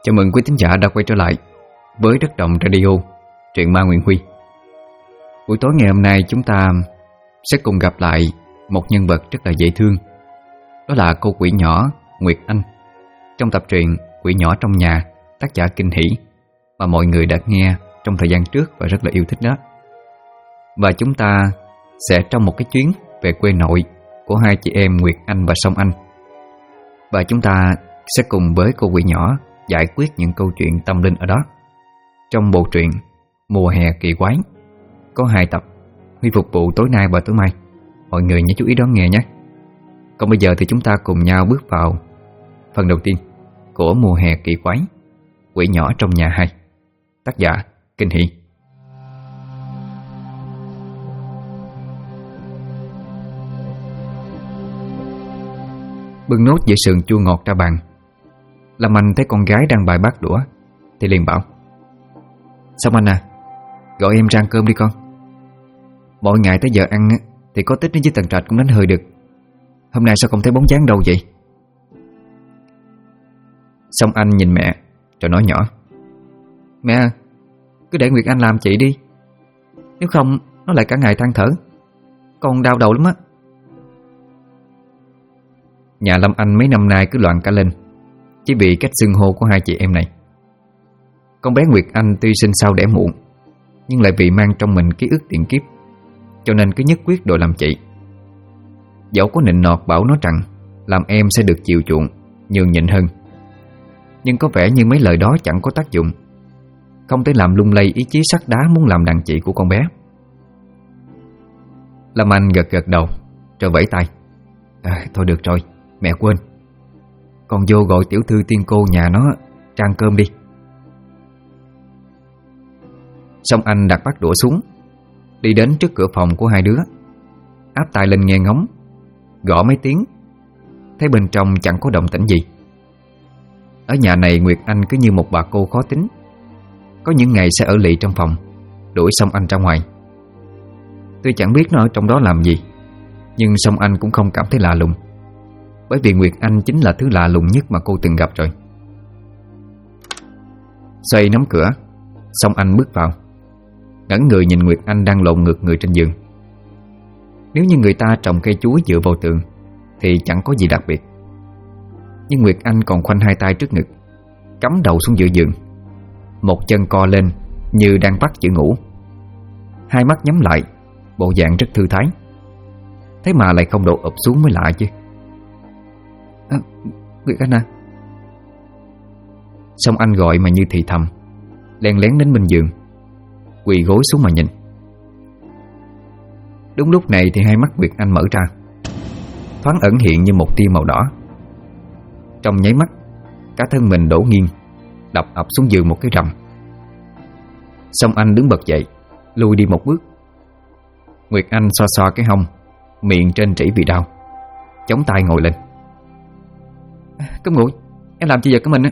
Chào mừng quý thính giả đã quay trở lại với Đất Động Radio, truyện ma Nguyễn Huy. Buổi tối ngày hôm nay chúng ta sẽ cùng gặp lại một nhân vật rất là dễ thương. Đó là cô quỷ nhỏ Nguyệt Anh trong tập truyện Quỷ Nhỏ Trong Nhà, tác giả Kinh Hỷ, mà mọi người đã nghe trong thời gian trước và rất là yêu thích đó. Và chúng ta sẽ trong một cái chuyến về quê nội của hai chị em Nguyệt Anh và Song Anh. Và chúng ta sẽ cùng với cô quỷ nhỏ giải quyết những câu chuyện tâm linh ở đó. Trong bộ truyện Mùa Hè Kỳ Quái có 2 tập, Huy phục vụ tối nay và tối mai. Mọi người nhớ chú ý đón nghe nhé. Còn bây giờ thì chúng ta cùng nhau bước vào phần đầu tiên của Mùa Hè Kỳ Quái, Quỷ Nhỏ Trong Nhà 2, tác giả Kinh Hỷ. Bưng nốt dĩa sườn chua ngọt ra bàn, Lâm Anh thấy con gái đang bài bát đũa thì liền bảo: "Xong anh à, gọi em ra ăn cơm đi con. Mỗi ngày tới giờ ăn thì có Tích với Tần Trạch cũng đánh hơi được. Hôm nay sao không thấy bóng dáng đâu vậy?" Xong anh nhìn mẹ rồi nói nhỏ: "Mẹ, cứ để Nguyệt Anh làm chị đi. Nếu không nó lại cả ngày than thở. Con đau đầu lắm á." Nhà Lâm Anh mấy năm nay cứ loạn cả lên chỉ vì cách xưng hô của hai chị em này. Con bé Nguyệt Anh tuy sinh sau đẻ muộn, nhưng lại vì mang trong mình ký ức tiền kiếp, cho nên cứ nhất quyết đòi làm chị. Dẫu có nịnh nọt bảo nó rằng làm em sẽ được chiều chuộng, nhường nhịn hơn, nhưng có vẻ như mấy lời đó chẳng có tác dụng, không thể làm lung lay ý chí sắt đá muốn làm đàn chị của con bé. Lâm Anh gật gật đầu rồi vẫy tay: "Thôi được rồi, mẹ quên. Con vô gọi tiểu thư tiên cô nhà nó ra ăn cơm đi." Xong anh đặt bát đũa xuống, đi đến trước cửa phòng của hai đứa, áp tai lên nghe ngóng, gõ mấy tiếng, thấy bên trong chẳng có động tĩnh gì. Ở nhà này Nguyệt Anh cứ như một bà cô khó tính, có những ngày sẽ ở lì trong phòng, đuổi Xong Anh ra ngoài. Tôi chẳng biết nó ở trong đó làm gì, nhưng Xong Anh cũng không cảm thấy lạ lùng, bởi vì Nguyệt Anh chính là thứ lạ lùng nhất mà cô từng gặp rồi. Xoay nắm cửa, Xong Anh bước vào, ngẩn người nhìn Nguyệt Anh đang lộn ngược người trên giường. Nếu như người ta trồng cây chuối dựa vào tường thì chẳng có gì đặc biệt, nhưng Nguyệt Anh còn khoanh hai tay trước ngực, cắm đầu xuống giữa giường, một chân co lên như đang bắt chữ ngủ, hai mắt nhắm lại, bộ dạng rất thư thái. Thế mà lại không đổ ụp xuống mới lạ chứ. "Nguyệt Anh à." Xong anh gọi mà như thì thầm, len lén đến bên giường, quỳ gối xuống mà nhìn. Đúng lúc này thì hai mắt Nguyệt Anh mở ra, thoáng ẩn hiện như một tia màu đỏ. Trong nháy mắt, cả thân mình đổ nghiêng, đập ập xuống giường một cái rầm. Xong anh đứng bật dậy, lùi đi một bước. Nguyệt Anh xoa xoa cái hông, miệng trên trĩ vì đau, chống tay ngồi lên. "Cấm ngủ, em làm chi vậy của mình á?"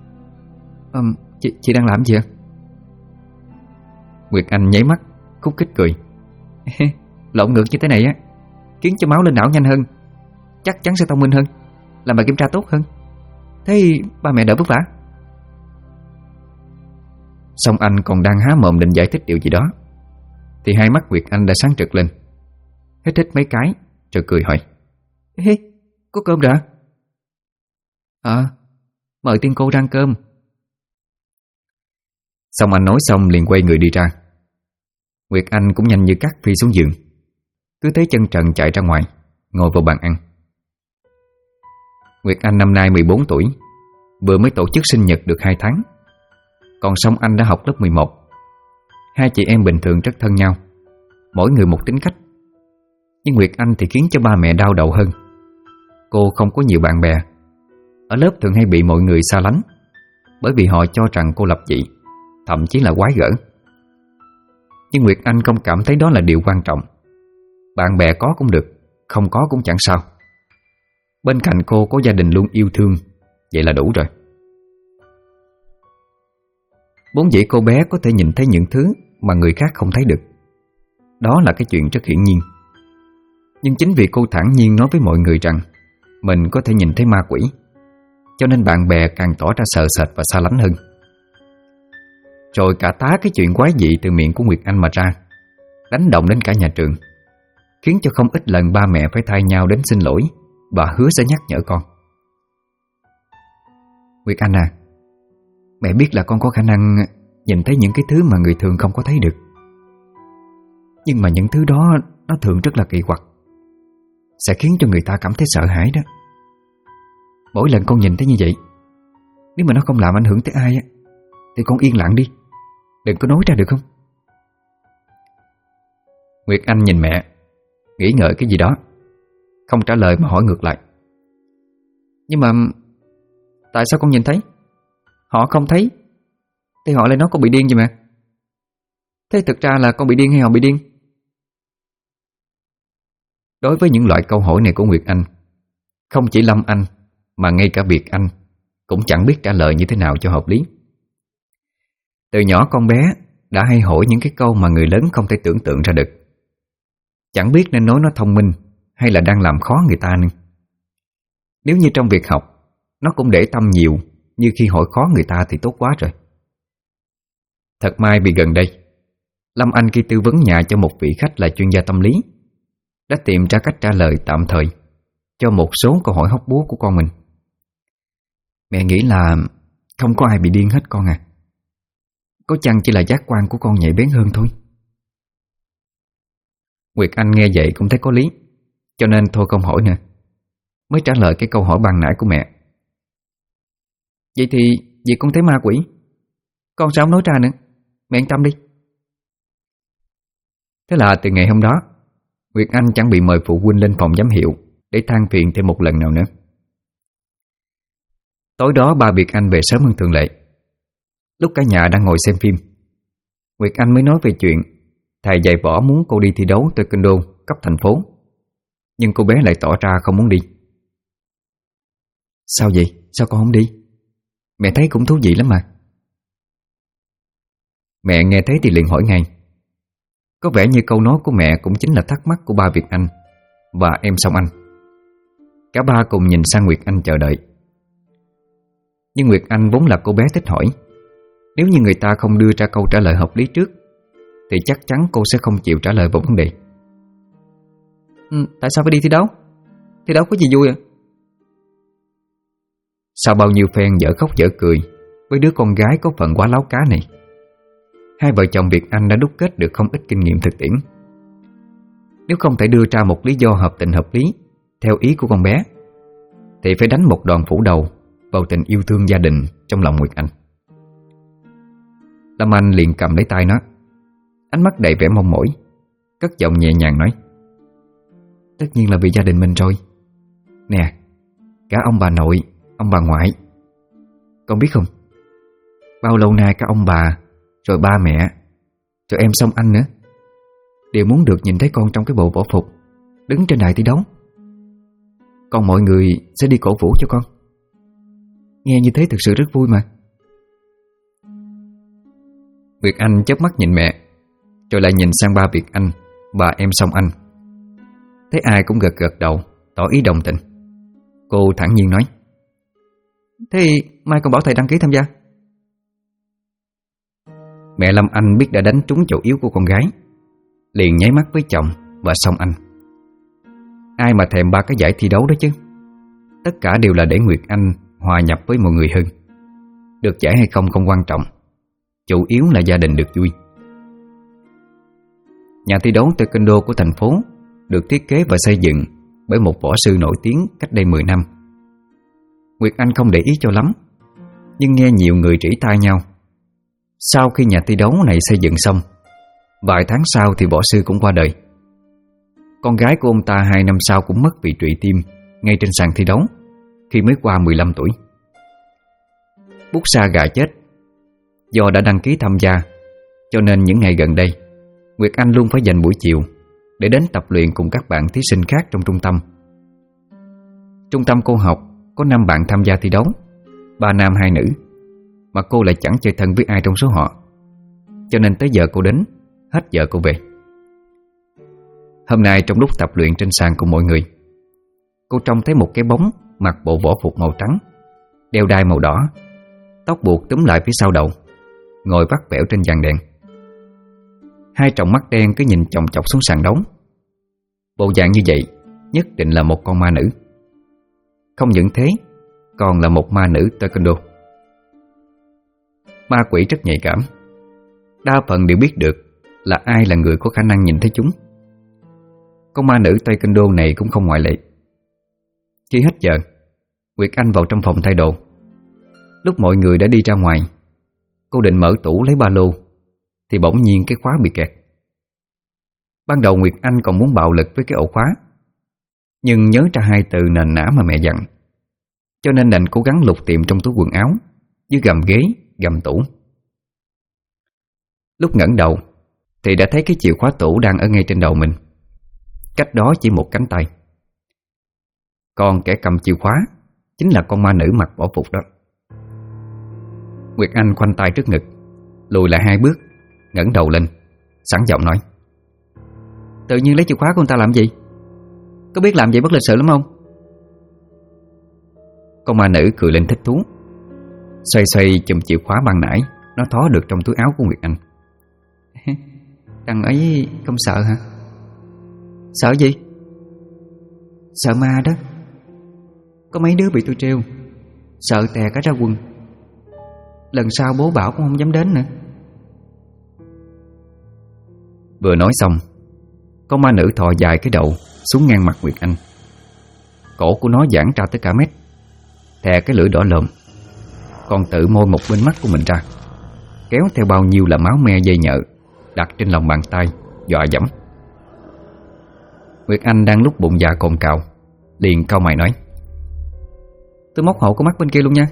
Chị đang làm gì ạ?" Nguyệt Anh nháy mắt, khúc khích cười. "Lộn ngược như thế này á, khiến cho máu lên não nhanh hơn, chắc chắn sẽ thông minh hơn, làm bài kiểm tra tốt hơn. Thế ba mẹ đỡ vất vả." Xong anh còn đang há mồm định giải thích điều gì đó thì hai mắt Nguyệt Anh đã sáng trực lên, hít hít mấy cái rồi cười hỏi: "Có cơm rồi hả?" "Mời tiên cô ra ăn cơm." Xong anh nói xong liền quay người đi ra. Nguyệt Anh cũng nhanh như cắt phi xuống giường, cứ thế chân trần chạy ra ngoài, ngồi vào bàn ăn. Nguyệt Anh năm nay 14 tuổi, vừa mới tổ chức sinh nhật được 2 tháng. Còn Song Anh đã học lớp 11. Hai chị em bình thường rất thân nhau, mỗi người một tính cách. Nhưng Nguyệt Anh thì khiến cho ba mẹ đau đầu hơn. Cô không có nhiều bạn bè, ở lớp thường hay bị mọi người xa lánh, bởi vì họ cho rằng cô lập dị, thậm chí là quái gở. Nhưng Nguyệt Anh không cảm thấy đó là điều quan trọng. Bạn bè có cũng được, không có cũng chẳng sao. Bên cạnh cô có gia đình luôn yêu thương, vậy là đủ rồi. Vốn dĩ cô bé có thể nhìn thấy những thứ mà người khác không thấy được. Đó là cái chuyện rất hiển nhiên. Nhưng chính vì cô thản nhiên nói với mọi người rằng mình có thể nhìn thấy ma quỷ, cho nên bạn bè càng tỏ ra sợ sệt và xa lánh hơn. Rồi cả tá cái chuyện quái dị từ miệng của Nguyệt Anh mà ra, đánh động đến cả nhà trường, khiến cho không ít lần ba mẹ phải thay nhau đến xin lỗi và hứa sẽ nhắc nhở con. Nguyệt Anh à, mẹ biết là con có khả năng nhìn thấy những cái thứ mà người thường không có thấy được. Nhưng mà những thứ đó nó thường rất là kỳ quặc, sẽ khiến cho người ta cảm thấy sợ hãi đó. Mỗi lần con nhìn thấy như vậy, nếu mà nó không làm ảnh hưởng tới ai á, thì con yên lặng đi, đừng có nói ra được không? Nguyệt Anh nhìn mẹ, nghĩ ngợi cái gì đó, không trả lời mà hỏi ngược lại. Nhưng mà tại sao con nhìn thấy? Họ không thấy thì họ lại nói con bị điên vậy mà. Thế thực ra là con bị điên hay họ bị điên? Đối với những loại câu hỏi này của Nguyệt Anh, không chỉ Lâm Anh mà ngay cả Việt Anh cũng chẳng biết trả lời như thế nào cho hợp lý. Từ nhỏ con bé đã hay hỏi những cái câu mà người lớn không thể tưởng tượng ra được. Chẳng biết nên nói nó thông minh hay là đang làm khó người ta nữa. Nếu như trong việc học nó cũng để tâm nhiều như khi hỏi khó người ta thì tốt quá rồi. Thật may vì gần đây Lâm Anh khi tư vấn nhà cho một vị khách là chuyên gia tâm lý đã tìm ra cách trả lời tạm thời cho một số câu hỏi hóc búa của con mình. Mẹ nghĩ là không có ai bị điên hết con à. Có chăng chỉ là giác quan của con nhạy bén hơn thôi. Nguyệt Anh nghe vậy cũng thấy có lý, cho nên thôi không hỏi nữa, mới trả lời cái câu hỏi ban nãy của mẹ. Vậy thì vì con thấy ma quỷ, con sao không nói ra nữa, mẹ yên tâm đi. Thế là từ ngày hôm đó, Nguyệt Anh chẳng bị mời phụ huynh lên phòng giám hiệu để than phiền thêm một lần nào nữa. Tối đó ba Việt Anh về sớm hơn thường lệ. Lúc cả nhà đang ngồi xem phim, Nguyệt Anh mới nói về chuyện thầy dạy võ muốn cô đi thi đấu taekwondo cấp thành phố, nhưng cô bé lại tỏ ra không muốn đi. Sao vậy? Sao con không đi? Mẹ thấy cũng thú vị lắm mà. Mẹ nghe thấy thì liền hỏi ngay. Có vẻ như câu nói của mẹ cũng chính là thắc mắc của ba Việt Anh và em Song Anh. Cả ba cùng nhìn sang Nguyệt Anh chờ đợi. Nhưng Nguyệt Anh vốn là cô bé thích hỏi. Nếu như người ta không đưa ra câu trả lời hợp lý trước thì chắc chắn cô sẽ không chịu trả lời vào vấn đề. Tại sao phải đi thi đấu? Thi đấu có gì vui à? Sau bao nhiêu phen dở khóc dở cười với đứa con gái có phần quá láo cá này, hai vợ chồng Việt Anh đã đúc kết được không ít kinh nghiệm thực tiễn. Nếu không thể đưa ra một lý do hợp tình hợp lý theo ý của con bé thì phải đánh một đòn phủ đầu vào tình yêu thương gia đình trong lòng Nguyệt Anh. Lâm Anh liền cầm lấy tay nó, ánh mắt đầy vẻ mong mỏi, cất giọng nhẹ nhàng nói. Tất nhiên là vì gia đình mình rồi. Nè, cả ông bà nội, ông bà ngoại, con biết không, bao lâu nay cả ông bà, rồi ba mẹ, rồi em Song Anh nữa đều muốn được nhìn thấy con trong cái bộ võ phục đứng trên đài thi đấu. Còn mọi người sẽ đi cổ vũ cho con. Nghe như thế thực sự rất vui mà. Việt Anh chớp mắt nhìn mẹ, rồi lại nhìn sang ba Việt Anh và em Song Anh. Thấy ai cũng gật gật đầu, tỏ ý đồng tình. Cô thản nhiên nói. Thế mai con bảo thầy đăng ký tham gia. Mẹ Lâm Anh biết đã đánh trúng chỗ yếu của con gái, liền nháy mắt với chồng và Song Anh. Ai mà thèm ba cái giải thi đấu đó chứ. Tất cả đều là để Nguyệt Anh hòa nhập với mọi người hơn. Được giải hay không không quan trọng, chủ yếu là gia đình được vui. Nhà thi đấu taekwondo của thành phố được thiết kế và xây dựng bởi một võ sư nổi tiếng cách đây 10 năm. Nguyệt Anh không để ý cho lắm, nhưng nghe nhiều người rỉ tai nhau. Sau khi nhà thi đấu này xây dựng xong, vài tháng sau thì võ sư cũng qua đời. Con gái của ông ta 2 năm sau cũng mất vì trụy tim ngay trên sàn thi đấu khi mới qua 15 tuổi. Bút sa gà chết. Do đã đăng ký tham gia, cho nên những ngày gần đây Nguyệt Anh luôn phải dành buổi chiều để đến tập luyện cùng các bạn thí sinh khác trong trung tâm. Trung tâm cô học có 5 bạn tham gia thi đấu, 3 nam 2 nữ, mà cô lại chẳng chơi thân với ai trong số họ. Cho nên tới giờ cô đến, hết giờ cô về. Hôm nay trong lúc tập luyện trên sàn cùng mọi người, cô trông thấy một cái bóng mặc bộ võ phục màu trắng đeo đai màu đỏ, tóc buộc túm lại phía sau đầu, ngồi vắt vẻo trên giàn đèn. Hai tròng mắt đen cứ nhìn chòng chọc xuống sàn đấu. Bộ dạng như vậy nhất định là một con ma nữ. Không những thế, còn là một ma nữ taekwondo. Ma quỷ rất nhạy cảm, đa phần đều biết được là ai là người có khả năng nhìn thấy chúng. Con ma nữ taekwondo này cũng không ngoại lệ. Khi hết giờ, Nguyệt Anh vào trong phòng thay đồ. Lúc mọi người đã đi ra ngoài, cô định mở tủ lấy ba lô thì bỗng nhiên cái khóa bị kẹt. Ban đầu Nguyệt Anh còn muốn bạo lực với cái ổ khóa, nhưng nhớ ra hai từ nền nã mà mẹ dặn, cho nên đành cố gắng lục tìm trong túi quần áo, dưới gầm ghế, gầm tủ. Lúc ngẩng đầu thì đã thấy cái chìa khóa tủ đang ở ngay trên đầu mình, cách đó chỉ một cánh tay. Còn kẻ cầm chìa khóa chính là con ma nữ mặc võ phục đó. Nguyệt Anh khoanh tay trước ngực, lùi lại hai bước, ngẩng đầu lên, sẵn giọng nói: "Tự nhiên lấy chìa khóa của người ta làm gì? Có biết làm vậy bất lịch sự lắm không?" Con ma nữ cười lên thích thú, xoay xoay chùm chìa khóa ban nãy nó thó được trong túi áo của Nguyệt Anh. "Đằng ấy không sợ hả?" "Sợ gì?" "Sợ ma đó. Có mấy đứa bị tôi trêu, sợ tè cả ra quần. Lần sau bố bảo cũng không dám đến nữa." Vừa nói xong, con ma nữ thò dài cái đầu xuống ngang mặt Nguyệt Anh. Cổ của nó giãn ra tới cả mét, thè cái lưỡi đỏ lòm, còn tự môi một bên mắt của mình ra, kéo theo bao nhiêu là máu me dây nhợ đặt trên lòng bàn tay, dọa dẫm. Nguyệt Anh đang lúc bụng dạ cồn cào, liền cau mày nói: "Tôi móc hộ của mắt bên kia luôn nha."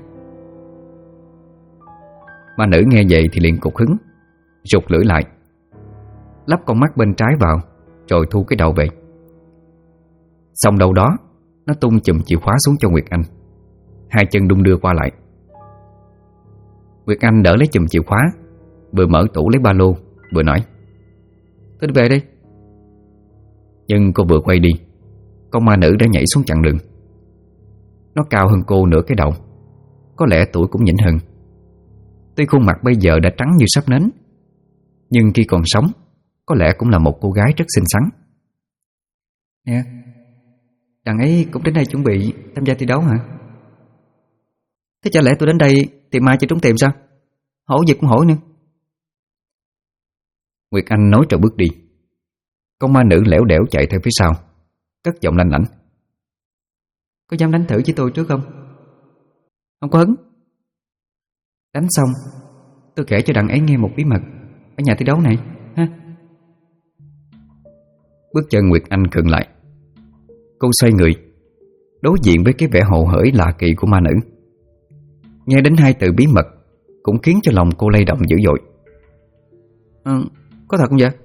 Ma nữ nghe vậy thì liền cục hứng, rụt lưỡi lại, lắp con mắt bên trái vào, rồi thu cái đầu về. Xong đâu đó, nó tung chùm chìa khóa xuống cho Nguyệt Anh, hai chân đung đưa qua lại. Nguyệt Anh đỡ lấy chùm chìa khóa, vừa mở tủ lấy ba lô, vừa nói: "Tôi đi về đây." Nhưng cô vừa quay đi, con ma nữ đã nhảy xuống chặn đường. Nó cao hơn cô nửa cái đầu, có lẽ tuổi cũng nhỉnh hơn. Tuy khuôn mặt bây giờ đã trắng như sắp nến, nhưng khi còn sống có lẽ cũng là một cô gái rất xinh xắn. "Nè, đằng ấy cũng đến đây chuẩn bị tham gia thi đấu hả? Thế chả lẽ tôi đến đây tìm ai cho trốn tìm sao? Hổ gì cũng hổ nữa." Nguyệt Anh nói rồi bước đi. Con ma nữ lẻo đẻo chạy theo phía sau, cất giọng lanh lảnh: "Có dám đánh thử với tôi trước không?" "Không có hứng." "Đánh xong tôi kể cho đằng ấy nghe một bí mật ở nhà thi đấu này ha." Bước chân Nguyệt Anh khựng lại. Cô xoay người, đối diện với cái vẻ hồ hởi lạ kỳ của ma nữ. Nghe đến hai từ bí mật cũng khiến cho lòng cô lay động dữ dội. Có thật không vậy?"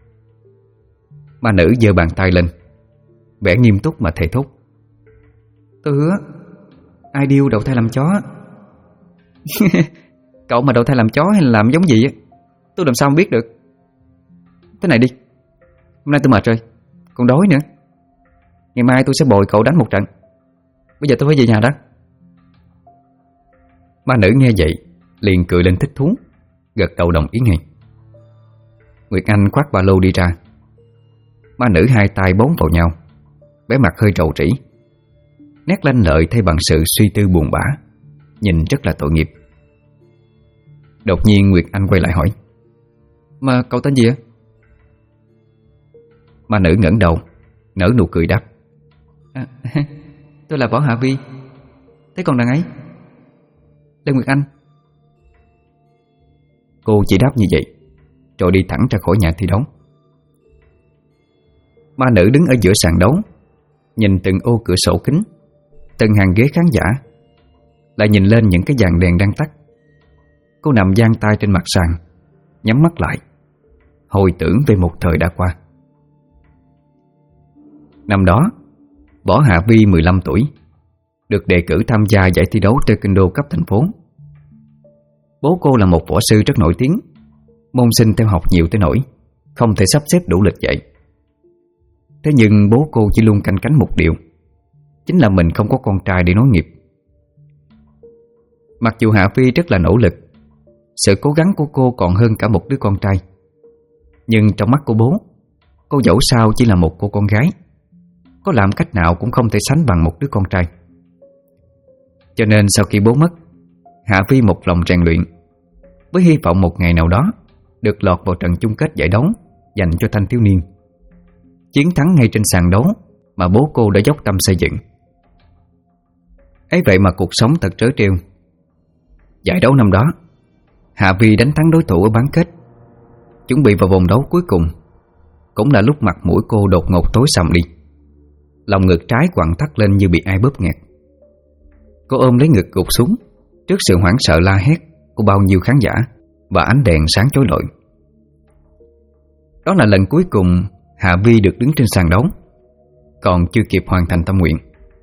Ma nữ giơ bàn tay lên, vẻ nghiêm túc mà thề thốt: "Tôi hứa, ai điêu đậu thai làm chó." "Cậu mà đậu thai làm chó hay là làm giống gì á, tôi làm sao không biết được. Thế này đi, hôm nay tôi mệt rồi, còn đói nữa. Ngày mai tôi sẽ bồi cậu đánh một trận. Bây giờ tôi phải về nhà đó." Ma nữ nghe vậy liền cười lên thích thú, gật đầu đồng ý ngay. Nguyệt Anh khoác ba lô đi ra. Ma nữ hai tay bấu vào nhau, vẻ mặt hơi rầu rĩ, nét lanh lợi thay bằng sự suy tư buồn bã, nhìn rất là tội nghiệp. Đột nhiên Nguyệt Anh quay lại hỏi: "Mà cậu tên gì ạ?" Ma nữ ngẩng đầu, nở nụ cười đáp: "Tôi là Võ Hạ Vi. Thế còn đằng ấy?" "Lê Nguyệt Anh." Cô chỉ đáp như vậy, rồi đi thẳng ra khỏi nhà thi đấu. Ma nữ đứng ở giữa sàn đấu, nhìn từng ô cửa sổ kính, từng hàng ghế khán giả, lại nhìn lên những cái dàn đèn đang tắt. Cô nằm dang tay trên mặt sàn, nhắm mắt lại, hồi tưởng về một thời đã qua. Năm đó, Võ Hạ Vi 15 tuổi, được đề cử tham gia giải thi đấu taekwondo cấp thành phố. Bố cô là một võ sư rất nổi tiếng, môn sinh theo học nhiều tới nỗi không thể sắp xếp đủ lịch dạy. Thế nhưng bố cô chỉ luôn canh cánh một điều, chính là mình không có con trai để nối nghiệp. Mặc dù Hạ Vi rất là nỗ lực, sự cố gắng của cô còn hơn cả một đứa con trai, nhưng trong mắt của bố, cô dẫu sao chỉ là một cô con gái, có làm cách nào cũng không thể sánh bằng một đứa con trai. Cho nên sau khi bố mất, Hạ Vi một lòng rèn luyện, với hy vọng một ngày nào đó được lọt vào trận chung kết giải đấu dành cho thanh thiếu niên, chiến thắng ngay trên sàn đấu mà bố cô đã dốc tâm xây dựng. Ấy vậy mà cuộc sống thật trớ trêu. Giải đấu năm đó, Hạ Vi đánh thắng đối thủ ở bán kết, chuẩn bị vào vòng đấu cuối cùng. Cũng là lúc mặt mũi cô đột ngột tối sầm đi, lòng ngực trái quặn thắt lên như bị ai bóp nghẹt. Cô ôm lấy ngực gục xuống trước sự hoảng sợ la hét của bao nhiêu khán giả và ánh đèn sáng chói lọi. Đó là lần cuối cùng Hạ Vi được đứng trên sàn đấu, còn chưa kịp hoàn thành tâm nguyện.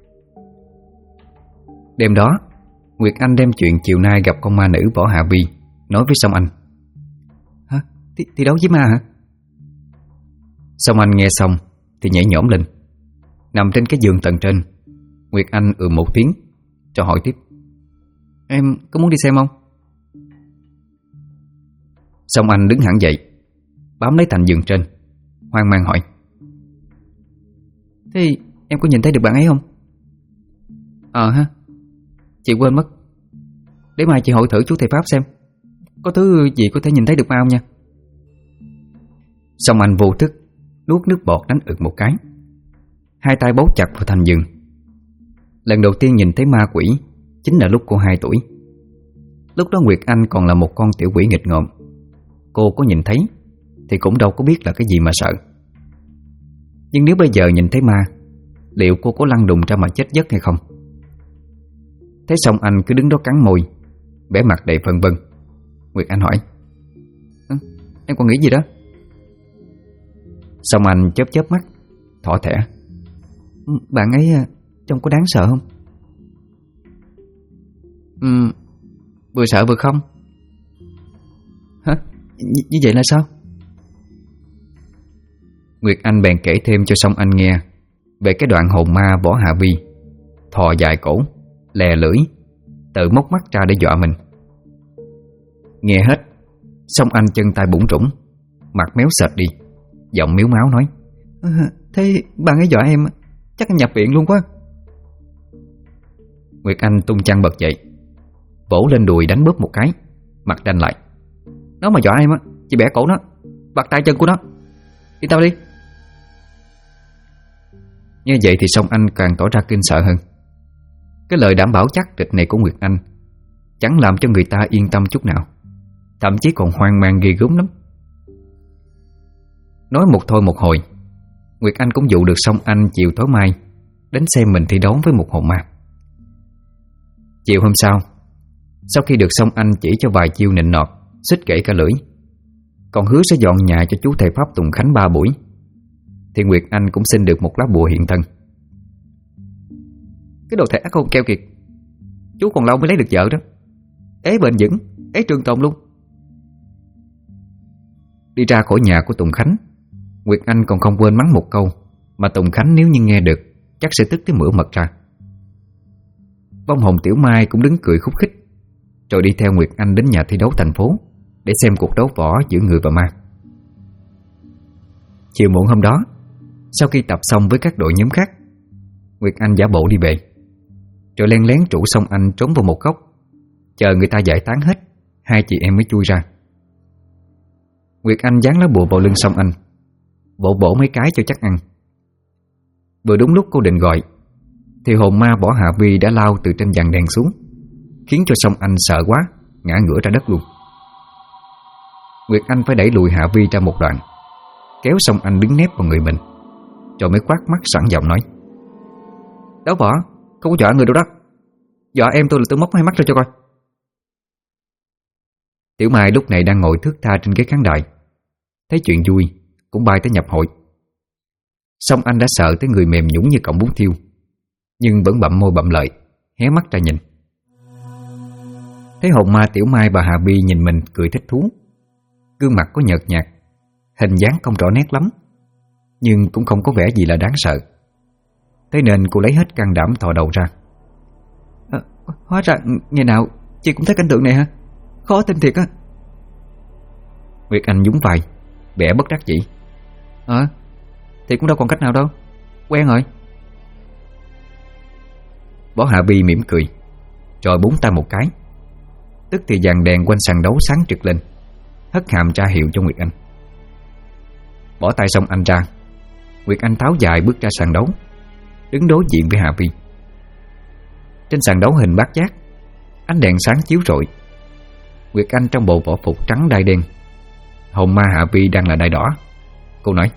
Đêm đó, Nguyệt Anh đem chuyện chiều nay gặp con ma nữ Võ Hạ Vi nói với Song Anh. Hả? Thi đấu với ma hả? Song Anh nghe xong thì nhảy nhổm lên, nằm trên cái giường tầng trên. Nguyệt Anh một tiếng cho hỏi tiếp. Em có muốn đi xem không? Song Anh đứng hẳn dậy, bám lấy thành giường trên, hoang mang hỏi. Thế em có nhìn thấy được bạn ấy không? Ha, chị quên mất. Để mai chị hỏi thử chú thầy Pháp xem có thứ gì có thể nhìn thấy được ma không nha. Song Anh vô thức nuốt nước bọt đánh ực một cái, hai tay bấu chặt vào thành giường. Lần đầu tiên nhìn thấy ma quỷ chính là lúc cô 2 tuổi. Lúc đó Nguyệt Anh còn là một con tiểu quỷ nghịch ngợm. Cô có nhìn thấy thì cũng đâu có biết là cái gì mà sợ. Nhưng nếu bây giờ nhìn thấy ma, liệu cô có lăn đùng ra mà chết giấc hay không? Thế xong anh cứ đứng đó cắn môi, vẻ mặt đầy phân vân. Nguyệt Anh hỏi. Em còn nghĩ gì đó? Xong anh chớp chớp mắt, thỏ thẻ. Bạn ấy trông có đáng sợ không? Vừa sợ vừa không. Hả? Như vậy là sao? Nguyệt Anh bèn kể thêm cho Song Anh nghe về cái đoạn hồn ma Võ Hạ Vi thò dài cổ, lè lưỡi, tự móc mắt ra để dọa mình. Nghe hết, Song Anh chân tay bủn rủn, mặt méo sệt đi, giọng miếu máu nói. Thế bạn ấy dọa em, chắc em nhập viện luôn quá. Nguyệt Anh tung chăn bật dậy, vỗ lên đùi đánh bóp một cái, mặt đanh lại. Nó mà dọa em á, chị bẻ cổ nó, bắt tay chân của nó. Đi tao đi. Như vậy thì Song Anh càng tỏ ra kinh sợ hơn. Cái lời đảm bảo chắc trịch này của Nguyệt Anh chẳng làm cho người ta yên tâm chút nào, thậm chí còn hoang mang ghê gớm lắm. Nói một thôi một hồi, Nguyệt Anh cũng dụ được Song Anh chiều tối mai đến xem mình thi đấu với một hồn ma. Chiều hôm sau khi được Song Anh chỉ cho vài chiêu nịnh nọt, xích gãy cả lưỡi, còn hứa sẽ dọn nhà cho chú thầy Pháp Tùng Khánh 3 buổi, thì Nguyệt Anh cũng xin được một lá bùa hiện thân. Cái đồ thẻ không keo kiệt, chú còn lâu mới lấy được vợ đó. Ế bền vững, ế trường tồn luôn. Đi ra khỏi nhà của Tùng Khánh, Nguyệt Anh còn không quên mắng một câu mà Tùng Khánh nếu như nghe được chắc sẽ tức tới mửa mật ra. Bông hồng Tiểu Mai cũng đứng cười khúc khích, rồi đi theo Nguyệt Anh đến nhà thi đấu thành phố để xem cuộc đấu võ giữa người và ma. Chiều muộn hôm đó, sau khi tập xong với các đội nhóm khác, Nguyệt Anh giả bộ đi về, rồi len lén rủ Song Anh trốn vào một góc, chờ người ta giải tán hết, hai chị em mới chui ra. Nguyệt Anh dán lá bùa vào lưng Song Anh, bổ mấy cái cho chắc ăn. Vừa đúng lúc cô định gọi thì hồn ma Võ Hạ Vi đã lao từ trên giàn đèn xuống, khiến cho Song Anh sợ quá, ngã ngửa ra đất luôn. Nguyệt Anh phải đẩy lùi Hạ Vi ra một đoạn, kéo Song Anh đứng nép vào người mình, rồi mới quát mắt sẵn giọng nói. Đấu võ, không có dọa người đâu đó. Dọa em tôi là tôi móc hai mắt ra cho coi. Tiểu Mai lúc này đang ngồi thướt tha trên ghế khán đài, thấy chuyện vui cũng bay tới nhập hội. Song Anh đã sợ tới người mềm nhũn như cọng bún thiêu, nhưng vẫn bặm môi bặm lợi, hé mắt ra nhìn. Thấy hồn ma Tiểu Mai và Hà Vi nhìn mình cười thích thú, gương mặt có nhợt nhạt, hình dáng không rõ nét lắm, nhưng cũng không có vẻ gì là đáng sợ. Thế nên cô lấy hết can đảm thò đầu ra. Hóa ra ngày nào Chị cũng thấy cảnh tượng này hả? Khó tin thiệt á. Nguyệt Anh nhún vai, vẻ bất đắc dĩ. Thì cũng đâu còn cách nào đâu, quen rồi. Võ Hạ Bi mỉm cười, rồi búng tay một cái. Tức thì dàn đèn quanh sàn đấu sáng trực lên, hất hàm ra hiệu cho Nguyệt Anh. Bỏ tay xong anh ra, Nguyệt Anh tháo dài bước ra sàn đấu, đứng đối diện với Hạ Vi. Trên sàn đấu hình bát giác, ánh đèn sáng chiếu rọi. Nguyệt Anh trong bộ võ phục trắng đai đen, hồn ma Hạ Vi đang là đai đỏ. Cô nói: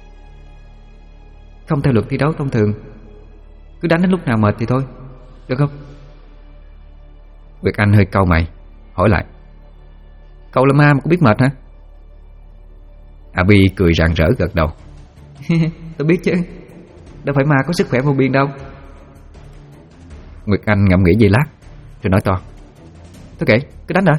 Không theo luật thi đấu thông thường, cứ đánh đến lúc nào mệt thì thôi, được không? Nguyệt Anh hơi cau mày, hỏi lại: Cậu là ma mà cũng biết mệt hả? Hạ Vi cười rạng rỡ gật đầu. Tôi biết chứ, đâu phải ma có sức khỏe vô biên đâu. Nguyệt Anh ngẫm nghĩ giây lát rồi nói to: Thôi kệ, cứ đánh đã.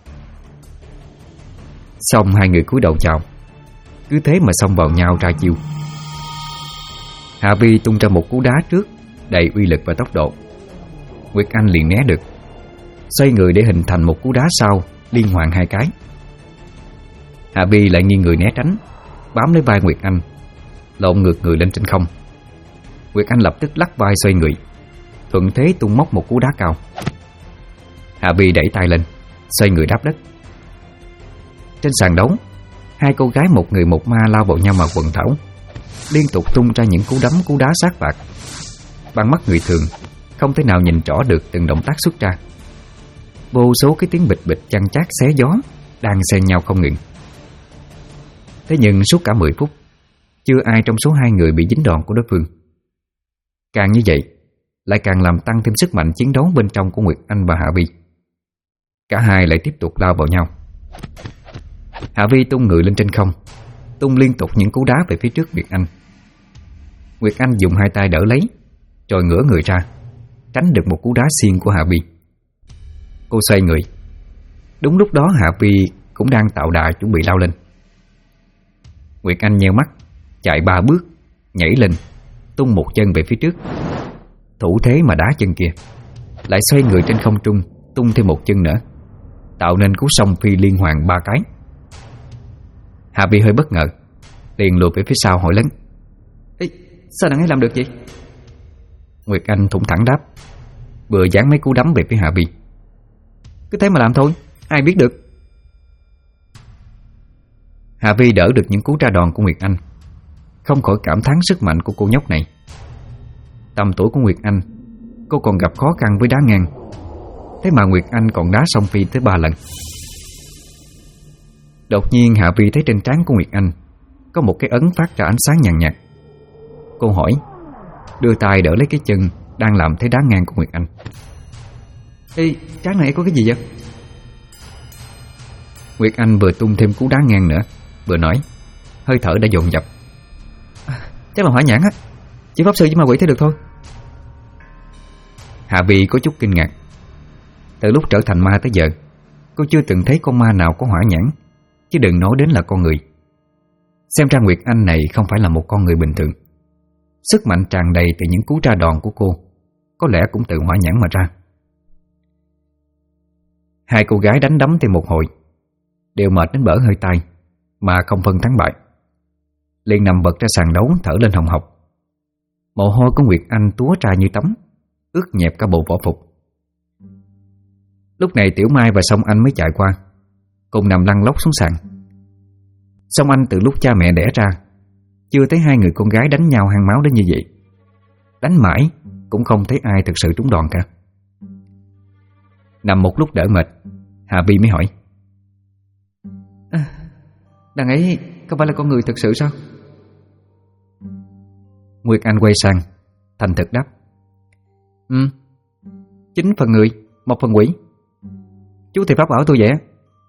Xong hai người cúi đầu chào, cứ thế mà xông vào nhau ra chiêu. Hạ Vi tung ra một cú đá trước đầy uy lực và tốc độ. Nguyệt Anh liền né được, xoay người để hình thành một cú đá sau liên hoàn hai cái. Hạ Vi lại nghiêng người né tránh, bám lấy vai Nguyệt Anh, lộn ngược người lên trên không. Nguyệt Anh lập tức lắc vai xoay người, thuận thế tung móc một cú đá cao. Hạ Vi đẩy tay lên, xoay người đáp đất. Trên sàn đấu, hai cô gái một người một ma lao vào nhau mà quần thảo, liên tục tung ra những cú đấm cú đá sát phạt. Bằng mắt người thường không thể nào nhìn rõ được từng động tác xuất ra. Vô số cái tiếng bịch bịch chăn chát xé gió đang xen nhau không ngừng. Thế nhưng suốt cả 10 phút, chưa ai trong số hai người bị dính đòn của đối phương. Càng như vậy, lại càng làm tăng thêm sức mạnh chiến đấu bên trong của Nguyệt Anh và Hạ Vi. Cả hai lại tiếp tục lao vào nhau. Hạ Vi tung người lên trên không, tung liên tục những cú đá về phía trước Nguyệt Anh. Nguyệt Anh dùng hai tay đỡ lấy, rồi ngửa người ra, tránh được một cú đá xiên của Hạ Vi. Cô xoay người. Đúng lúc đó Hạ Vi cũng đang tạo đà chuẩn bị lao lên. Nguyệt Anh nheo mắt, chạy 3 bước, nhảy lên, tung một chân về phía trước. Thủ thế mà đá chân kia, lại xoay người trên không trung, tung thêm một chân nữa, tạo nên cú song phi liên hoàn 3 cái. Hạ Vi hơi bất ngờ, liền lùi về phía sau hỏi lớn: Ê, sao nàng ấy làm được vậy? Nguyệt Anh thủng thẳng đáp, vừa giáng mấy cú đấm về phía Hạ Vi: Cứ thế mà làm thôi, ai biết được. Hạ Vi đỡ được những cú ra đòn của Nguyệt Anh, không khỏi cảm thán sức mạnh của cô nhóc này. Tầm tuổi của Nguyệt Anh, cô còn gặp khó khăn với đá ngang, thế mà Nguyệt Anh còn đá song phi tới 3 lần. Đột nhiên Hạ Vi thấy trên trán của Nguyệt Anh có một cái ấn phát ra ánh sáng nhàn nhạt. Cô hỏi, đưa tay đỡ lấy cái chân đang làm thế đá ngang của Nguyệt Anh: Ê, trán này có cái gì vậy? Nguyệt Anh vừa tung thêm cú đá ngang nữa, vừa nói, hơi thở đã dồn dập: Chắc là hỏa nhãn á, chỉ pháp sư với ma quỷ thấy được thôi. Hạ Vi có chút kinh ngạc. Từ lúc trở thành ma tới giờ, cô chưa từng thấy con ma nào có hỏa nhãn, chứ đừng nói đến là con người. Xem ra Nguyệt Anh này không phải là một con người bình thường. Sức mạnh tràn đầy từ những cú ra đòn của cô có lẽ cũng từ hỏa nhãn mà ra. Hai cô gái đánh đấm thêm một hồi, đều mệt đến bở hơi tai mà không phân thắng bại, liền nằm bật ra sàn đấu thở lên hồng hộc. Mồ hôi của Nguyệt Anh túa ra như tắm, ướt nhẹp cả bộ võ phục. Lúc này Tiểu Mai và Song Anh mới chạy qua, cùng nằm lăn lóc xuống sàn. Song Anh từ lúc cha mẹ đẻ ra chưa thấy hai người con gái đánh nhau hăng máu đến như vậy. Đánh mãi cũng không thấy ai thực sự trúng đòn cả. Nằm một lúc đỡ mệt, Hạ Vi mới hỏi: Đằng ấy không phải là con người thực sự sao? Nguyệt Anh quay sang, thành thực đáp: 9 phần người, 1 phần quỷ. Chú thầy pháp bảo tôi vậy.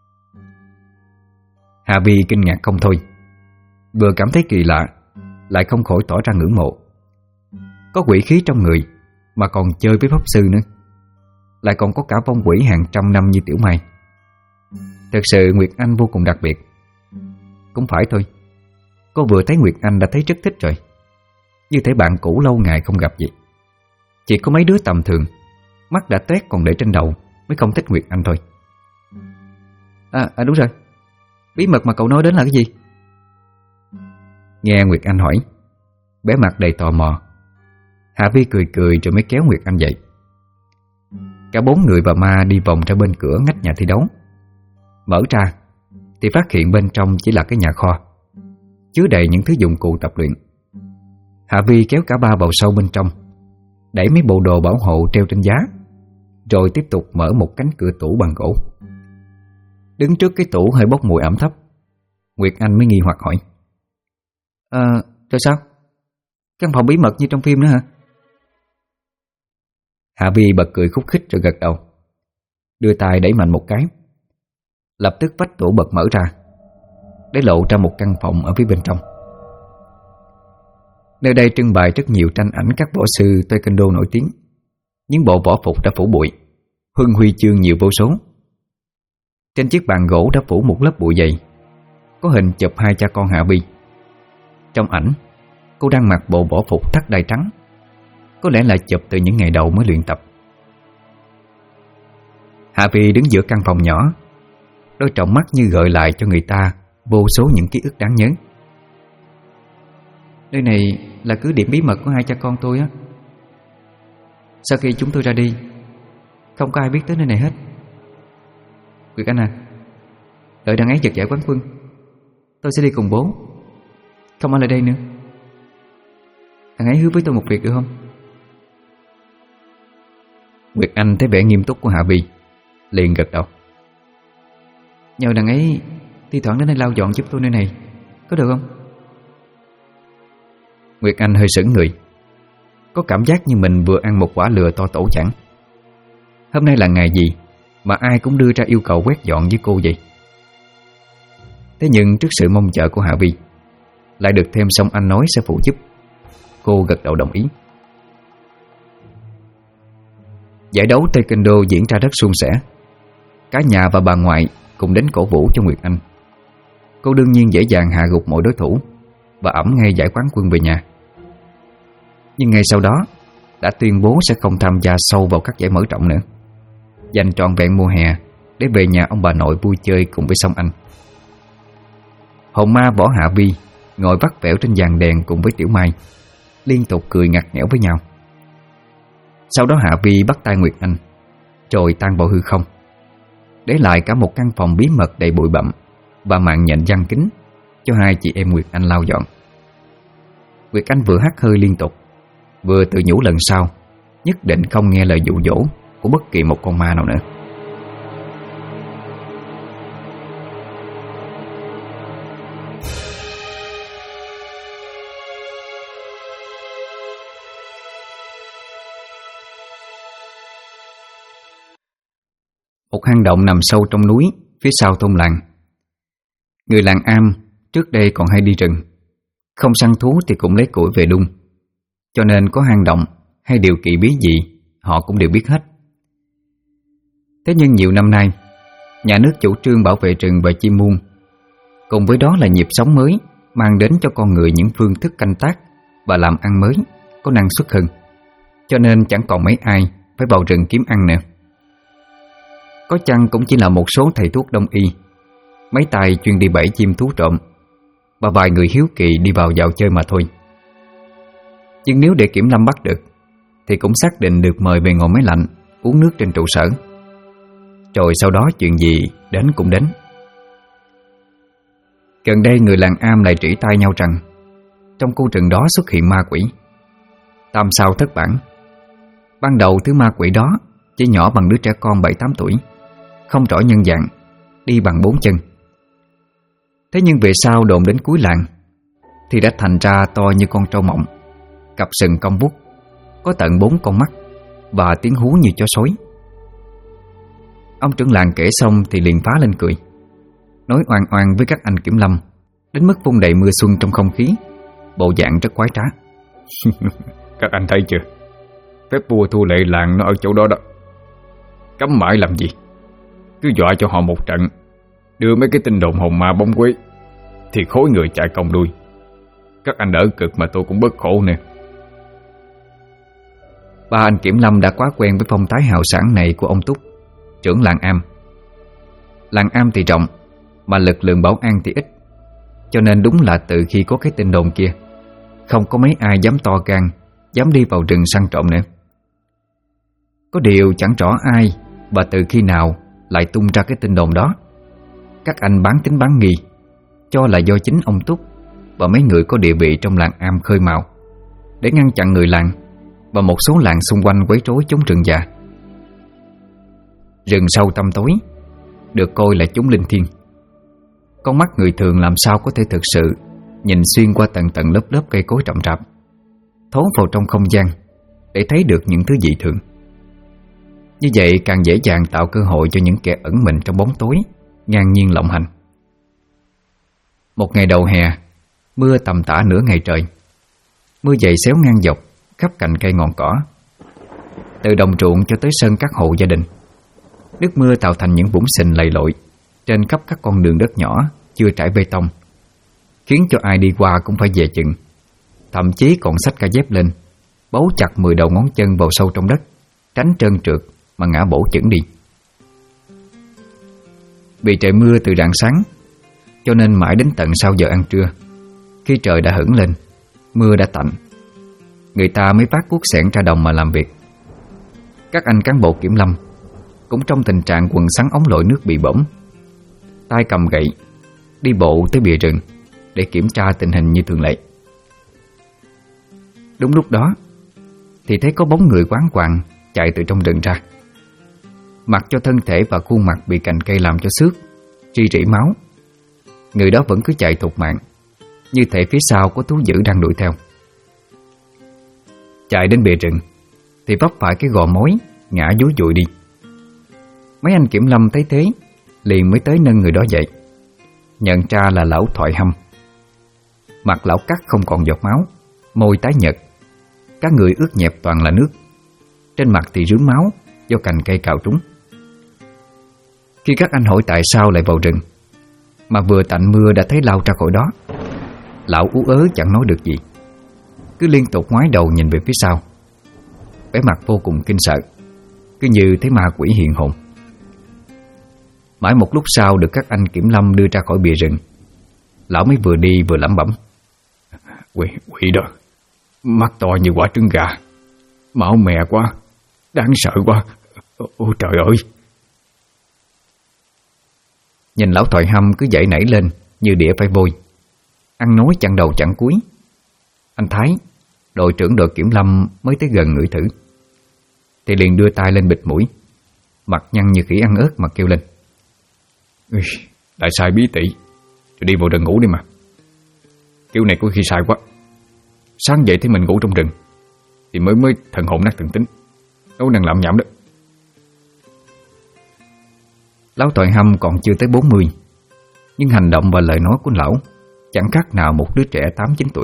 Hạ Vi kinh ngạc không thôi, vừa cảm thấy kỳ lạ, lại không khỏi tỏ ra ngưỡng mộ. Có quỷ khí trong người mà còn chơi với pháp sư nữa, lại còn có cả vong quỷ hàng trăm năm như Tiểu Mai. Thật sự Nguyệt Anh vô cùng đặc biệt. Cũng phải thôi, cô vừa thấy Nguyệt Anh đã thấy rất thích rồi, như thể bạn cũ lâu ngày không gặp vậy. Chỉ có mấy đứa tầm thường, mắt đã toét còn để trên đầu mới không thích Nguyệt Anh thôi. Đúng rồi. Bí mật mà cậu nói đến là cái gì? Nghe Nguyệt Anh hỏi, bé mặt đầy tò mò. Hạ Vi cười cười rồi mới kéo Nguyệt Anh dậy. Cả 4 người và ma đi vòng ra bên cửa ngách nhà thi đấu. Mở ra thì phát hiện bên trong chỉ là cái nhà kho chứa đầy những thứ dụng cụ tập luyện. Hạ Vi kéo cả ba vào sâu bên trong, đẩy mấy bộ đồ bảo hộ treo trên giá, rồi tiếp tục mở một cánh cửa tủ bằng gỗ. Đứng trước cái tủ hơi bốc mùi ẩm thấp, Nguyệt Anh mới nghi hoặc hỏi: Rồi sao? Căn phòng bí mật như trong phim nữa hả? Hạ Vi bật cười khúc khích rồi gật đầu, đưa tay đẩy mạnh một cái. Lập tức vách tủ bật mở ra, để lộ ra một căn phòng ở phía bên trong. Nơi đây trưng bày rất nhiều tranh ảnh các võ sư Taekwondo nổi tiếng. Những bộ võ phục đã phủ bụi, huân huy chương nhiều vô số. Trên chiếc bàn gỗ đã phủ một lớp bụi dày, có hình chụp hai cha con Hạ Vi. Trong ảnh, cô đang mặc bộ võ phục thắt đai trắng, có lẽ là chụp từ những ngày đầu mới luyện tập. Hạ Vi đứng giữa căn phòng nhỏ, đôi tròng mắt như gợi lại cho người ta vô số những ký ức đáng nhớ. Nơi này là cứ điểm bí mật của hai cha con tôi á. Sau khi chúng tôi ra đi, không có ai biết tới nơi này hết. Nguyệt Anh à, đợi đằng ấy giật giải quán quân, tôi sẽ đi cùng bố, không ở lại đây nữa. Thằng ấy hứa với tôi một việc được không? Nguyệt Anh thấy vẻ nghiêm túc của Hạ Vi, liền gật đầu. Nhờ đằng ấy thi thoảng đến đây lau dọn giúp tôi nơi này, có được không? Nguyệt Anh hơi sững người, có cảm giác như mình vừa ăn một quả lừa to tổ chẳng. Hôm nay là ngày gì mà ai cũng đưa ra yêu cầu quét dọn với cô vậy? Thế nhưng trước sự mong chờ của Hạ Vi, lại được thêm Song Anh nói sẽ phụ giúp, cô gật đầu đồng ý. Giải đấu Taekwondo diễn ra rất suôn sẻ. Cả nhà và bà ngoại cùng đến cổ vũ cho Nguyệt Anh. Cô đương nhiên dễ dàng hạ gục mọi đối thủ và ẵm ngay giải quán quân về nhà. Nhưng ngay sau đó đã tuyên bố sẽ không tham gia sâu vào các giải mở rộng nữa, dành trọn vẹn mùa hè để về nhà ông bà nội vui chơi cùng với Song Anh. Hồn ma Võ Hạ Vi ngồi vắt vẻo trên giàn đèn cùng với Tiểu Mai, liên tục cười ngặt nghẽo với nhau. Sau đó Hạ Vi bắt tay Nguyệt Anh, rồi tan vào hư không, để lại cả một căn phòng bí mật đầy bụi bặm và màn nhện giăng kín cho hai chị em Nguyệt Anh lau dọn. Nguyệt Anh vừa hắt hơi liên tục, vừa tự nhủ lần sau nhất định không nghe lời dụ dỗ của bất kỳ một con ma nào nữa. Một hang động nằm sâu trong núi phía sau thôn làng. Người làng Am trước đây còn hay đi rừng, không săn thú thì cũng lấy củi về đun, cho nên có hang động hay điều kỳ bí gì họ cũng đều biết hết. Thế nhưng nhiều năm nay, nhà nước chủ trương bảo vệ rừng và chim muôn, cùng với đó là nhịp sống mới mang đến cho con người những phương thức canh tác và làm ăn mới, có năng suất hơn, cho nên chẳng còn mấy ai phải vào rừng kiếm ăn nữa. Có chăng cũng chỉ là một số thầy thuốc đông y, mấy tay chuyên đi bẫy chim thú trộm, và vài người hiếu kỳ đi vào dạo chơi mà thôi. Nhưng nếu để kiểm lâm bắt được thì cũng xác định được mời về ngồi máy lạnh uống nước trên trụ sở. Rồi sau đó chuyện gì đến cũng đến. Gần đây người làng Am lại trĩ tai nhau rằng trong khu rừng đó xuất hiện ma quỷ. Tam sao thất bản. Ban đầu thứ ma quỷ đó chỉ nhỏ bằng đứa trẻ con 7-8 tuổi, không rõ nhân dạng, đi bằng 4 chân. Thế nhưng về sau đồn đến cuối làng thì đã thành ra to như con trâu mộng, cặp sừng cong vút, có tận 4 con mắt và tiếng hú như chó sói. Ông trưởng làng kể xong thì liền phá lên cười, nói oan oan với các anh kiểm lâm, đến mức vung đầy mưa xuân trong không khí, bộ dạng rất quái trá. Các anh thấy chưa, phép vua thu lệ làng nó ở chỗ đó đó. Cấm mãi làm gì, cứ dọa cho họ một trận, đưa mấy cái tin đồn hồn ma bóng quế, thì khối người chạy còng đuôi. Các anh đỡ cực mà tôi cũng bớt khổ nè. Ba anh kiểm lâm đã quá quen với phong thái hào sảng này của ông Túc, trưởng làng Am. Làng Am thì rộng, mà lực lượng bảo an thì ít, cho nên đúng là từ khi có cái tin đồn kia, không có mấy ai dám to gan, dám đi vào rừng săn trộm nữa. Có điều chẳng rõ ai và từ khi nào lại tung ra cái tin đồn đó. Các anh bán tín bán nghi, cho là do chính ông Túc và mấy người có địa vị trong làng Am khơi mào để ngăn chặn người làng và một số làng xung quanh quấy rối chống rừng già. Rừng sâu tăm tối được coi là chốn linh thiêng. Con mắt người thường làm sao có thể thực sự nhìn xuyên qua tầng tầng lớp lớp cây cối rậm rạp, thấu vào trong không gian để thấy được những thứ dị thường. Như vậy càng dễ dàng tạo cơ hội cho những kẻ ẩn mình trong bóng tối ngang nhiên lộng hành. Một ngày đầu hè, mưa tầm tã nửa ngày trời. Mưa dày xéo ngang dọc khắp cành cây ngọn cỏ, từ đồng ruộng cho tới sân các hộ gia đình. Nước mưa tạo thành những vũng sình lầy lội trên khắp các con đường đất nhỏ chưa trải bê tông, khiến cho ai đi qua cũng phải dè chừng, thậm chí còn xách cả dép lên, bấu chặt 10 đầu ngón chân vào sâu trong đất, tránh trơn trượt mà ngã bổ chững đi. Vì trời mưa từ rạng sáng, cho nên mãi đến tận sau giờ ăn trưa, khi trời đã hửng lên, mưa đã tạnh, người ta mới vác cuốc xẻng ra đồng mà làm việc. Các anh cán bộ kiểm lâm cũng trong tình trạng quần sắn ống lội nước bị bõm, tay cầm gậy, đi bộ tới bìa rừng để kiểm tra tình hình như thường lệ. Đúng lúc đó thì thấy có bóng người quáng quàng chạy từ trong rừng ra. Mặc cho thân thể và khuôn mặt bị cành cây làm cho xước, ri rỉ máu, người đó vẫn cứ chạy thục mạng, như thể phía sau có thú dữ đang đuổi theo. Chạy đến bìa rừng thì vấp phải cái gò mối, ngã dúi dụi đi. Mấy anh kiểm lâm thấy thế liền mới tới nâng người đó dậy, nhận ra là lão Thoại Hâm. Mặt lão cắt không còn giọt máu, môi tái nhợt, cả người ướt nhẹp toàn là nước, trên mặt thì rướm máu do cành cây cào trúng. Khi các anh hỏi tại sao lại vào rừng, mà vừa tạnh mưa đã thấy lao ra khỏi đó, lão ú ớ chẳng nói được gì, cứ liên tục ngoái đầu nhìn về phía sau, vẻ mặt vô cùng kinh sợ, cứ như thấy ma quỷ hiện hồn. Mãi một lúc sau được các anh kiểm lâm đưa ra khỏi bìa rừng, lão mới vừa đi vừa lẩm bẩm: Quỷ đó, mắt to như quả trứng gà, máu mè quá, đáng sợ quá. Ôi trời ơi! Nhìn lão Thoại Hâm cứ dậy nảy lên như đĩa phải vôi, ăn nói chặn đầu chặn cuối. Anh Thái, đội trưởng đội kiểm lâm mới tới gần ngửi thử thì liền đưa tay lên bịt mũi, mặt nhăn như khỉ ăn ớt mà kêu lên: Đại sai bí tỉ, rồi đi vào rừng ngủ đi mà. Kiểu này có khi sai quá. Sáng dậy thấy mình ngủ trong rừng thì mới thần hồn nát thần tính, đâu năng lạm nhảm đó. Lão Thoại Hâm còn chưa tới 40, nhưng hành động và lời nói của lão chẳng khác nào một đứa trẻ 8-9 tuổi.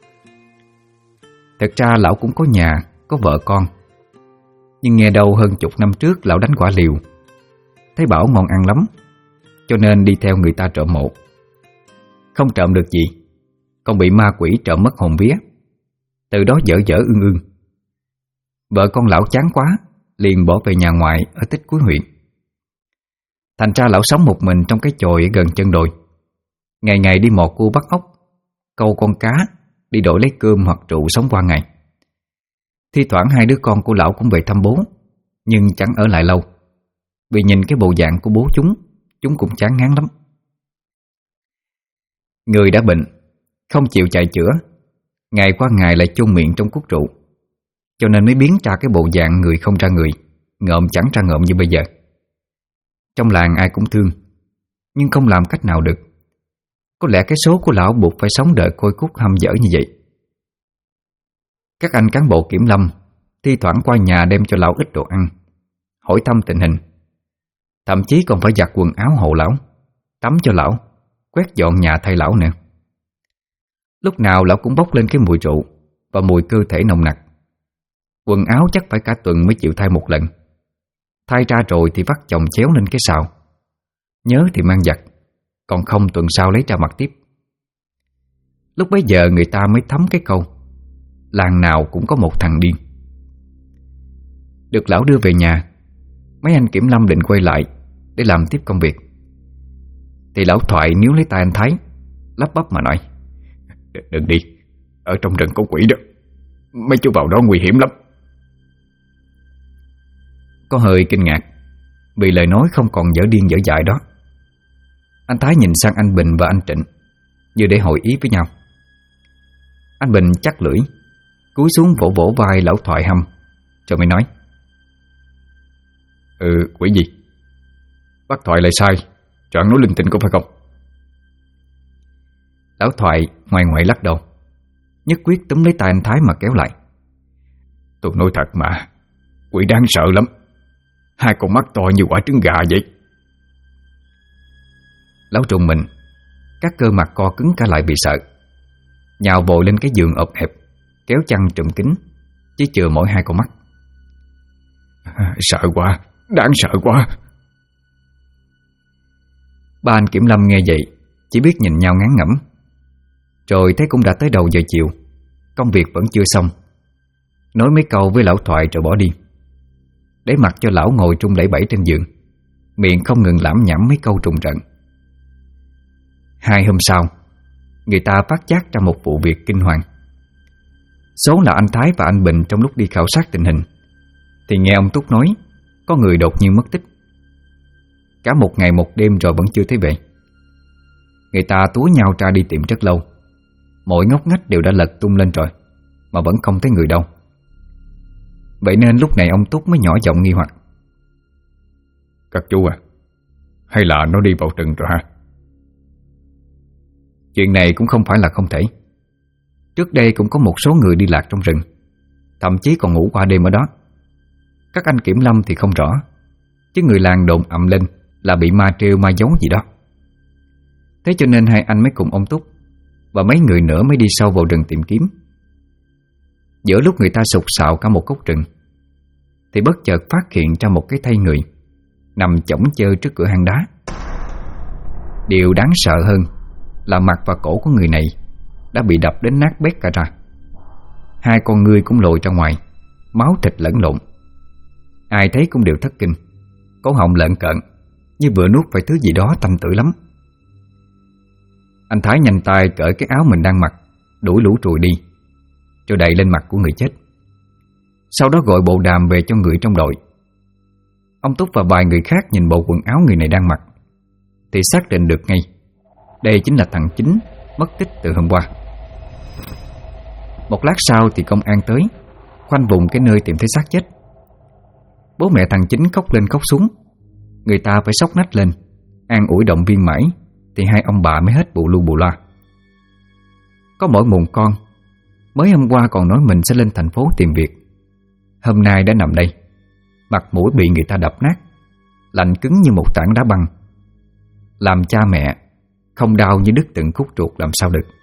Thật ra lão cũng có nhà, có vợ con, nhưng nghe đâu hơn chục năm trước lão đánh quả liều, thấy bảo ngon ăn lắm, cho nên đi theo người ta trộm mộ. Không trộm được gì, còn bị ma quỷ trộm mất hồn vía, từ đó dở dở ương ương. Vợ con lão chán quá, liền bỏ về nhà ngoại ở Tích Cuối huyện. Thành ra lão sống một mình trong cái chòi ở gần chân đồi, ngày ngày đi mò cua bắt ốc, câu con cá, đi đổi lấy cơm hoặc rượu sống qua ngày. Thi thoảng hai đứa con của lão cũng về thăm bố, nhưng chẳng ở lại lâu, vì nhìn cái bộ dạng của bố chúng cũng chán ngán lắm. Người đã bệnh, không chịu chạy chữa, ngày qua ngày lại chôn miệng trong cúc rượu, cho nên mới biến ra cái bộ dạng người không ra người, ngợm chẳng ra ngợm như bây giờ. Trong làng ai cũng thương, nhưng không làm cách nào được. Có lẽ cái số của lão buộc phải sống đợi coi cúc hăm dở như vậy. Các anh cán bộ kiểm lâm thi thoảng qua nhà đem cho lão ít đồ ăn, hỏi thăm tình hình, thậm chí còn phải giặt quần áo hộ lão, tắm cho lão, quét dọn nhà thay lão nữa. Lúc nào lão cũng bốc lên cái mùi rượu và mùi cơ thể nồng nặc. Quần áo chắc phải cả tuần mới chịu thay một lần. Thay ra rồi thì vắt chồng chéo lên cái sào, nhớ thì mang giặt, còn không tuần sau lấy ra mặc tiếp. Lúc bấy giờ người ta mới thấm cái câu làng nào cũng có một thằng điên. Được lão đưa về nhà, mấy anh kiểm lâm định quay lại để làm tiếp công việc, thì lão Thoại níu lấy tay anh Thái, lắp bắp mà nói: Đừng đi, ở trong rừng có quỷ đó, mấy chú vào đó nguy hiểm lắm. Có hơi kinh ngạc vì lời nói không còn dở điên dở dại đó, anh Thái nhìn sang anh Bình và anh Trịnh như để hội ý với nhau. Anh Bình chắc lưỡi, cúi xuống vỗ vỗ vai lão Thoại hăm, rồi mới nói: Quỷ gì? Bác Thoại lại sai, choạng nói linh tinh có phải không? Lão Thoại ngoài ngoại lắc đầu, nhất quyết túm lấy tay anh Thái mà kéo lại. Tôi nói thật mà, quỷ đáng sợ lắm, hai con mắt to như quả trứng gà vậy. Lão trùng mình, các cơ mặt co cứng cả lại vì sợ, nhào vội lên cái giường ộp hẹp, kéo chăn trùm kín, chỉ chừa mỗi hai con mắt. Sợ quá, đáng sợ quá. Ba anh kiểm lâm nghe vậy chỉ biết nhìn nhau ngán ngẩm. Rồi thấy cũng đã tới đầu giờ chiều, công việc vẫn chưa xong, nói mấy câu với lão Thoại rồi bỏ đi, để mặc cho lão ngồi trung lẫy bẫy trên giường, miệng không ngừng lẩm nhẩm mấy câu trùng trận. 2 hôm sau, người ta phát giác ra một vụ việc kinh hoàng. Số là anh Thái và anh Bình trong lúc đi khảo sát tình hình thì nghe ông Túc nói có người đột nhiên mất tích. Cả một ngày một đêm rồi vẫn chưa thấy về. Người ta túa nhau ra đi tìm rất lâu, mỗi ngóc ngách đều đã lật tung lên rồi mà vẫn không thấy người đâu. Vậy nên lúc này ông Túc mới nhỏ giọng nghi hoặc: Các chú à, hay là nó đi vào rừng rồi hả? Chuyện này cũng không phải là không thể. Trước đây cũng có một số người đi lạc trong rừng, thậm chí còn ngủ qua đêm ở đó. Các anh kiểm lâm thì không rõ, chứ người làng đồn ầm lên là bị ma trêu ma giấu gì đó. Thế cho nên hai anh mới cùng ông Túc và mấy người nữa mới đi sâu vào rừng tìm kiếm. Giữa lúc người ta sục sạo cả một góc rừng thì bất chợt phát hiện ra một cái thây người nằm chõng chơ trước cửa hang đá. Điều đáng sợ hơn là mặt và cổ của người này đã bị đập đến nát bét cả ra. Hai con ngươi cũng lồi ra ngoài, máu thịt lẫn lộn. Ai thấy cũng đều thất kinh, cổ họng lợn cợn như vừa nuốt phải thứ gì đó tanh tưởi lắm. Anh Thái nhanh tay cởi cái áo mình đang mặc, đuổi lũ ruồi đi, rồi đậy lên mặt của người chết. Sau đó gọi bộ đàm về cho người trong đội. Ông Túc và vài người khác nhìn bộ quần áo người này đang mặc thì xác định được ngay đây chính là thằng Chính mất tích từ hôm qua. Một lát sau thì công an tới, khoanh vùng cái nơi tìm thấy xác chết. Bố mẹ thằng Chính khóc lên khóc xuống, người ta phải xốc nách lên an ủi động viên mãi thì hai ông bà mới hết bù lu bù loa. Có mỗi mụn con, mới hôm qua còn nói mình sẽ lên thành phố tìm việc, hôm nay đã nằm đây, mặt mũi bị người ta đập nát, lạnh cứng như một tảng đá băng. Làm cha mẹ không đau như đứt từng khúc ruột làm sao được.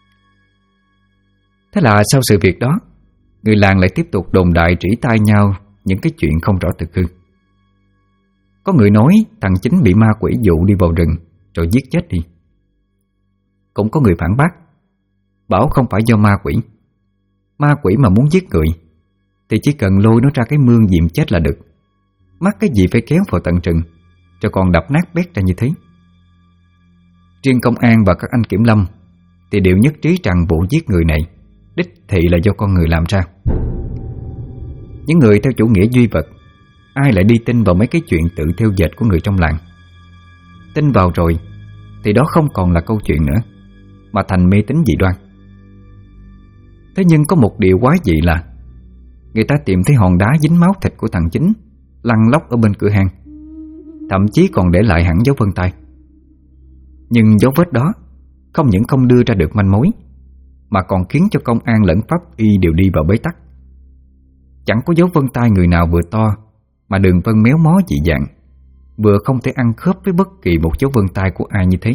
Thế là sau sự việc đó, người làng lại tiếp tục đồn đại trĩ tai nhau những cái chuyện không rõ thực hư. Có người nói thằng Chính bị ma quỷ dụ đi vào rừng rồi giết chết đi. Cũng có người phản bác, bảo không phải do ma quỷ. Ma quỷ mà muốn giết người thì chỉ cần lôi nó ra cái mương diệm chết là được, mắc cái gì phải kéo vào tận rừng rồi còn đập nát bét ra như thế. Riêng công an và các anh kiểm lâm thì đều nhất trí rằng vụ giết người này đích thị là do con người làm ra. Những người theo chủ nghĩa duy vật, ai lại đi tin vào mấy cái chuyện tự theo dệt của người trong làng. Tin vào rồi thì đó không còn là câu chuyện nữa, mà thành mê tín dị đoan. Thế nhưng có một điều quái dị là người ta tìm thấy hòn đá dính máu thịt của thằng Chính lăn lóc ở bên cửa hang, thậm chí còn để lại hẳn dấu vân tay. Nhưng dấu vết đó không những không đưa ra được manh mối, mà còn khiến cho công an lẫn pháp y đều đi vào bế tắc. Chẳng có dấu vân tay người nào vừa to mà đường vân méo mó dị dạng, vừa không thể ăn khớp với bất kỳ một dấu vân tay của ai như thế.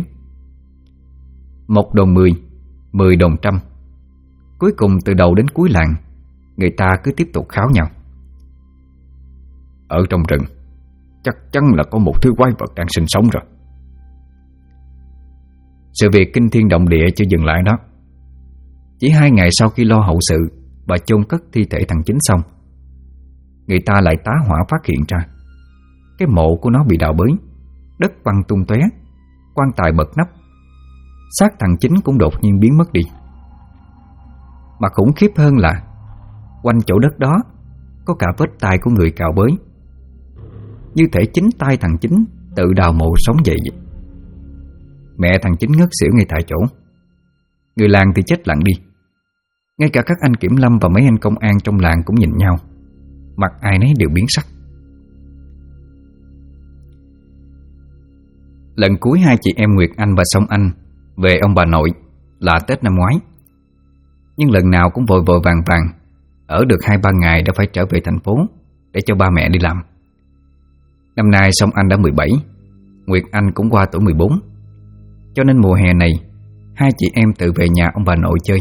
1 đồn 10, 10 đồn trăm. Cuối cùng từ đầu đến cuối làng, người ta cứ tiếp tục kháo nhau. Ở trong rừng chắc chắn là có một thứ quái vật đang sinh sống rồi. Sự việc kinh thiên động địa chưa dừng lại đó. Chỉ 2 ngày sau khi lo hậu sự và chôn cất thi thể thằng Chính xong, người ta lại tá hỏa phát hiện ra cái mộ của nó bị đào bới, đất văng tung tóe, quan tài bật nắp, xác thằng Chính cũng đột nhiên biến mất đi. Mà khủng khiếp hơn là quanh chỗ đất đó có cả vết tay của người cào bới, như thể chính tay thằng Chính tự đào mộ sống dậy. Mẹ thằng Chính ngất xỉu ngay tại chỗ. Người làng thì chết lặng đi. Ngay cả các anh kiểm lâm và mấy anh công an trong làng cũng nhìn nhau, mặt ai nấy đều biến sắc. Lần cuối hai chị em Nguyệt Anh và Song Anh về ông bà nội là Tết năm ngoái. Nhưng lần nào cũng vội vội vàng vàng, ở được 2-3 ngày đã phải trở về thành phố để cho ba mẹ đi làm. Năm nay Song Anh đã 17, Nguyệt Anh cũng qua tuổi 14. Cho nên mùa hè này hai chị em tự về nhà ông bà nội chơi.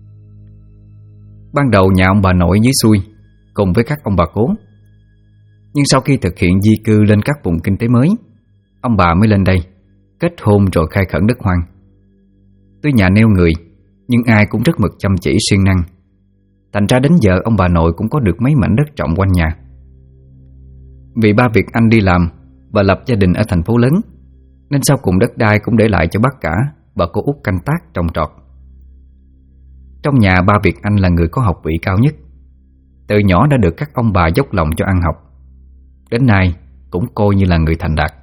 Ban đầu nhà ông bà nội dưới xuôi cùng với các ông bà cố. Nhưng sau khi thực hiện di cư lên các vùng kinh tế mới, ông bà mới lên đây kết hôn rồi khai khẩn đất hoang. Tuy nhà neo người, nhưng ai cũng rất mực chăm chỉ siêng năng. Thành ra đến giờ ông bà nội cũng có được mấy mảnh đất rộng quanh nhà. Vì ba Việt Anh đi làm và lập gia đình ở thành phố lớn, nên sau cùng đất đai cũng để lại cho bác cả và cô út canh tác trồng trọt. Trong nhà ba Việt Anh là người có học vị cao nhất. Từ nhỏ đã được các ông bà dốc lòng cho ăn học. Đến nay cũng coi như là người thành đạt.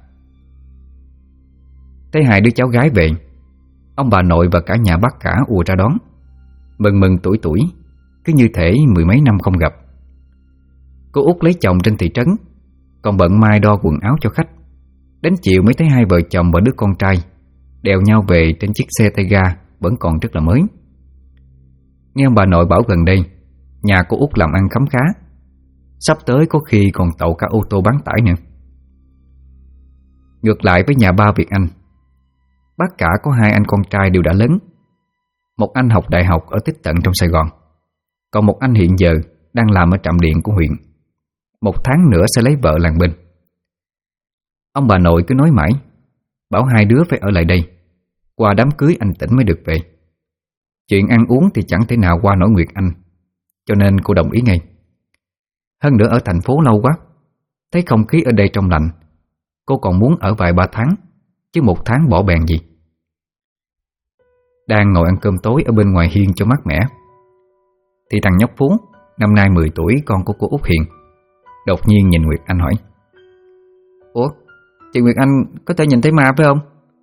Thấy hai đứa cháu gái về, ông bà nội và cả nhà bác cả ùa ra đón, mừng mừng tuổi tuổi, cứ như thể 10 mấy năm không gặp. Cô út lấy chồng trên thị trấn, còn bận mai đo quần áo cho khách. Đến chiều mới thấy hai vợ chồng và đứa con trai đèo nhau về trên chiếc xe tay ga vẫn còn rất là mới. Nghe ông bà nội bảo gần đây nhà cô út làm ăn khấm khá, sắp tới có khi còn tậu cả ô tô bán tải nữa. Ngược lại với nhà ba Việt Anh, bác cả có 2 anh con trai đều đã lớn. Một anh học đại học ở Tích Tận trong Sài Gòn, còn một anh hiện giờ đang làm ở trạm điện của huyện. 1 tháng nữa sẽ lấy vợ làng bên. Ông bà nội cứ nói mãi, bảo hai đứa phải ở lại đây, qua đám cưới anh Tĩnh mới được về. Chuyện ăn uống thì chẳng thể nào qua nổi Nguyệt Anh, cho nên cô đồng ý ngay. Hơn nữa ở thành phố lâu quá, thấy không khí ở đây trong lạnh, cô còn muốn ở vài 3 tháng, chứ 1 tháng bỏ bèn gì. Đang ngồi ăn cơm tối ở bên ngoài hiên cho mát mẻ, thì thằng nhóc Phú, năm nay 10 tuổi, con của cô út Hiền, đột nhiên nhìn Nguyệt Anh hỏi: "Ủa, chị Nguyệt Anh có thể nhìn thấy ma phải không?"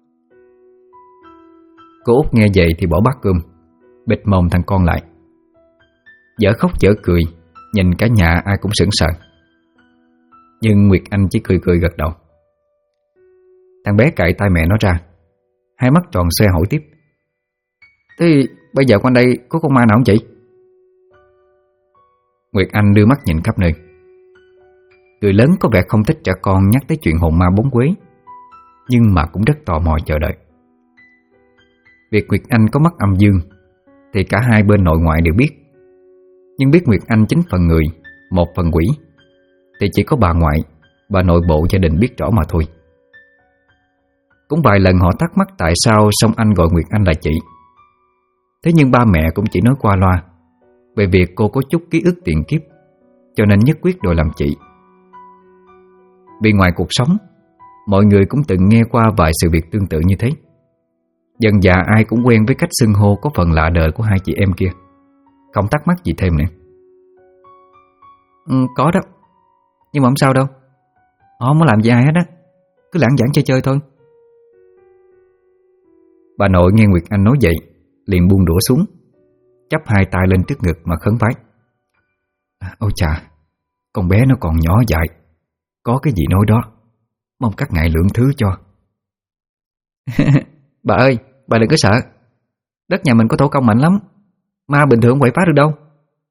Cô út nghe vậy thì bỏ bát cơm, bịt mồm thằng con lại, dở khóc dở cười, nhìn cả nhà ai cũng sững sờ. Nhưng Nguyệt Anh chỉ cười cười gật đầu. Thằng bé cạy tai mẹ nó ra, hai mắt tròn xoe hỏi tiếp: "Thế bây giờ quanh đây có con ma nào không chị?" Nguyệt Anh đưa mắt nhìn khắp nơi. Người lớn có vẻ không thích trẻ con nhắc tới chuyện hồn ma bóng quế, nhưng mà cũng rất tò mò chờ đợi. Việc Nguyệt Anh có mắt âm dương thì cả hai bên nội ngoại đều biết. Nhưng biết Nguyệt Anh 9 phần người, 1 phần quỷ thì chỉ có bà ngoại, bà nội bộ gia đình biết rõ mà thôi. Cũng vài lần họ thắc mắc tại sao Song Anh gọi Nguyệt Anh là chị. Thế nhưng ba mẹ cũng chỉ nói qua loa về việc cô có chút ký ức tiền kiếp, cho nên nhất quyết đòi làm chị. Vì ngoài cuộc sống, mọi người cũng từng nghe qua vài sự việc tương tự như thế. Dần dà ai cũng quen với cách xưng hô có phần lạ đời của hai chị em kia, không thắc mắc gì thêm nữa. Có đó, nhưng mà không sao đâu, họ không có làm gì ai hết á, cứ lãng giảng chơi chơi thôi. Bà nội nghe Nguyệt Anh nói vậy liền buông đũa xuống, chắp hai tay lên trước ngực mà khấn vái: "Ôi chà, con bé nó còn nhỏ dại, có cái gì nói đó, mong các ngài lượng thứ cho." "Bà ơi, bà đừng có sợ, đất nhà mình có thổ công mạnh lắm, ma bình thường không quậy phá được đâu."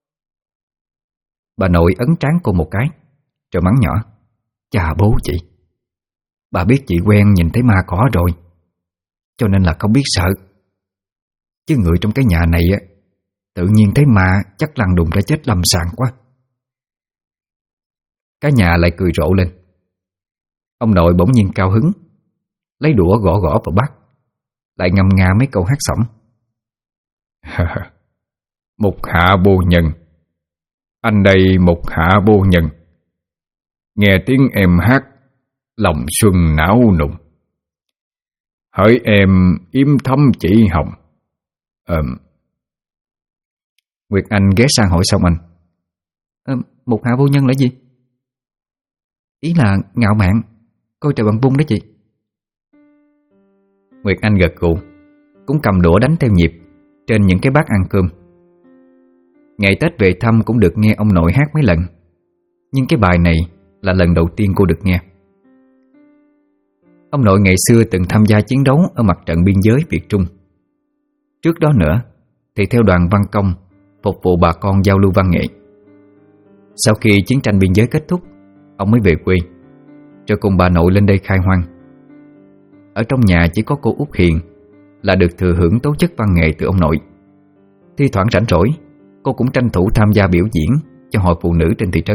Bà nội ấn trán cô một cái rồi mắng nhỏ: "Chà bố chị, bà biết chị quen nhìn thấy ma cỏ rồi, cho nên là không biết sợ. Chứ người trong cái nhà này á, tự nhiên thấy ma chắc lăn đùng ra chết lâm sàng quá." Cả nhà lại cười rộ lên. Ông nội bỗng nhiên cao hứng, lấy đũa gõ gõ vào bát, lại ngâm nga mấy câu hát xẩm: "Mục hạ vô nhân, anh đây mục hạ vô nhân, nghe tiếng em hát lòng xuân não nùng. Hỡi em yếm thấm chỉ hồng. Nguyệt Anh ghé sang hỏi Song Anh. Một hạ vô nhân là gì? Ý là ngạo mạn, coi trời bằng vung đó chị. Nguyệt Anh gật gù, cũng cầm đũa đánh theo nhịp trên những cái bát ăn cơm. Ngày Tết về thăm cũng được nghe ông nội hát mấy lần, nhưng cái bài này là lần đầu tiên cô được nghe. Ông nội ngày xưa từng tham gia chiến đấu ở mặt trận biên giới Việt Trung. Trước đó nữa thì theo đoàn văn công phục vụ bà con giao lưu văn nghệ. Sau khi chiến tranh biên giới kết thúc, ông mới về quê, rồi cùng bà nội lên đây khai hoang. Ở trong nhà chỉ có cô Út Hiền là được thừa hưởng tố chất văn nghệ từ ông nội. Thi thoảng rảnh rỗi, cô cũng tranh thủ tham gia biểu diễn cho hội phụ nữ trên thị trấn.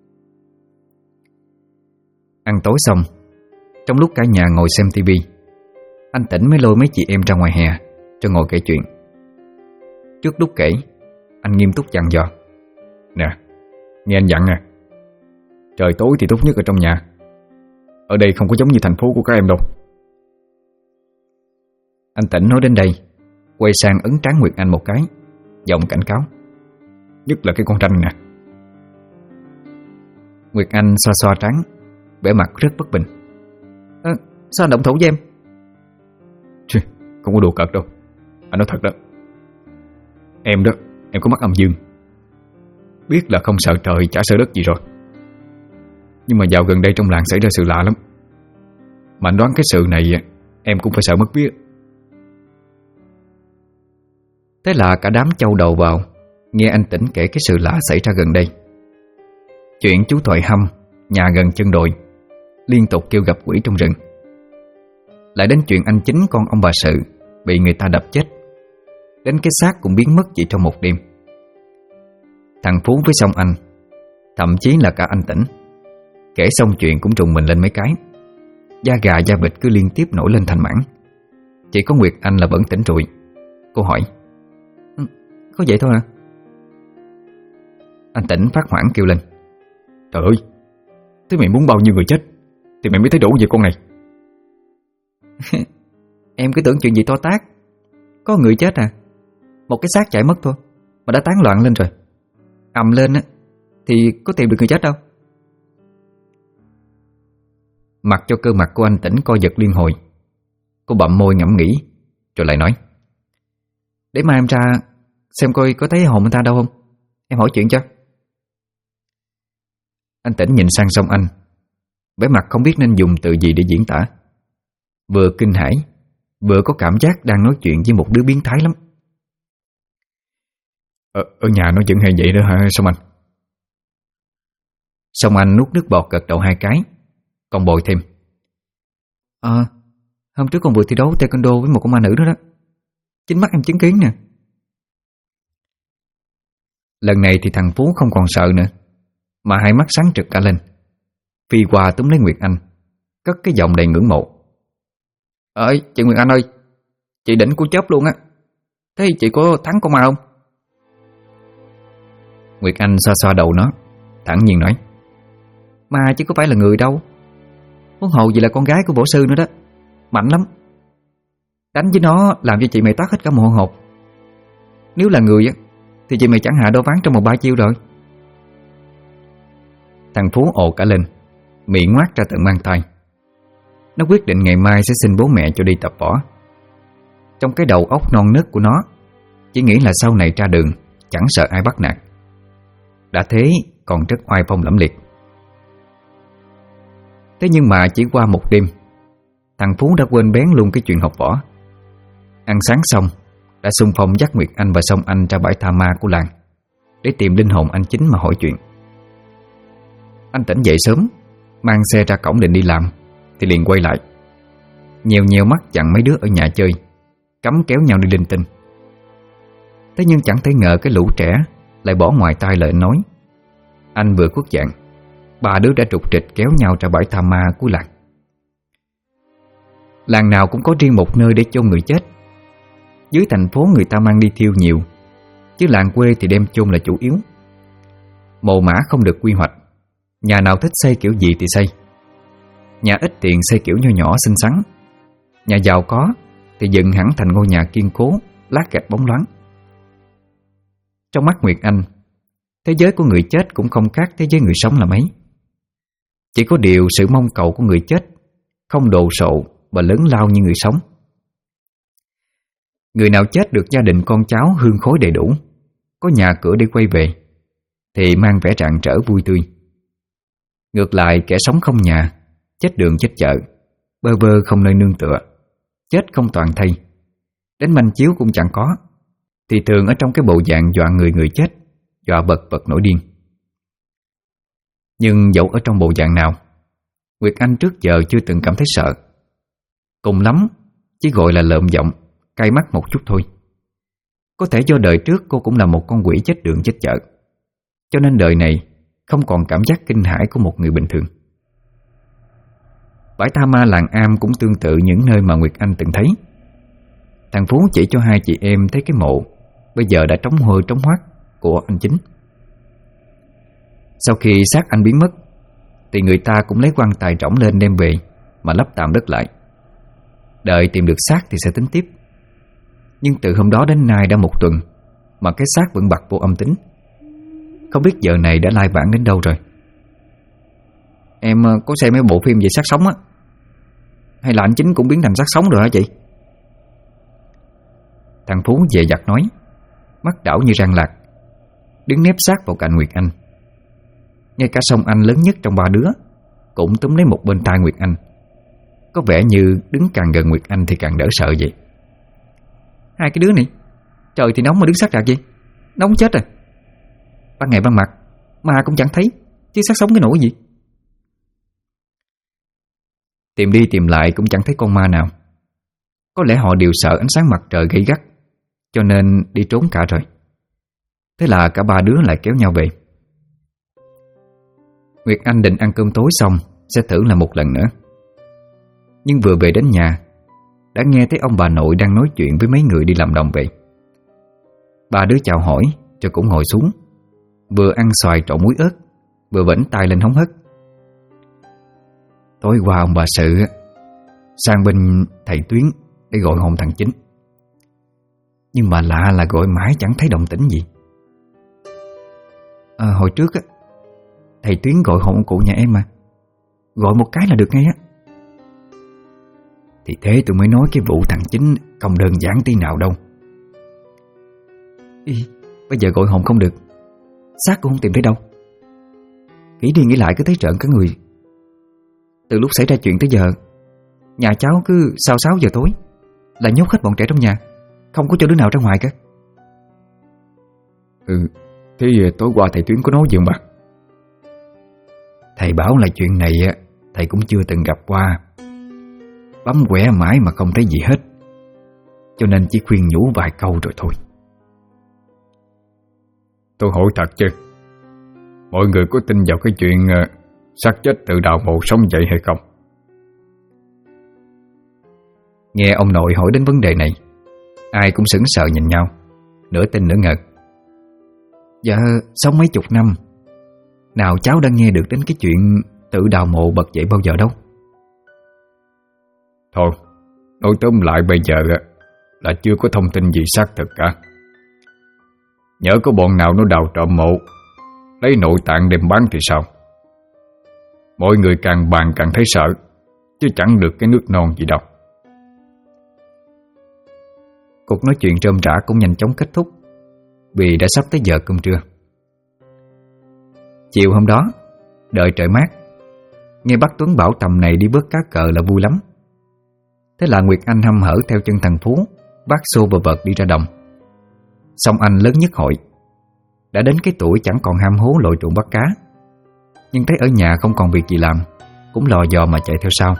Ăn tối xong, trong lúc cả nhà ngồi xem tivi, anh Tĩnh mới lôi mấy chị em ra ngoài hè cho ngồi kể chuyện. Trước lúc kể, anh nghiêm túc dặn dò. Nè, nghe anh dặn nè, trời tối thì tốt nhất ở trong nhà. Ở đây không có giống như thành phố của các em đâu. Anh Tĩnh nói đến đây, quay sang ấn trán Nguyệt Anh một cái, giọng cảnh cáo. Nhất là cái con tranh nè. Nguyệt Anh xoa xoa trán, vẻ mặt rất bất bình. Sao anh động thủ với em? Chứ, không có đùa cợt đâu, anh nói thật đó. Em đó, em có mắt âm dương, biết là không sợ trời chả sợ đất gì rồi. Nhưng mà dạo gần đây trong làng xảy ra sự lạ lắm, mà anh đoán cái sự này em cũng phải sợ mất vía. Thế là cả đám châu đầu vào nghe anh Tĩnh kể cái sự lạ xảy ra gần đây. Chuyện chú Thoại Hâm, nhà gần chân đồi, liên tục kêu gặp quỷ trong rừng. Lại đến chuyện anh Chính con ông bà Sự bị người ta đập chết, đến cái xác cũng biến mất chỉ trong một đêm. Thằng Phú với Song Anh, thậm chí là cả anh Tĩnh, kể xong chuyện cũng trùng mình lên mấy cái. Da gà da vịt cứ liên tiếp nổi lên thành mảng. Chỉ có Nguyệt Anh là vẫn tỉnh rụi. Cô hỏi: Có vậy thôi hả? Anh Tĩnh phát hoảng kêu lên: Trời ơi, thế mày muốn bao nhiêu người chết thì mày mới thấy đủ vậy con này? Em cứ tưởng chuyện gì to tát. Có người chết à, một cái xác chạy mất thôi mà đã tán loạn lên rồi. Ầm lên á thì có tìm được người chết đâu. Mặc cho cơ mặt của anh Tĩnh co giật liên hồi. Cô bậm môi ngẫm nghĩ, rồi lại nói: Để mai em ra xem coi có thấy hồn người ta đâu không, em hỏi chuyện cho. Anh Tĩnh nhìn sang Song Anh, vẻ mặt không biết nên dùng từ gì để diễn tả. Vừa kinh hãi, vừa có cảm giác đang nói chuyện với một đứa biến thái lắm. Ở nhà nó vẫn hay vậy đó hả Song Anh? Song Anh nuốt nước bọt gật đầu hai cái, còn bồi thêm: Hôm trước con vừa thi đấu taekwondo với một con ma nữ đó đó. Chính mắt em chứng kiến nè. Lần này thì thằng Phú không còn sợ nữa, mà hai mắt sáng trực cả lên, phi qua túm lấy Nguyệt Anh, cất cái giọng đầy ngưỡng mộ: Chị Nguyệt Anh ơi, chị đỉnh của chớp luôn á. Thế chị có thắng con ma không? Nguyệt Anh xoa xoa đầu nó, thản nhiên nói: Ma chứ có phải là người đâu. Huống hồ gì là con gái của bổ sư nữa đó, mạnh lắm. Đánh với nó làm cho chị mày toát hết cả mồ hột. Nếu là người á thì chị mày chẳng hạ đôi ván trong 1-3 chiêu rồi. Thằng Phú ồ cả lên, miệng ngoác ra tận mang tai. Nó quyết định ngày mai sẽ xin bố mẹ cho đi tập võ. Trong cái đầu óc non nớt của nó chỉ nghĩ là sau này ra đường chẳng sợ ai bắt nạt. Đã thế còn rất oai phong lẫm liệt. Thế nhưng mà chỉ qua một đêm, thằng Phú đã quên bén luôn cái chuyện học võ. Ăn sáng xong, đã xung phong dắt Nguyệt Anh và Song Anh ra bãi tha ma của làng để tìm linh hồn anh Chính mà hỏi chuyện. Anh Tỉnh dậy sớm, mang xe ra cổng định đi làm thì liền quay lại, nhèo nhèo mắt dặn mấy đứa ở nhà chơi, cấm kéo nhau đi linh tinh. Thế nhưng chẳng thể ngờ cái lũ trẻ lại bỏ ngoài tai lời nói. Anh vừa khuất dạng, ba đứa đã trục trịch kéo nhau ra bãi tha ma của làng. Làng nào cũng có riêng một nơi để chôn người chết. Dưới thành phố người ta mang đi thiêu nhiều, chứ làng quê thì đem chôn là chủ yếu. Mồ mả không được quy hoạch, nhà nào thích xây kiểu gì thì xây. Nhà ít tiền xây kiểu nho nhỏ xinh xắn, nhà giàu có thì dựng hẳn thành ngôi nhà kiên cố, lát gạch bóng loáng. Trong mắt Nguyệt Anh, thế giới của người chết cũng không khác thế giới người sống là mấy. Chỉ có điều sự mong cầu của người chết không đồ sộ và lớn lao như người sống. Người nào chết được gia đình con cháu hương khói đầy đủ, có nhà cửa để quay về, thì mang vẻ rạng rỡ vui tươi. Ngược lại kẻ sống không nhà, chết đường chết chợ, bơ vơ không nơi nương tựa, chết không toàn thây, đến manh chiếu cũng chẳng có, thì thường ở trong cái bộ dạng dọa người chết, dọa bật nổi điên. Nhưng dẫu ở trong bộ dạng nào, Nguyệt Anh trước giờ chưa từng cảm thấy sợ. Cùng lắm chỉ gọi là lợm giọng, cay mắt một chút thôi. Có thể do đời trước cô cũng là một con quỷ chết đường chết chợ, cho nên đời này không còn cảm giác kinh hãi của một người bình thường. Bãi tha ma làng Am cũng tương tự những nơi mà Nguyệt Anh từng thấy. Thằng Phú chỉ cho hai chị em thấy cái mộ bây giờ đã trống hôi trống hoác của anh Chính. Sau khi xác anh biến mất thì người ta cũng lấy quan tài trỏng lên đem về mà lấp tạm đất lại. Đợi tìm được xác thì sẽ tính tiếp. Nhưng từ hôm đó đến nay đã một tuần mà cái xác vẫn bặt vô âm tính. Không biết giờ này đã lai vãng đến đâu rồi. Em có xem mấy bộ phim về xác sống á, hay là anh Chính cũng biến thành xác sống rồi hả chị? Thằng Phú dè dặt nói, mắt đảo như răng lạc, đứng nép sát vào cạnh Nguyệt Anh. Ngay cả Song Anh lớn nhất trong ba đứa cũng túm lấy một bên tai Nguyệt Anh, có vẻ như đứng càng gần Nguyệt Anh thì càng đỡ sợ vậy. Hai cái đứa này, trời thì nóng mà đứng sát rạc gì, nóng chết rồi. Ban ngày ban mặt mà cũng chẳng thấy, chứ xác sống cái nỗi gì. Tìm đi tìm lại cũng chẳng thấy con ma nào. Có lẽ họ đều sợ ánh sáng mặt trời gay gắt, cho nên đi trốn cả rồi. Thế là cả ba đứa lại kéo nhau về. Nguyệt Anh định ăn cơm tối xong sẽ thử lại một lần nữa. Nhưng vừa về đến nhà đã nghe thấy ông bà nội đang nói chuyện với mấy người đi làm đồng về. Ba đứa chào hỏi rồi cũng ngồi xuống, vừa ăn xoài trộn muối ớt, vừa vểnh tai lên hóng hớt. Tối qua ông bà Sự sang bên thầy Tuyến để gọi hồn thằng Chính. Nhưng mà lạ là gọi mãi chẳng thấy động tĩnh gì. Hồi trước thầy Tuyến gọi hồn ông cụ nhà em mà, gọi một cái là được ngay á. Thì thế tôi mới nói cái vụ thằng Chính không đơn giản tí nào đâu. Bây giờ gọi hồn không được, xác cũng không tìm thấy đâu. Nghĩ đi nghĩ lại cứ thấy trợn cả người. Từ lúc xảy ra chuyện tới giờ, nhà cháu cứ sau 6 giờ tối là nhốt hết bọn trẻ trong nhà, không có cho đứa nào ra ngoài cả. Thế tối qua thầy Tuyến có nói gì không bà? Thầy bảo là chuyện này thầy cũng chưa từng gặp qua, bấm quẻ mãi mà không thấy gì hết, cho nên chỉ khuyên nhủ vài câu rồi thôi. Tôi hỏi thật chứ, mọi người có tin vào cái chuyện xác chết tự đào mộ sống dậy hay không? Nghe ông nội hỏi đến vấn đề này, ai cũng sững sờ nhìn nhau, nửa tin nửa ngờ. Dạ, sống mấy chục năm, nào cháu đã nghe được đến cái chuyện tự đào mộ bật dậy bao giờ đâu. Thôi, nói tóm lại bây giờ là chưa có thông tin gì xác thực cả. Nhỡ có bọn nào nó đào trộm mộ, lấy nội tạng đem bán thì sao? Mọi người càng bàn càng thấy sợ, chứ chẳng được cái nước non gì đâu. Cuộc nói chuyện rơm rã cũng nhanh chóng kết thúc, vì đã sắp tới giờ cơm trưa. Chiều hôm đó, đợi trời mát, nghe bác Tuấn bảo tầm này đi bớt cá cờ là vui lắm. Thế là Nguyệt Anh hăm hở theo chân thằng Phú, vác xô và vợt đi ra đồng. Xong anh lớn nhất hội, đã đến cái tuổi chẳng còn ham hố lội ruộng bắt cá, nhưng thấy ở nhà không còn việc gì làm, cũng lò dò mà chạy theo sau.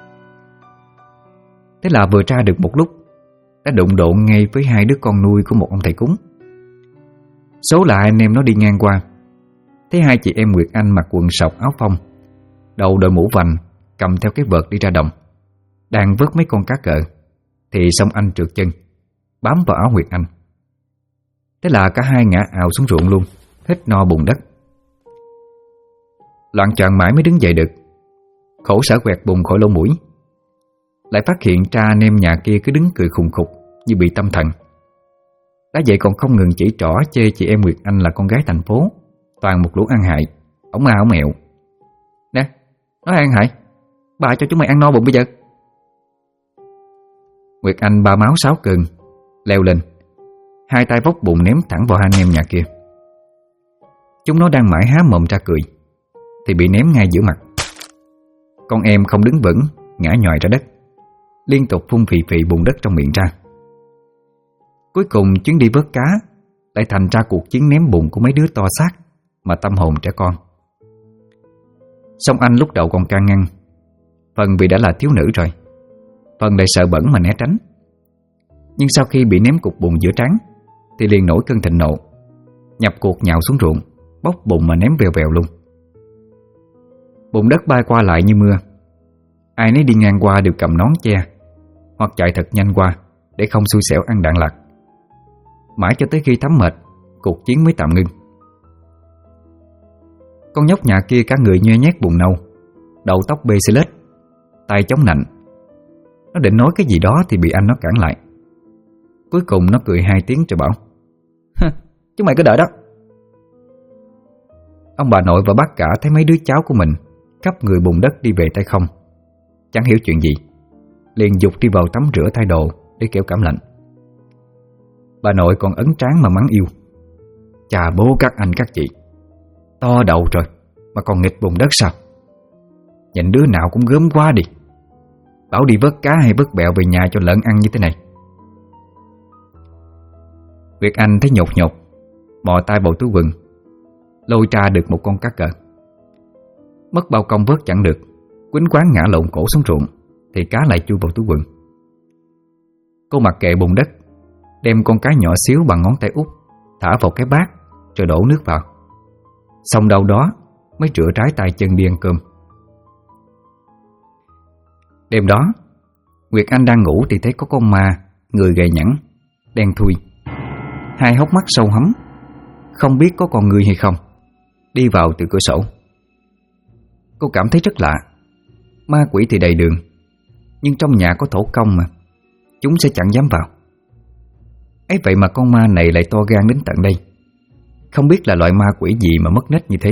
Thế là vừa ra được một lúc, đã đụng độ ngay với hai đứa con nuôi của một ông thầy cúng. Số là anh em nó đi ngang qua, thấy hai chị em Nguyệt Anh mặc quần sọc áo phông, đầu đội mũ vành, cầm theo cái vợt đi ra đồng, đang vớt mấy con cá cờ, thì xong anh trượt chân, bám vào áo Nguyệt Anh. Thế là cả hai ngã ào xuống ruộng luôn, hết no bùn đất. Loạng choạng mãi mới đứng dậy được. khổ sở quẹt bùng khỏi lỗ mũi. Lại phát hiện ra anh em nhà kia cứ đứng cười khùng khục như bị tâm thần. Đã vậy còn không ngừng chỉ trỏ chê chị em Nguyệt Anh là con gái thành phố, toàn một lũ ăn hại, ổng ma ổng mẹo. Nè, nói ăn hại, bà cho chúng mày ăn no bụng bây giờ. Nguyệt Anh ba máu sáu cơn, leo lên, hai tay vốc bụng ném thẳng vào hai anh em nhà kia. Chúng nó đang mãi há mồm ra cười thì bị ném ngay giữa mặt. Con em không đứng vững, ngã nhòi ra đất, liên tục phun phì phì bùn đất trong miệng ra. Cuối cùng chuyến đi vớt cá lại thành ra cuộc chiến ném bùn của mấy đứa to xác mà tâm hồn trẻ con. Song Anh lúc đầu còn can ngăn, phần vì đã là thiếu nữ rồi, phần lại sợ bẩn mà né tránh. Nhưng sau khi bị ném cục bùn giữa trán thì liền nổi cơn thịnh nộ, nhập cuộc nhào xuống ruộng, bốc bùn mà ném vèo vèo luôn. Bùn đất bay qua lại như mưa. Ai nấy đi ngang qua đều cầm nón che hoặc chạy thật nhanh qua để không xui xẻo ăn đạn lạc. Mãi cho tới khi thấm mệt, cuộc chiến mới tạm ngưng. Con nhóc nhà kia cả người nhoe nhét bùn nâu, đầu tóc bê xê lết, tay chống nạnh. Nó định nói cái gì đó thì bị anh nó cản lại. Cuối cùng nó cười hai tiếng rồi bảo: chúng mày cứ đợi đó. Ông bà nội và bác cả thấy mấy đứa cháu của mình khắp người bùn đất đi về tay không, chẳng hiểu chuyện gì, liền giục đi vào tắm rửa thay đồ để kẻo cảm lạnh. Bà nội còn ấn trán mà mắng yêu: chà bố các anh các chị, to đầu rồi mà còn nghịch bùn đất sao? Nhìn đứa nào cũng gớm quá đi. Bảo đi vớt cá hay vớt bẹo về nhà cho lợn ăn như thế này. Việt Anh thấy nhột nhột, mò tay bầu túi quần, lôi ra được một con cá cờ. Mất bao công vớt chẳng được, quýnh quán ngã lộn cổ xuống ruộng thì cá lại chui vào túi quần. Cô mặc kệ bùn đất, đem con cá nhỏ xíu bằng ngón tay út thả vào cái bát rồi đổ nước vào. Xong đâu đó mới rửa trái tay chân đi ăn cơm. Đêm đó Nguyệt Anh đang ngủ thì thấy có con ma, người gầy nhẵn, đen thui, hai hốc mắt sâu hắm, không biết có con người hay không, đi vào từ cửa sổ. Cô cảm thấy rất lạ. Ma quỷ thì đầy đường, nhưng trong nhà có thổ công mà, chúng sẽ chẳng dám vào. Ấy vậy mà con ma này lại to gan đến tận đây. Không biết là loại ma quỷ gì mà mất nết như thế.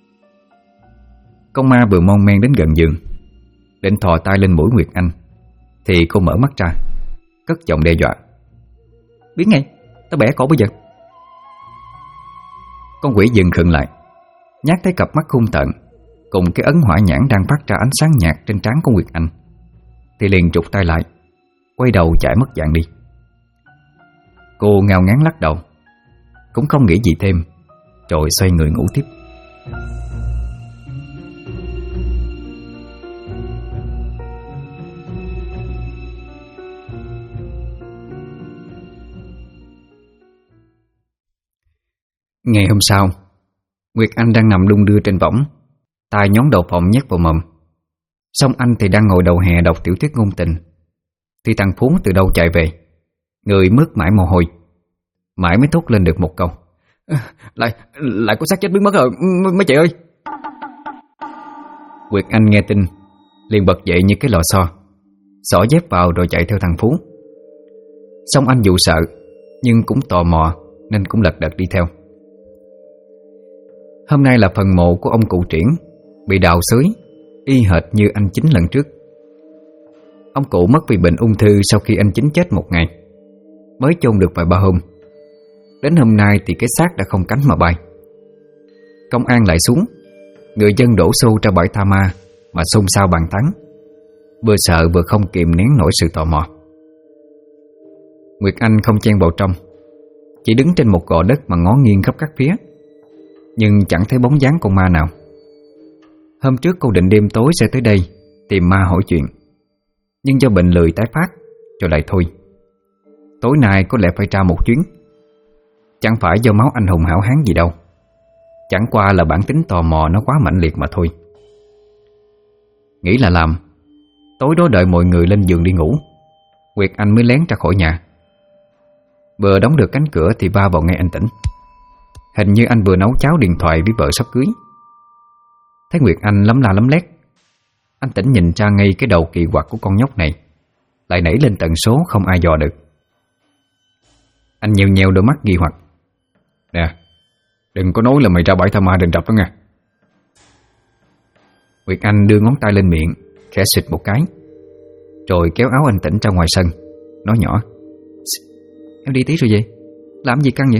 Con ma vừa mon men đến gần giường, định thò tay lên mũi Nguyệt Anh thì cô mở mắt ra, cất giọng đe dọa: biến ngay, tao bẻ cổ bây giờ. Con quỷ dừng khựng lại, nhát thấy cặp mắt hung tợn cùng cái ấn hỏa nhãn đang phát ra ánh sáng nhạt trên trán của Nguyệt Anh thì liền trục tay lại, quay đầu chạy mất dạng đi. Cô ngao ngán lắc đầu, cũng không nghĩ gì thêm, rồi xoay người ngủ tiếp. Ngày hôm sau, Nguyệt Anh đang nằm đung đưa trên võng, tay nhón đầu phòng nhét vào mồm. Song Anh thì đang ngồi đầu hè đọc tiểu thuyết ngôn tình thì thằng Phú từ đâu chạy về, người mướt mãi mồ hôi, mãi mới thốt lên được một câu: Lại có xác chết biến mất rồi mấy chị ơi. Nguyệt Anh nghe tin liền bật dậy như cái lò xo, xỏ dép vào rồi chạy theo thằng Phú. Song Anh dù sợ nhưng cũng tò mò nên cũng lật đật đi theo. Hôm nay là phần mộ của ông cụ Triển, bị đào xới y hệt như anh Chính lần trước. Ông cụ mất vì bệnh ung thư sau khi anh Chính chết một ngày, mới chôn được vài ba hôm. Đến hôm nay thì cái xác đã không cánh mà bay. Công an lại xuống, người dân đổ xô ra bãi tha ma mà xôn xao bàn tán, vừa sợ vừa không kìm nén nổi sự tò mò. Nguyệt Anh không chen vào trong, chỉ đứng trên một gò đất mà ngó nghiêng khắp các phía, nhưng chẳng thấy bóng dáng con ma nào. Hôm trước cô định đêm tối sẽ tới đây tìm ma hỏi chuyện, nhưng do bệnh lười tái phát rồi lại thôi. Tối nay có lẽ phải ra một chuyến. Chẳng phải do máu anh hùng hảo hán gì đâu, chẳng qua là bản tính tò mò nó quá mạnh liệt mà thôi. Nghĩ là làm. Tối đó đợi mọi người lên giường đi ngủ, Nguyệt Anh mới lén ra khỏi nhà. Vừa đóng được cánh cửa thì va vào ngay anh Tỉnh. Hình như anh vừa nấu cháo điện thoại với vợ sắp cưới. Thấy Nguyệt Anh lấm la lấm lét, Anh Tĩnh nhìn ra ngay cái đầu kỳ quặc của con nhóc này lại nảy lên tần số không ai dò được. Anh nheo nheo đôi mắt nghi hoặc. Nè, đừng có nói là mày ra bãi tha ma rình rập đó nha. Nguyệt Anh đưa ngón tay lên miệng, khẽ xịt một cái, rồi kéo áo anh Tĩnh ra ngoài sân, nói nhỏ: Em đi tí rồi vậy? Làm gì căng vậy?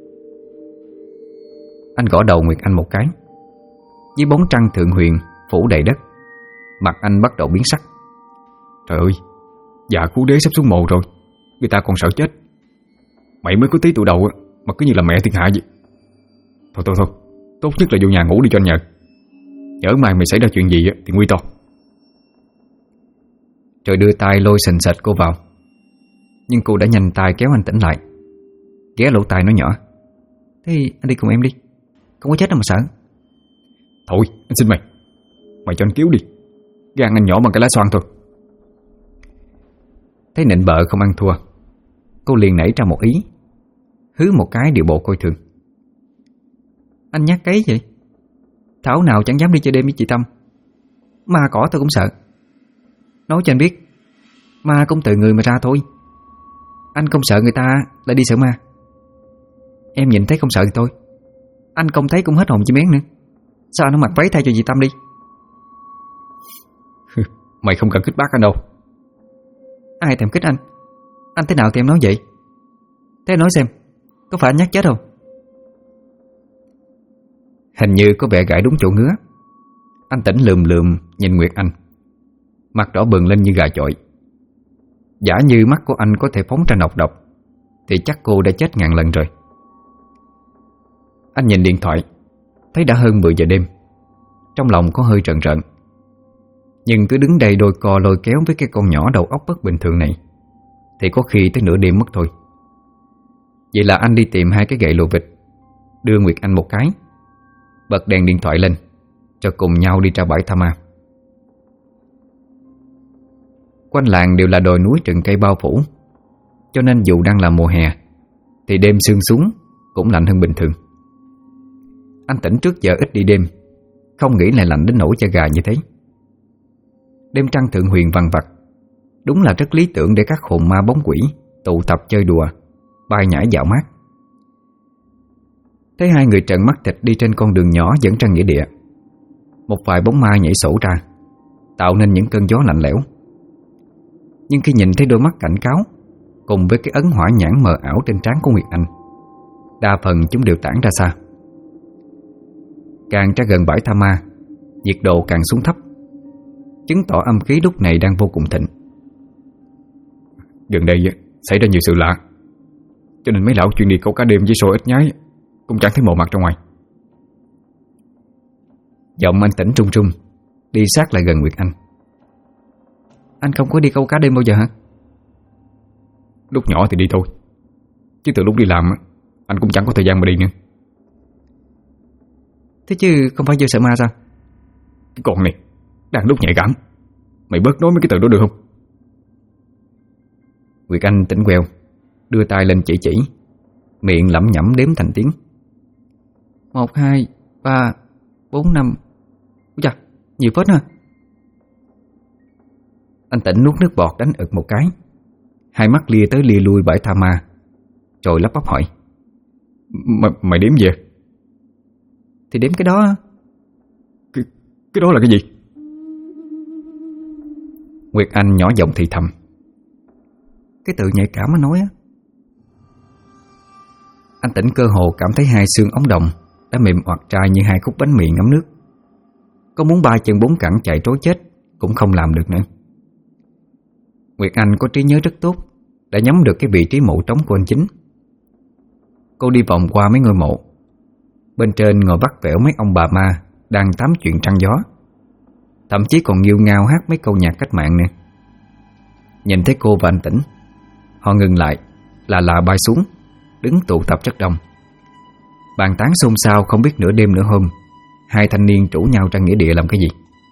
Anh gõ đầu Nguyệt Anh một cái. Dưới bóng trăng thượng huyền phủ đầy đất, mặt anh bắt đầu biến sắc. Trời ơi, dạ cứu đế sắp xuống mồ rồi, người ta còn sợ chết. Mày mới có tí tuổi đầu mà cứ như là mẹ thiên hạ vậy. Thôi, tốt nhất là vô nhà ngủ đi cho anh nhờ. Nhỡ mai mày xảy ra chuyện gì thì nguy to. Rồi đưa tay lôi sình sệt cô vào. Nhưng cô đã nhanh tay kéo anh Tĩnh lại, ghé lỗ tai nói nhỏ: Thế anh đi cùng em đi, không có chết đâu mà sợ. Thôi anh xin mày cho anh cứu đi, gan anh nhỏ bằng cái lá xoan thôi. Thấy nịnh bợ không ăn thua, cô liền nảy ra một ý, hứ một cái điệu bộ coi thường: Anh nhát cấy vậy? Thảo nào chẳng dám đi chơi đêm với chị Tâm. Ma cỏ tôi cũng sợ. Nói cho anh biết, ma cũng từ người mà ra thôi. Anh không sợ người ta lại đi sợ ma. Em nhìn thấy không sợ thì thôi, anh không thấy cũng hết hồn chim én nữa. Sao nó mặc váy thay cho chị Tâm đi? Mày không cần kích bác anh đâu. Ai thèm kích anh? Anh thế nào thì em nói vậy. Thế nói xem, có phải anh nhát chết không? Hình như có vẻ gãi đúng chỗ ngứa. Anh Tĩnh lườm lườm nhìn Nguyệt Anh, mặt đỏ bừng lên như gà chọi. Giả như mắt của anh có thể phóng ra nọc độc thì chắc cô đã chết ngàn lần rồi. Anh nhìn điện thoại, thấy đã hơn 10 giờ đêm. Trong lòng có hơi rợn rợn, nhưng cứ đứng đây đôi co lôi kéo với cái con nhỏ đầu óc bất bình thường này thì có khi tới nửa đêm mất thôi. Vậy là anh đi tìm 2 cái gậy lùa vịt, đưa Nguyệt Anh một cái, bật đèn điện thoại lên, cho cùng nhau đi ra bãi tha ma. Quanh làng đều là đồi núi rừng cây bao phủ, cho nên dù đang là mùa hè thì đêm sương xuống cũng lạnh hơn bình thường. Anh Tĩnh trước giờ ít đi đêm, không nghĩ lại lạnh đến nỗi da gà như thế. Đêm trăng thượng huyền vằn vặt, đúng là rất lý tưởng để các hồn ma bóng quỷ tụ tập chơi đùa, bay nhảy dạo mát. Thấy 2 người trợn mắt thịt đi trên con đường nhỏ dẫn ra nghĩa địa. Một vài bóng ma nhảy sổ ra, tạo nên những cơn gió lạnh lẽo. Nhưng khi nhìn thấy đôi mắt cảnh cáo cùng với cái ấn hỏa nhãn mờ ảo trên trán của Nguyệt Anh, đa phần chúng đều tản ra xa. Càng ra gần bãi tha ma, nhiệt độ càng xuống thấp, chứng tỏ âm khí lúc này đang vô cùng thịnh. Gần đây xảy ra nhiều sự lạ, cho nên mấy lão chuyện đi câu cá đêm với sôi ít nhái cũng chẳng thấy mồ mặt ra ngoài. Giọng anh Tĩnh trung trung, đi sát lại gần Nguyệt Anh. Anh không có đi câu cá đêm bao giờ hả? Lúc nhỏ thì đi thôi, chứ từ lúc đi làm anh cũng chẳng có thời gian mà đi nữa. Thế chứ không phải do sợ ma sao? Cái con này đang lúc nhạy cảm, mày bớt nói mấy cái từ đó được không? Nguyệt Anh tỉnh queo, đưa tay lên chỉ, miệng lẩm nhẩm đếm thành tiếng. 1, 2, 3, 4, 5. Ôi chà, nhiều phết ha. Anh Tĩnh nuốt nước bọt đánh ực một cái, hai mắt lia tới lia lui bãi tha ma, rồi lắp bắp hỏi: Mày đếm gì? Thì đếm cái đó. Cái đó là cái gì? Nguyệt Anh nhỏ giọng thì thầm: Cái từ nhạy cảm mà nói á. Anh Tĩnh cơ hồ cảm thấy 2 xương ống đồng đã mềm oặt ra như 2 khúc bánh mì ngấm nước. Có muốn 3 chân 4 cẳng chạy trối chết cũng không làm được nữa. Nguyệt Anh có trí nhớ rất tốt, đã nhắm được cái vị trí mộ trống của anh Chính. Cô đi vòng qua mấy ngôi mộ. Bên trên ngồi vắt vẻo mấy ông bà ma đang tám chuyện trăng gió, thậm chí còn nghêu ngao hát mấy câu nhạc cách mạng nữa. Nhìn thấy cô và anh Tĩnh, họ ngừng lại, là bay xuống, đứng tụ tập rất đông. Bàn tán xôn xao không biết nửa đêm nửa hôm 2 thanh niên rủ nhau ra nghĩa địa làm cái gì.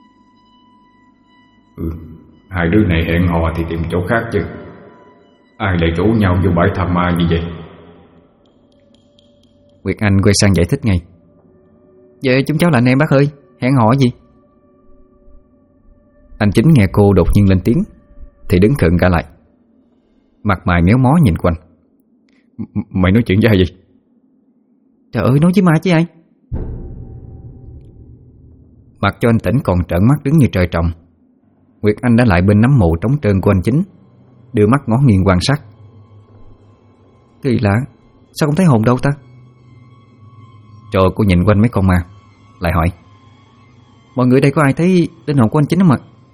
Hai đứa này hẹn hò thì tìm chỗ khác chứ, ai lại rủ nhau vô bãi tha ma như vậy? Nguyệt Anh quay sang giải thích ngay: Vậy chúng cháu là anh em bác ơi, hẹn hò gì? Anh Chính nghe cô đột nhiên lên tiếng thì đứng khựng cả lại, mặt mày méo mó nhìn quanh. Mày nói chuyện với ai vậy? Trời ơi, nói với ma chứ ai. Mặc cho anh Tỉnh còn trợn mắt đứng như trời trồng, Nguyệt Anh đã lại bên nắm mộ trống trơn của anh Chính, đưa mắt ngó nghiêng quan sát. Kỳ lạ, sao không thấy hồn đâu ta? Rồi cô nhìn quanh mấy con ma, lại hỏi: Mọi người đây có ai thấy linh hồn của anh Chính không ạ?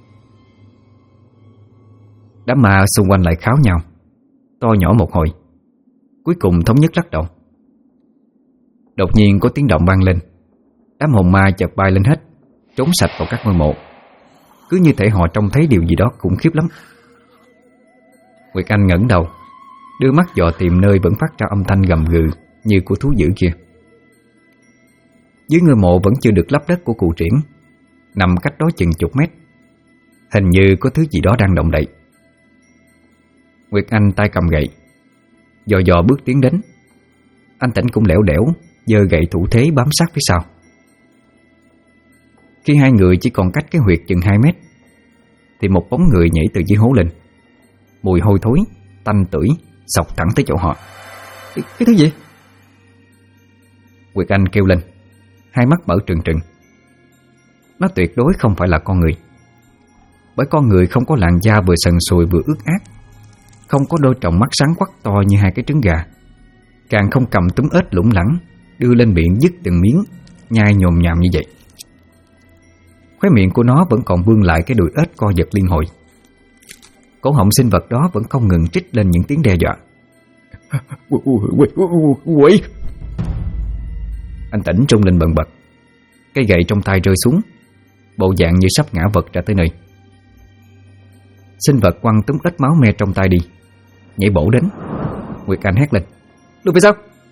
Đám ma xung quanh lại kháo nhau, to nhỏ một hồi, cuối cùng thống nhất lắc đầu. Đột nhiên có tiếng động vang lên, đám hồn ma chợt bay lên hết, trốn sạch vào các ngôi mộ, cứ như thể họ trông thấy điều gì đó khủng khiếp lắm. Nguyệt Anh ngẩng đầu, đưa mắt dò tìm nơi vẫn phát ra âm thanh gầm gừ như của thú dữ kia. Dưới ngôi mộ vẫn chưa được lấp đất của cụ Triển, nằm cách đó chừng chục mét, hình như có thứ gì đó đang động đậy. Nguyệt Anh tay cầm gậy, dò dò bước tiến đến. Anh Tỉnh cũng lẻo đẻo giơ gậy thủ thế bám sát phía sau. Khi hai người chỉ còn cách cái huyệt chừng 2 mét thì một bóng người nhảy từ dưới hố lên, mùi hôi thối, tanh tưởi xộc thẳng tới chỗ họ. Cái thứ gì? Nguyệt Anh kêu lên, hai mắt mở trừng trừng. Nó tuyệt đối không phải là con người, bởi con người không có làn da vừa sần sùi vừa ướt át, không có đôi tròng mắt sáng quắc to như hai cái trứng gà, càng không cầm túm ếch lủng lẳng đưa lên miệng dứt từng miếng, nhai nhồm nhàm như vậy. Khóe miệng của nó vẫn còn vương lại cái đùi ếch co giật liên hồi. Cổ họng sinh vật đó vẫn không ngừng trích lên những tiếng đe dọa. Quỷ! Anh Tỉnh trung lên bần bật, cây gậy trong tay rơi xuống, bộ dạng như sắp ngã vật ra tới nơi. Sinh vật quăng túm ếch máu me trong tay đi, nhảy bổ đến. Nguyệt Anh hét lên: Lùi về sau!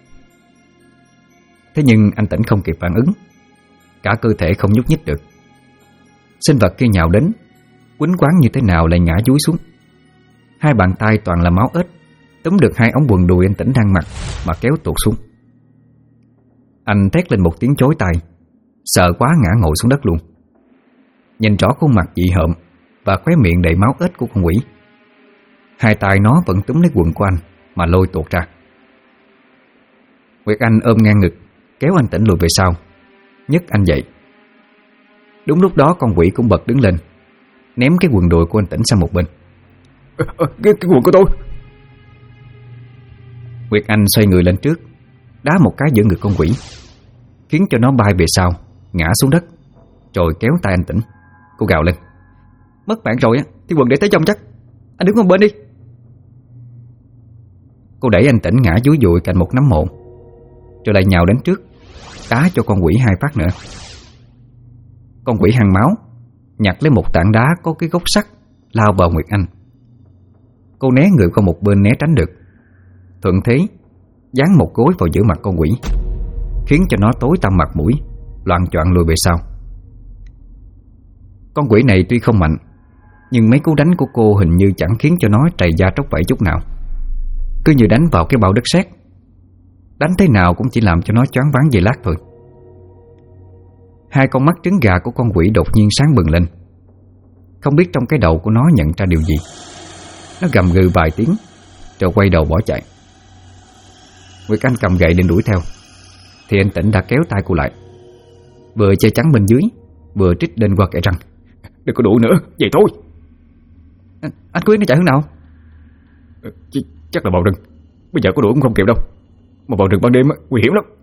Thế nhưng anh Tỉnh không kịp phản ứng, cả cơ thể không nhúc nhích được. Sinh vật kia nhào đến, quýnh quáng như thế nào lại ngã dúi xuống. Hai bàn tay toàn là máu ếch túm được hai ống quần đùi anh Tỉnh đang mặc mà kéo tuột xuống. Anh thét lên một tiếng chối tai, sợ quá ngã ngồi xuống đất luôn. Nhìn rõ khuôn mặt dị hợm và khóe miệng đầy máu ếch của con quỷ. Hai tay nó vẫn túm lấy quần của anh mà lôi tuột ra. Nguyệt Anh ôm ngang ngực, kéo anh Tỉnh lùi về sau, nhấc anh dậy. Đúng lúc đó con quỷ cũng bật đứng lên, ném cái quần đùi của anh Tỉnh sang một bên. Cái quần của tôi! Nguyệt Anh xoay người lên trước, đá một cái giữa ngực con quỷ, khiến cho nó bay về sau, ngã xuống đất, rồi kéo tay anh Tỉnh. Cô gào lên: Mất bạn rồi á thì quần để tới trong chắc. Anh đứng một bên đi. Cô đẩy anh Tỉnh ngã dúi dụi cạnh một nấm mộ, rồi lại nhào đến trước, đá cho con quỷ 2 phát nữa. Con quỷ hăng máu nhặt lấy một tảng đá có cái gốc sắt, lao vào Nguyệt Anh. Cô né người qua một bên né tránh được, thuận thế dán một gối vào giữa mặt con quỷ, khiến cho nó tối tăm mặt mũi, loạng choạng lùi về sau. Con quỷ này tuy không mạnh, nhưng mấy cú đánh của cô hình như chẳng khiến cho nó trầy da tróc vảy chút nào, cứ như đánh vào cái bao đất sét. Đánh thế nào cũng chỉ làm cho nó choáng váng giây lát thôi. Hai con mắt trứng gà của con quỷ đột nhiên sáng bừng lên, không biết trong cái đầu của nó nhận ra điều gì. Nó gầm gừ vài tiếng rồi quay đầu bỏ chạy. Nguyệt Anh cầm gậy định đuổi theo thì anh Tỉnh đã kéo tay cô lại, vừa che chắn bên dưới, vừa trích lên qua kẽ răng: Đừng có đuổi nữa, vậy thôi. Anh Quyết nó chạy hướng nào? Chắc là vào rừng. Bây giờ có đuổi cũng không kịp đâu, mà vào rừng ban đêm nguy hiểm lắm.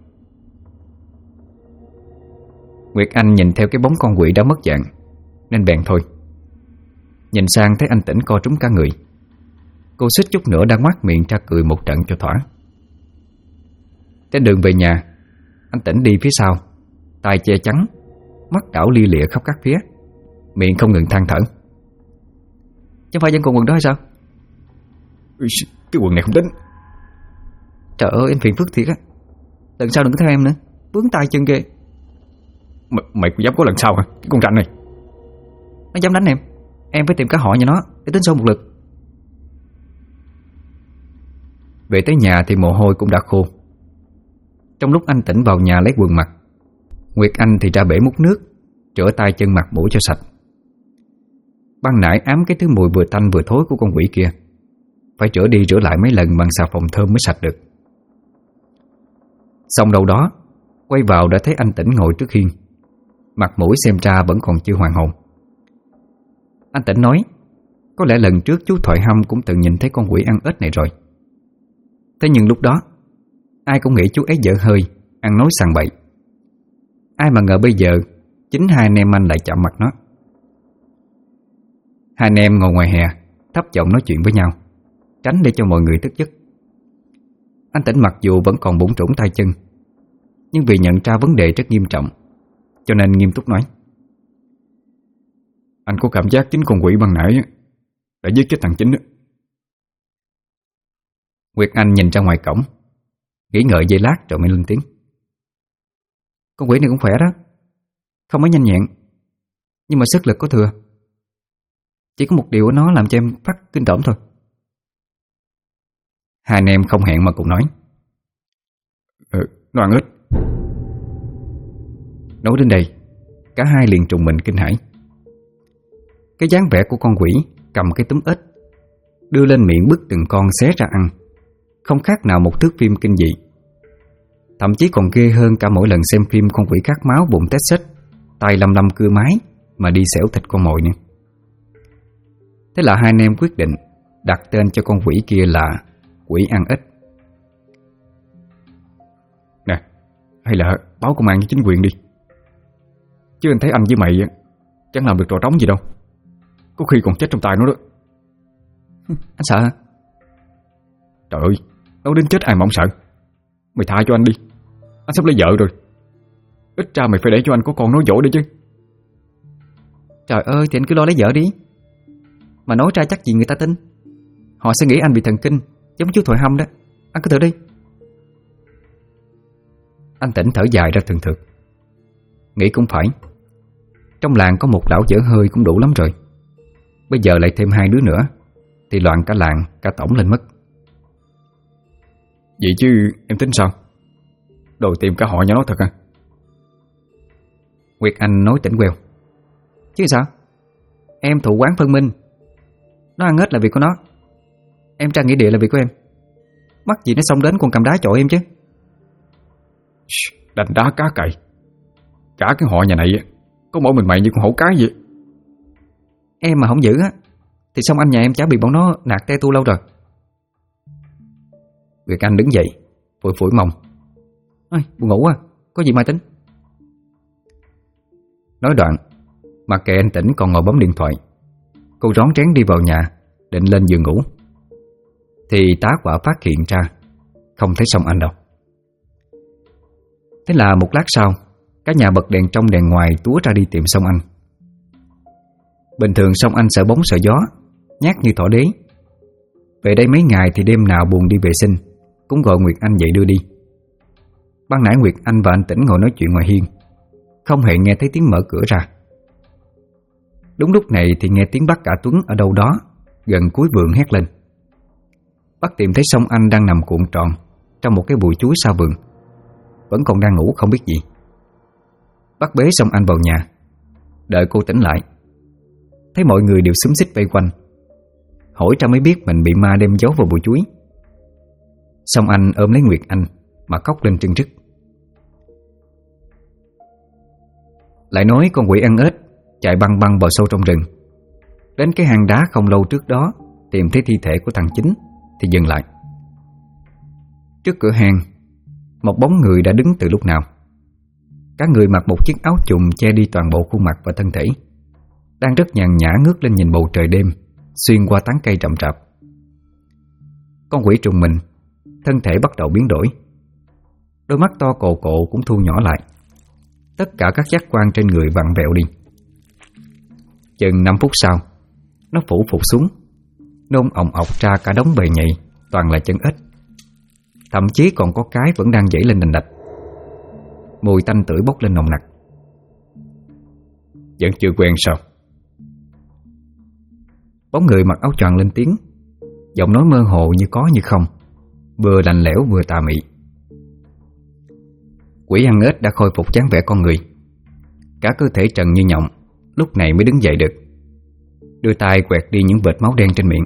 Nguyệt Anh nhìn theo cái bóng con quỷ đã mất dạng nên bèn thôi. Nhìn sang thấy anh Tỉnh co trúng cả người, cô suýt chút nữa đã ngoác miệng ra cười một trận cho thỏa. Trên đường về nhà, anh Tỉnh đi phía sau, tay che chắn, mắt đảo lia lịa khắp các phía, miệng không ngừng than thở: Chẳng phải vẫn còn quần đó hay sao? Cái quần này không tính. Trời ơi, anh phiền phức thiệt á. Lần sau đừng có theo em nữa, vướng tay chân ghê. Mày cũng dám có lần sau hả? Cái con ranh này Nó dám đánh em phải tìm cả họ nhà nó để tính sổ một lượt. Về tới nhà thì mồ hôi cũng đã khô. Trong lúc anh Tỉnh vào nhà lấy quần mặc, Nguyệt Anh thì ra bể múc nước, rửa tay chân mặt mũi cho sạch. Ban nãy ám cái thứ mùi vừa tanh vừa thối của con quỷ kia phải rửa đi rửa lại mấy lần bằng xà phòng thơm mới sạch được. Xong đâu đó, quay vào đã thấy anh Tĩnh ngồi trước hiên, mặt mũi xem ra vẫn còn chưa hoàn hồn. Anh Tĩnh nói có lẽ lần trước chú Thoại Hâm cũng từng nhìn thấy con quỷ ăn ếch này rồi. Thế nhưng lúc đó ai cũng nghĩ chú ấy dở hơi, ăn nói sằng bậy. Ai mà ngờ bây giờ chính hai anh em anh lại chạm mặt nó. Hai anh em ngồi ngoài hè thấp giọng nói chuyện với nhau, tránh để cho mọi người tức giấc. Anh Tĩnh mặc dù vẫn còn bủn rủn tay chân, nhưng vì nhận ra vấn đề rất nghiêm trọng cho nên nghiêm túc nói: Anh có cảm giác chính con quỷ ban nãy đã giết chết thằng Chính đó. Nguyệt Anh nhìn ra ngoài cổng, nghĩ ngợi giây lát rồi mới lên tiếng: Con quỷ này cũng khỏe đó, không mấy nhanh nhẹn, nhưng mà sức lực có thừa. Chỉ có một điều của nó làm cho em phát kinh tởm thôi. Hai anh em không hẹn mà cùng nói: Nó ăn ếch. Nói đến đây, cả hai liền trùng mình kinh hãi. Cái dáng vẻ của con quỷ cầm cái túm ếch, đưa lên miệng bứt từng con xé ra ăn, không khác nào một thước phim kinh dị. Thậm chí còn ghê hơn cả mỗi lần xem phim con quỷ khát máu bụng tét xếch, tay lăm lăm cưa mái mà đi xẻo thịt con mồi nữa. Thế là hai anh em quyết định đặt tên cho con quỷ kia là quỷ ăn ếch. Nè, hay là báo công an với chính quyền đi, chứ anh thấy anh với mày chẳng làm được trò trống gì đâu, có khi còn chết trong tay nó đó. Anh sợ hả? Trời ơi, nói đến chết ai mà không sợ. Mày tha cho anh đi, anh sắp lấy vợ rồi. Ít ra mày phải để cho anh có con nói dỗ đi chứ. Trời ơi, thì anh cứ lo lấy vợ đi, mà nói ra chắc gì người ta tin. Họ sẽ nghĩ anh bị thần kinh, giống chú Thoại Hâm đó. Anh cứ thử đi. Anh Tĩnh thở dài ra thường thực, nghĩ cũng phải, trong làng có một lão dở hơi cũng đủ lắm rồi, bây giờ lại thêm hai đứa nữa thì loạn cả làng, cả tổng lên mất. Vậy chứ em tính sao? Đồ tìm cả họ nhà nó thật à? Nguyệt Anh nói tỉnh queo: Chứ sao? Em thụ quán phân minh. Nó ăn ếch là việc của nó, em tra nghĩa địa là việc của em. Mắc gì nó xông đến còn cầm đá chọi em chứ. Đánh đá cá cày. Cả cái họ nhà này có mỗi mình mày như con hổ cái vậy. Em mà không giữ á thì xong anh nhà em chả bị bọn nó nạt te tu lâu rồi. Nguyệt Anh đứng dậy phủi phủi mông: Ôi, buồn ngủ à, có gì mai tính. Nói đoạn, mặc kệ anh Tĩnh còn ngồi bấm điện thoại, cô rón rén đi vào nhà định lên giường ngủ, thì tá quả phát hiện ra không thấy Song Anh đâu. Thế là một lát sau, cả nhà bật đèn trong đèn ngoài túa ra đi tìm Song Anh. Bình thường Song Anh sợ bóng sợ gió, nhát như thỏ đế. Về đây mấy ngày thì đêm nào buồn đi vệ sinh cũng gọi Nguyệt Anh dậy đưa đi. Ban nãy Nguyệt Anh và anh Tĩnh ngồi nói chuyện ngoài hiên, không hề nghe thấy tiếng mở cửa ra. Đúng lúc này thì nghe tiếng bác cả Tuấn ở đâu đó gần cuối vườn hét lên. Bác tìm thấy Song Anh đang nằm cuộn tròn trong một cái bụi chuối sau vườn, vẫn còn đang ngủ không biết gì. Bác bế Song Anh vào nhà, đợi cô tỉnh lại. Thấy mọi người đều xúm xít vây quanh, hỏi ra mới biết mình bị ma đem giấu vào bụi chuối. Song Anh ôm lấy Nguyệt Anh mà khóc lên trưng rức. Lại nói con quỷ ăn ếch chạy băng băng vào sâu trong rừng, đến cái hang đá không lâu trước đó tìm thấy thi thể của thằng Chính thì dừng lại. Trước cửa hang, một bóng người đã đứng từ lúc nào. Cả người mặc một chiếc áo chùm che đi toàn bộ khuôn mặt và thân thể, đang rất nhàn nhã ngước lên nhìn bầu trời đêm xuyên qua tán cây rậm rạp. Con quỷ trùng mình, thân thể bắt đầu biến đổi, đôi mắt to cồ cộ cũng thu nhỏ lại. Tất cả các giác quan trên người vặn vẹo đi. Chừng 5 phút sau, nó phủ phục xuống, nôn òng ọc ra cả đống bầy nhầy toàn là chân ếch. Thậm chí còn có cái vẫn đang dãy lên đành đạch. Mùi tanh tưởi bốc lên nồng nặc. Vẫn chưa quen sao? Bóng người mặc áo choàng lên tiếng, giọng nói mơ hồ như có như không, vừa lạnh lẽo vừa tà mị. Quỷ ăn ếch đã khôi phục dáng vẻ con người, cả cơ thể trần như nhộng, lúc này mới đứng dậy được. đưa tay quẹt đi những vệt máu đen trên miệng.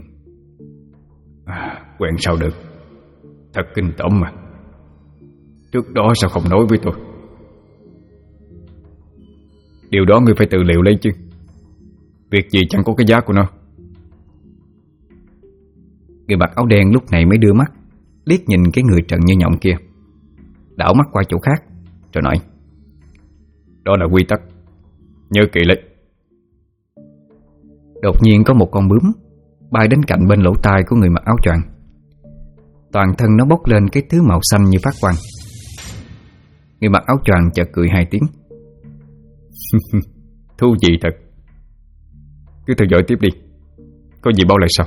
Quen sao được, thật kinh tởm mà. Trước đó sao không nói với tôi? Điều đó ngươi phải tự liệu lấy chứ. Việc gì chẳng có cái giá của nó. Người mặc áo đen lúc này mới đưa mắt liếc nhìn cái người trần như nhộng kia, đảo mắt qua chỗ khác rồi nói: Đó là quy tắc, nhớ kỹ lấy. Đột nhiên có một con bướm bay đến cạnh bên lỗ tai của người mặc áo choàng. Toàn thân nó bốc lên cái thứ màu xanh như phát quang. Người mặc áo choàng chợt cười 2 tiếng. Thú vị thật. Cứ theo dõi tiếp đi, có gì báo lại sau.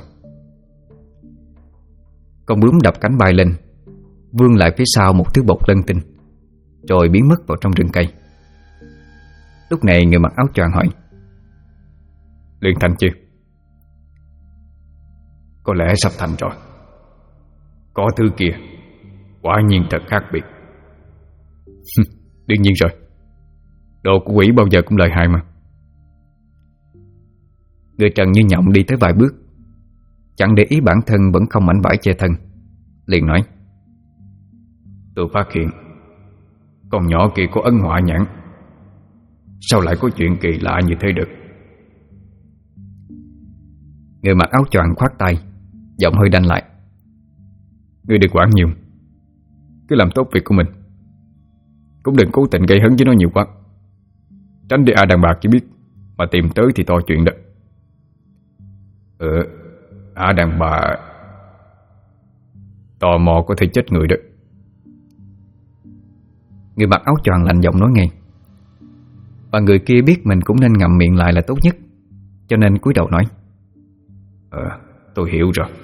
Con bướm đập cánh bay lên, vươn lại phía sau một thứ bột lân tinh, rồi biến mất vào trong rừng cây. Lúc này người mặc áo choàng hỏi: Luyện thành chưa? Có lẽ sắp thành rồi. Có thứ kia quả nhiên thật khác biệt. Đương nhiên rồi, đồ của quỷ bao giờ cũng lợi hại mà. Người trần như nhộng đi tới vài bước, chẳng để ý bản thân vẫn không mảnh vải che thân, liền nói: Tôi phát hiện con nhỏ kia có ấn hỏa nhãn. Sao lại có chuyện kỳ lạ như thế được? Người mặc áo choàng khoát tay, giọng hơi đanh lại: Ngươi đừng quản nhiều, cứ làm tốt việc của mình. Cũng đừng cố tình gây hấn với nó nhiều quá, tránh để đàn bà chỉ biết mà tìm tới thì to chuyện đó. Đàn bà tò mò có thể chết người đó. Người mặc áo choàng lạnh giọng nói ngay. Và người kia biết mình cũng nên ngậm miệng lại là tốt nhất, cho nên cúi đầu nói: Tôi hiểu rồi.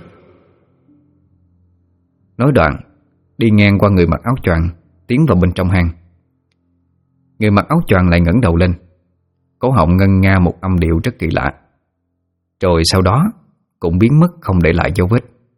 Nói đoạn đi ngang qua người mặc áo choàng, tiến vào bên trong hang. Người mặc áo choàng lại ngẩng đầu lên, cổ họng ngân nga một âm điệu rất kỳ lạ, rồi sau đó cũng biến mất không để lại dấu vết.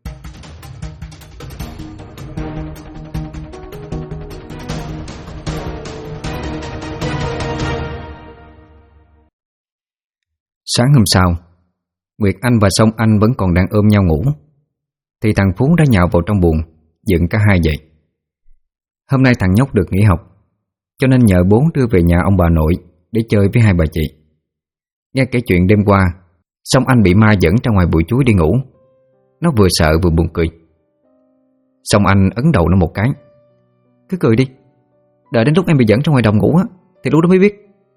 Sáng hôm sau, Nguyệt Anh và Song Anh vẫn còn đang ôm nhau ngủ, thì thằng Phú đã nhào vào trong buồng dựng cả hai dậy. Hôm nay thằng nhóc được nghỉ học, cho nên nhờ bố đưa về nhà ông bà nội để chơi với hai bà chị. Nghe kể chuyện đêm qua Song Anh bị ma dẫn ra ngoài bụi chuối đi ngủ. Nó vừa sợ vừa buồn cười. Song Anh ấn đầu nó một cái: Cứ cười đi, đợi đến lúc em bị dẫn ra ngoài đồng ngủ á thì lúc đó mới biết.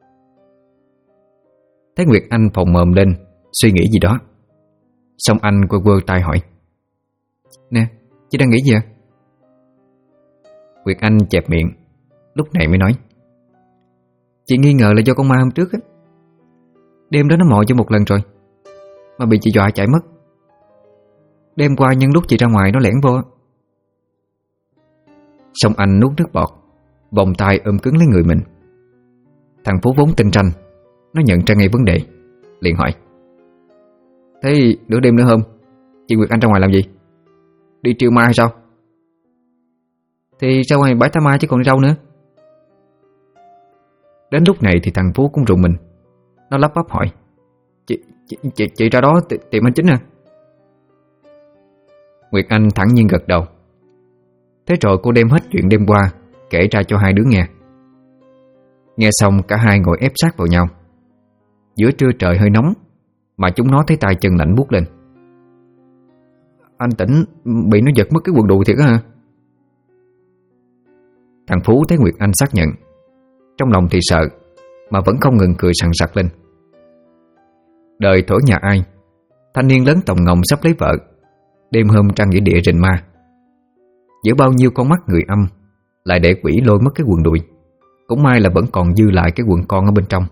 Thấy Nguyệt Anh phồng mồm lên suy nghĩ gì đó, Song Anh quơ quơ tay hỏi: Nè, chị đang nghĩ gì ạ? Nguyệt Anh chẹp miệng, lúc này mới nói: Chị nghi ngờ là do con ma hôm trước á. Đêm đó nó mò cho một lần rồi, mà bị chị dọa chạy mất. Đêm qua nhân lúc chị ra ngoài nó lẻn vô. Song Anh nuốt nước bọt, vòng tay ôm cứng lấy người mình. Thằng Phú vốn tinh ranh, nó nhận ra ngay vấn đề, liền hỏi: Thế nửa đêm nữa hôm chị Nguyệt Anh ra ngoài làm gì? Đi triệu ma hay sao? Thì ra ngoài bãi tha ma chứ còn đi đâu nữa. Đến lúc này thì thằng Phú cũng rùng mình. Nó lắp bắp hỏi: Chị ra đó tìm anh Chính à? Nguyệt Anh thẳng nhiên gật đầu. Thế rồi cô đem hết chuyện đêm qua kể ra cho hai đứa nghe. Nghe xong cả hai ngồi ép sát vào nhau. Giữa trưa trời hơi nóng mà chúng nó thấy tay chân lạnh buốt lên. Anh Tỉnh bị nó giật mất cái quần đùi thiệt á hả? Thằng Phú thấy Nguyệt Anh xác nhận, trong lòng thì sợ mà vẫn không ngừng cười sằng sặc lên. Đời thổi nhà ai, thanh niên lớn tòng ngồng sắp lấy vợ, đêm hôm trăng nghĩa địa rình ma. Giữa bao nhiêu con mắt người âm lại để quỷ lôi mất cái quần đùi. Cũng may là vẫn còn dư lại cái quần con ở bên trong.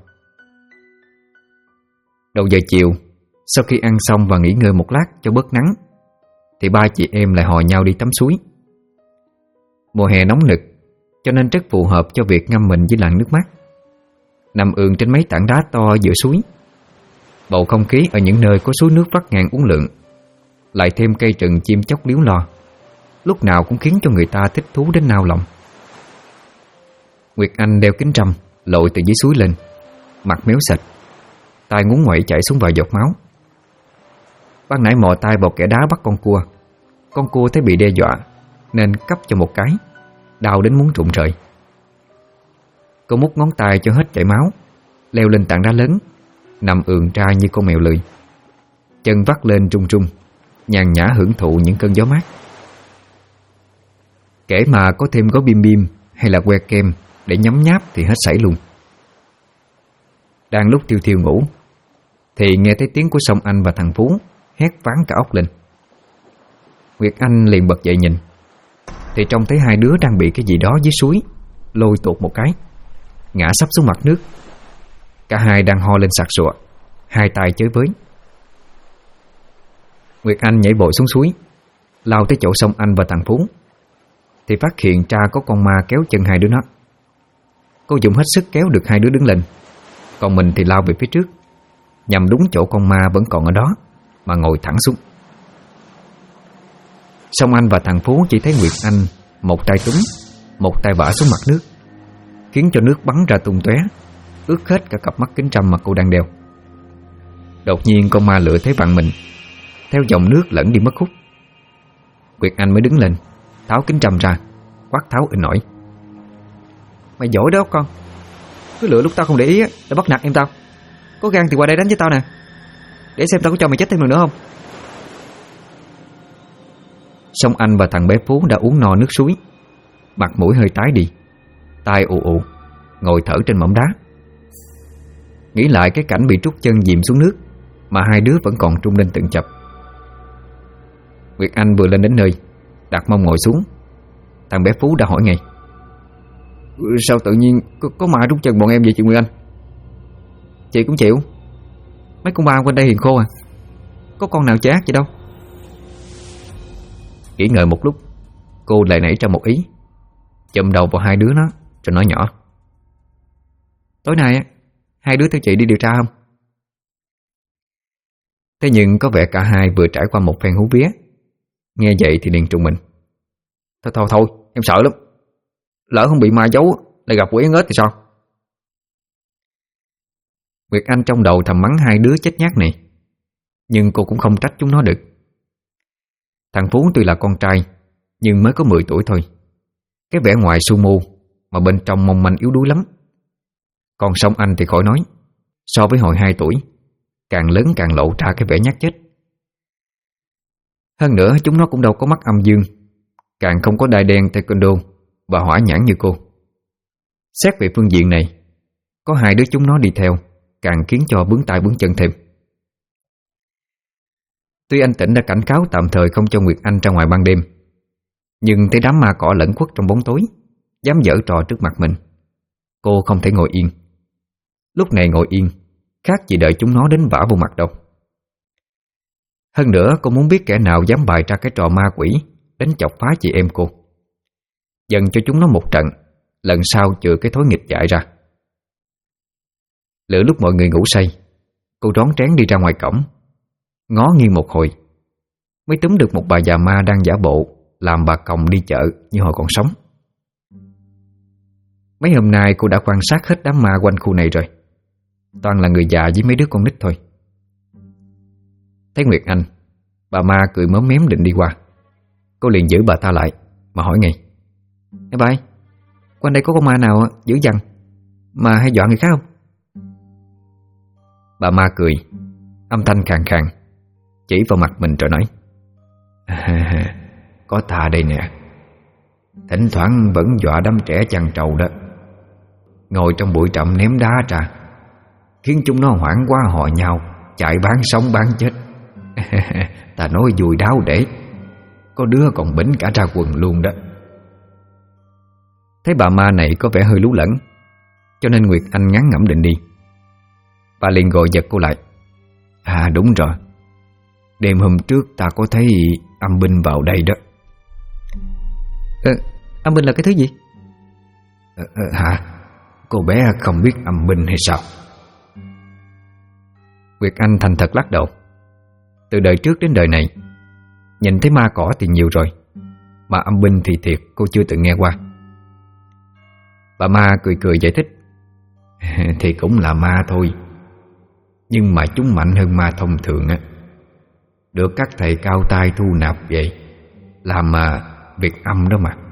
Đầu giờ chiều, sau khi ăn xong và nghỉ ngơi một lát cho bớt nắng, thì ba chị em lại hò nhau đi tắm suối. Mùa hè nóng nực, cho nên rất phù hợp cho việc ngâm mình dưới làn nước mát. Nằm ườn trên mấy tảng đá to giữa suối, bầu không khí ở những nơi có suối nước vắt ngang uốn lượn, lại thêm cây rừng chim chóc líu lo, lúc nào cũng khiến cho người ta thích thú đến nao lòng. Nguyệt Anh đeo kính râm lội từ dưới suối lên, mặt méo sạch, tai ngúng nguậy chảy xuống vài giọt máu. Ban nãy mò tay vào kẻ đá bắt con cua thấy bị đe dọa nên cấp cho một cái, đau đến muốn rụng rời. Cô mút ngón tay cho hết chảy máu, leo lên tảng đá lớn, nằm ườn ra như con mèo lười, chân vắt lên trung trung, nhàn nhã hưởng thụ những cơn gió mát. Kể mà có thêm gói bim bim hay là que kem để nhấm nháp thì hết sảy luôn. Đang lúc thiêu thiêu ngủ thì nghe thấy tiếng của Song Anh và thằng Phú hét váng cả óc lên. Nguyệt Anh liền bật dậy nhìn, thì trông thấy hai đứa đang bị cái gì đó dưới suối lôi tuột một cái, ngã sắp xuống mặt nước. Cả hai đang ho lên sặc sụa, hai tay chới với. Nguyệt Anh nhảy vội xuống suối, lao tới chỗ Song Anh và thằng Phú thì phát hiện ra có con ma kéo chân hai đứa nó. Cô dùng hết sức kéo được hai đứa đứng lên, còn mình thì lao về phía trước, nhằm đúng chỗ con ma vẫn còn ở đó mà ngồi thẳng xuống. Song Anh và thằng Phú chỉ thấy Nguyệt Anh một tay túm, một tay vả xuống mặt nước, khiến cho nước bắn ra tung tóe, ướt hết cả cặp mắt kính râm mà cô đang đeo. Đột nhiên con ma lửa thấy vặn mình, theo dòng nước lẫn đi mất hút. Nguyệt Anh mới đứng lên, tháo kính râm ra, quát tháo inh ỏi: "Mày giỏi đó con, cứ lựa lúc tao không để ý đã bắt nạt em tao. Có gan thì qua đây đánh với tao nè, để xem tao có cho mày chết thêm lần nữa không." Song Anh và thằng bé Phú đã uống no nước suối, mặt mũi hơi tái đi, tai ù ù, ngồi thở trên mỏm đá. Nghĩ lại cái cảnh bị trút chân dìm xuống nước mà hai đứa vẫn còn trung lên từng chập. Nguyệt Anh vừa lên đến nơi, đặt mông ngồi xuống, thằng bé Phú đã hỏi ngay: "Sao tự nhiên có ma rút chân bọn em vậy chị Nguyệt Anh?" "Chị cũng chịu, mấy con ma quanh đây hiền khô à, có con nào chát vậy đâu." Nghĩ ngợi một lúc, cô lại nảy ra một ý, chụm đầu vào hai đứa nó rồi nói nhỏ: "Tối nay hai đứa theo chị đi điều tra không?" Thế nhưng có vẻ cả hai vừa trải qua một phen hú vía, nghe vậy thì liền trùng mình: Thôi, em sợ lắm. Lỡ không bị ma giấu lại gặp quỷ ếch thì sao?" Nguyệt Anh trong đầu thầm mắng hai đứa chết nhát này, nhưng cô cũng không trách chúng nó được. Thằng Phú tuy là con trai nhưng mới có 10 tuổi thôi, cái vẻ ngoài sumo mà bên trong mong manh yếu đuối lắm. Còn Song Anh thì khỏi nói, so với hồi 2 tuổi, càng lớn càng lộ ra cái vẻ nhát chết. Hơn nữa chúng nó cũng đâu có mắt âm dương, càng không có đai đen taekwondo và hỏa nhãn như cô. Xét về phương diện này, có hai đứa chúng nó đi theo càng khiến cho bướng tay bướng chân thêm. Tuy anh Tĩnh đã cảnh cáo tạm thời không cho Nguyệt Anh ra ngoài ban đêm, nhưng thấy đám ma cỏ lẫn khuất trong bóng tối dám giở trò trước mặt mình, cô không thể ngồi yên. Lúc này ngồi yên khác gì đợi chúng nó đến vả vô mặt đâu. Hơn nữa cô muốn biết kẻ nào dám bày ra cái trò ma quỷ đến chọc phá chị em cô, dần cho chúng nó một trận, lần sau chừa cái thói nghịch dại ra. Lửa lúc mọi người ngủ say, cô rón rén đi ra ngoài cổng, ngó nghiêng một hồi mới túm được một bà già ma đang giả bộ làm bà còng đi chợ như hồi còn sống. Mấy hôm nay cô đã quan sát hết đám ma quanh khu này rồi, toàn là người già với mấy đứa con nít thôi. Thấy Nguyệt Anh, bà ma cười mớm mém định đi qua. Cô liền giữ bà ta lại mà hỏi ngay: "Ê bà ơi, quanh đây có con ma nào dữ dằn mà hay dọa người khác không?" Bà ma cười, âm thanh khàn khàn, chỉ vào mặt mình rồi nói: "Có ta đây nè, thỉnh thoảng vẫn dọa đám trẻ chăn trâu đó. Ngồi trong bụi rậm ném đá ra, khiến chúng nó hoảng quá hò nhau chạy bán sống bán chết. Ta nói vui đáo để, có đứa còn bỉnh cả ra quần luôn đó." Thấy bà ma này có vẻ hơi lú lẫn, cho nên Nguyệt Anh ngán ngẩm định đi. Bà liền gọi giật cô lại: "À đúng rồi, đêm hôm trước ta có thấy âm binh vào đây đó." Âm binh là cái thứ gì? Hả? Cô bé không biết âm binh hay sao? Nguyệt Anh thành thật lắc đầu. Từ đời trước đến đời này, nhìn thấy ma cỏ thì nhiều rồi, mà âm binh thì thiệt cô chưa từng nghe qua. Bà ma cười cười giải thích: "Thì cũng là ma thôi, nhưng mà chúng mạnh hơn ma thông thường á. được các thầy cao tay thu nạp về làm việc âm đó mà.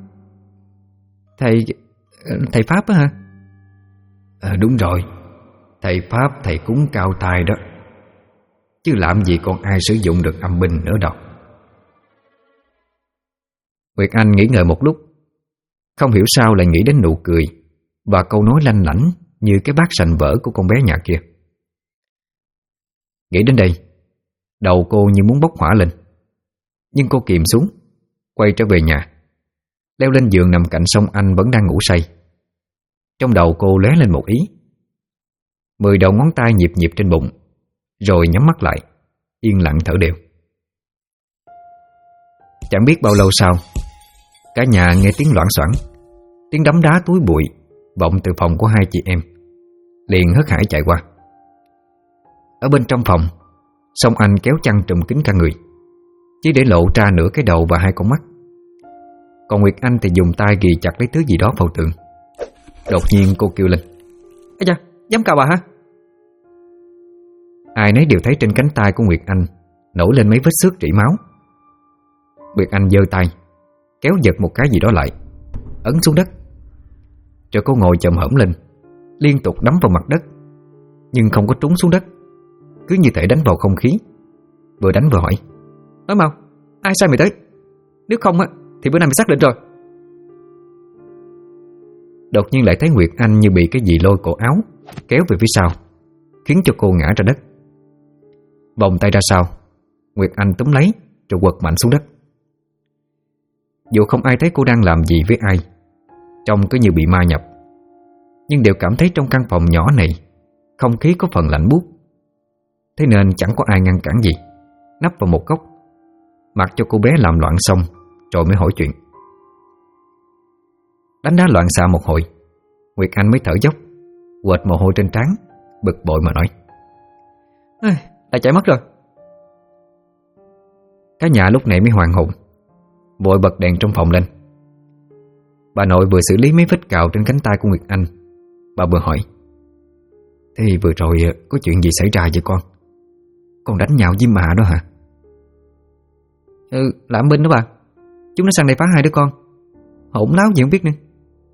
Thầy Pháp á hả? Đúng rồi, thầy Pháp thầy cúng cao tay đó. Chứ làm gì còn ai sử dụng được âm binh nữa đâu. Nguyệt Anh nghĩ ngợi một lúc, không hiểu sao lại nghĩ đến nụ cười và câu nói lanh lảnh như cái bát sành vỡ của con bé nhà kia. Nghĩ đến đây, đầu cô như muốn bốc hỏa lên. Nhưng cô kìm xuống, quay trở về nhà, leo lên giường nằm cạnh Song Anh vẫn đang ngủ say. Trong đầu cô lóe lên một ý. 10 đầu ngón tay nhịp nhịp trên bụng, rồi nhắm mắt lại, yên lặng thở đều. Chẳng biết bao lâu sau, cả nhà nghe tiếng loảng xoảng, tiếng đấm đá túi bụi vọng từ phòng của hai chị em, liền hớt hải chạy qua. Ở bên trong phòng, Song Anh kéo chăn trùm kín cả người, chỉ để lộ ra nửa cái đầu và 2 con mắt. Còn Nguyệt Anh thì dùng tay ghì chặt lấy thứ gì đó vào tường. Đột nhiên cô kêu lên: "Ây da, dám cào bà hả?" Ai nấy đều thấy trên cánh tay của Nguyệt Anh nổi lên mấy vết xước rỉ máu. Nguyệt Anh giơ tay kéo giật một cái gì đó lại, ấn xuống đất. Rồi cô ngồi chồm hổm lên, liên tục đấm vào mặt đất, nhưng không có trúng xuống đất, cứ như thể đánh vào không khí. Vừa đánh vừa hỏi: "Nói mau, ai sai mày tới? Nếu không á thì bữa nay mày xác định rồi." Đột nhiên lại thấy Nguyệt Anh như bị cái gì lôi cổ áo kéo về phía sau, khiến cho cô ngã ra đất. Vòng tay ra sau, Nguyệt Anh túm lấy rồi quật mạnh xuống đất. Dù không ai thấy cô đang làm gì với ai, trông cứ như bị ma nhập, nhưng đều cảm thấy trong căn phòng nhỏ này không khí có phần lạnh buốt. Thế nên chẳng có ai ngăn cản gì, nấp vào một góc, mặc cho cô bé làm loạn xong rồi mới hỏi chuyện. Đánh đá loạn xạ một hồi, Nguyệt Anh mới thở dốc, quệt mồ hôi trên trán, bực bội mà nói: "Lại chạy mất rồi." Cả nhà lúc này mới hoàn hồn, vội bật đèn trong phòng lên. Bà nội vừa xử lý mấy vết cào trên cánh tay của Nguyệt Anh, bà vừa hỏi: "Thế vừa rồi có chuyện gì xảy ra vậy con? Con đánh nhau với ma đó hả?" "Là âm binh đó bà. Chúng nó sang đây phá hai đứa con. Hỗn láo gì không biết nữa."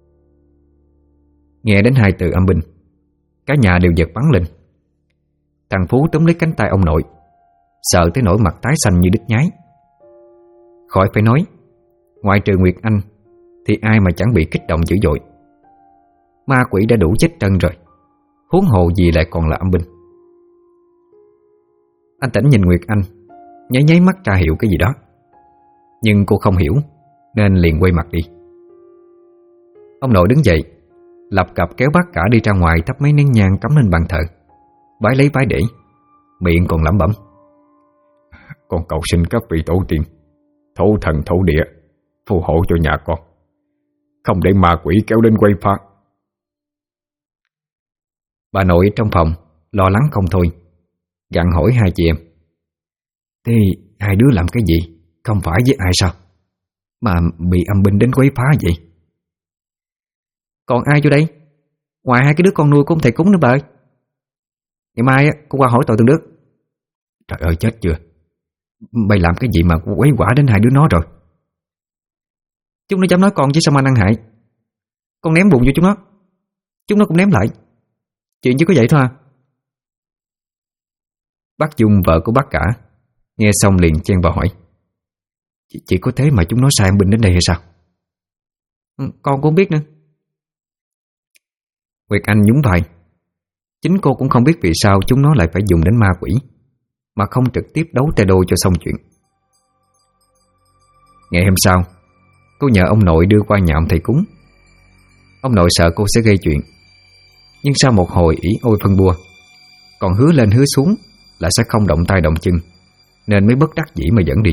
Nghe đến 2 từ âm binh, cả nhà đều giật bắn lên. Thằng Phú túm lấy cánh tay ông nội, sợ tới nỗi mặt tái xanh như đít nhái. Khỏi phải nói, ngoại trừ Nguyệt Anh thì ai mà chẳng bị kích động dữ dội. Ma quỷ đã đủ chết trân rồi, huống hồ gì lại còn là âm binh. Anh Tỉnh nhìn Nguyệt Anh, nháy nháy mắt ra hiệu cái gì đó, nhưng cô không hiểu nên liền quay mặt đi. Ông nội đứng dậy, lập cập kéo bác cả đi ra ngoài thắp mấy nén nhang cắm lên bàn thờ, bái lấy bái để, miệng còn lẩm bẩm: "Con cầu xin các vị tổ tiên, thổ thần thổ địa phù hộ cho nhà con, không để ma quỷ kéo đến quấy phá." Bà nội trong phòng lo lắng không thôi, gặng hỏi hai chị em: "Thế hai đứa làm cái gì? Không phải với ai sao mà bị âm binh đến quấy phá vậy?" "Còn ai vô đây? Ngoài 2 cái đứa con nuôi của ông thầy cúng nữa bà ơi. Ngày mai con qua hỏi tội từng đứa." "Trời ơi chết chưa, mày làm cái gì mà quấy quả đến 2 đứa nó rồi?" "Chúng nó dám nói con chứ sao mà ăn hại. Con ném bùn vô chúng nó cũng ném lại. Chuyện chỉ có vậy thôi à." Bác Dung, vợ của bác cả, nghe xong liền chen vào hỏi: Chỉ có thế mà chúng nó sai âm binh đến đây hay sao?" "Con cũng không biết nữa." Nguyệt Anh nhún vai. Chính cô cũng không biết vì sao chúng nó lại phải dùng đến ma quỷ, mà không trực tiếp đấu tay đôi cho xong chuyện. Ngày hôm sau, cô nhờ ông nội đưa qua nhà ông thầy cúng. Ông nội sợ cô sẽ gây chuyện, nhưng sau một hồi ỉ ôi phân bua, còn hứa lên hứa xuống là sẽ không động tay động chân, nên mới bất đắc dĩ mà dẫn đi.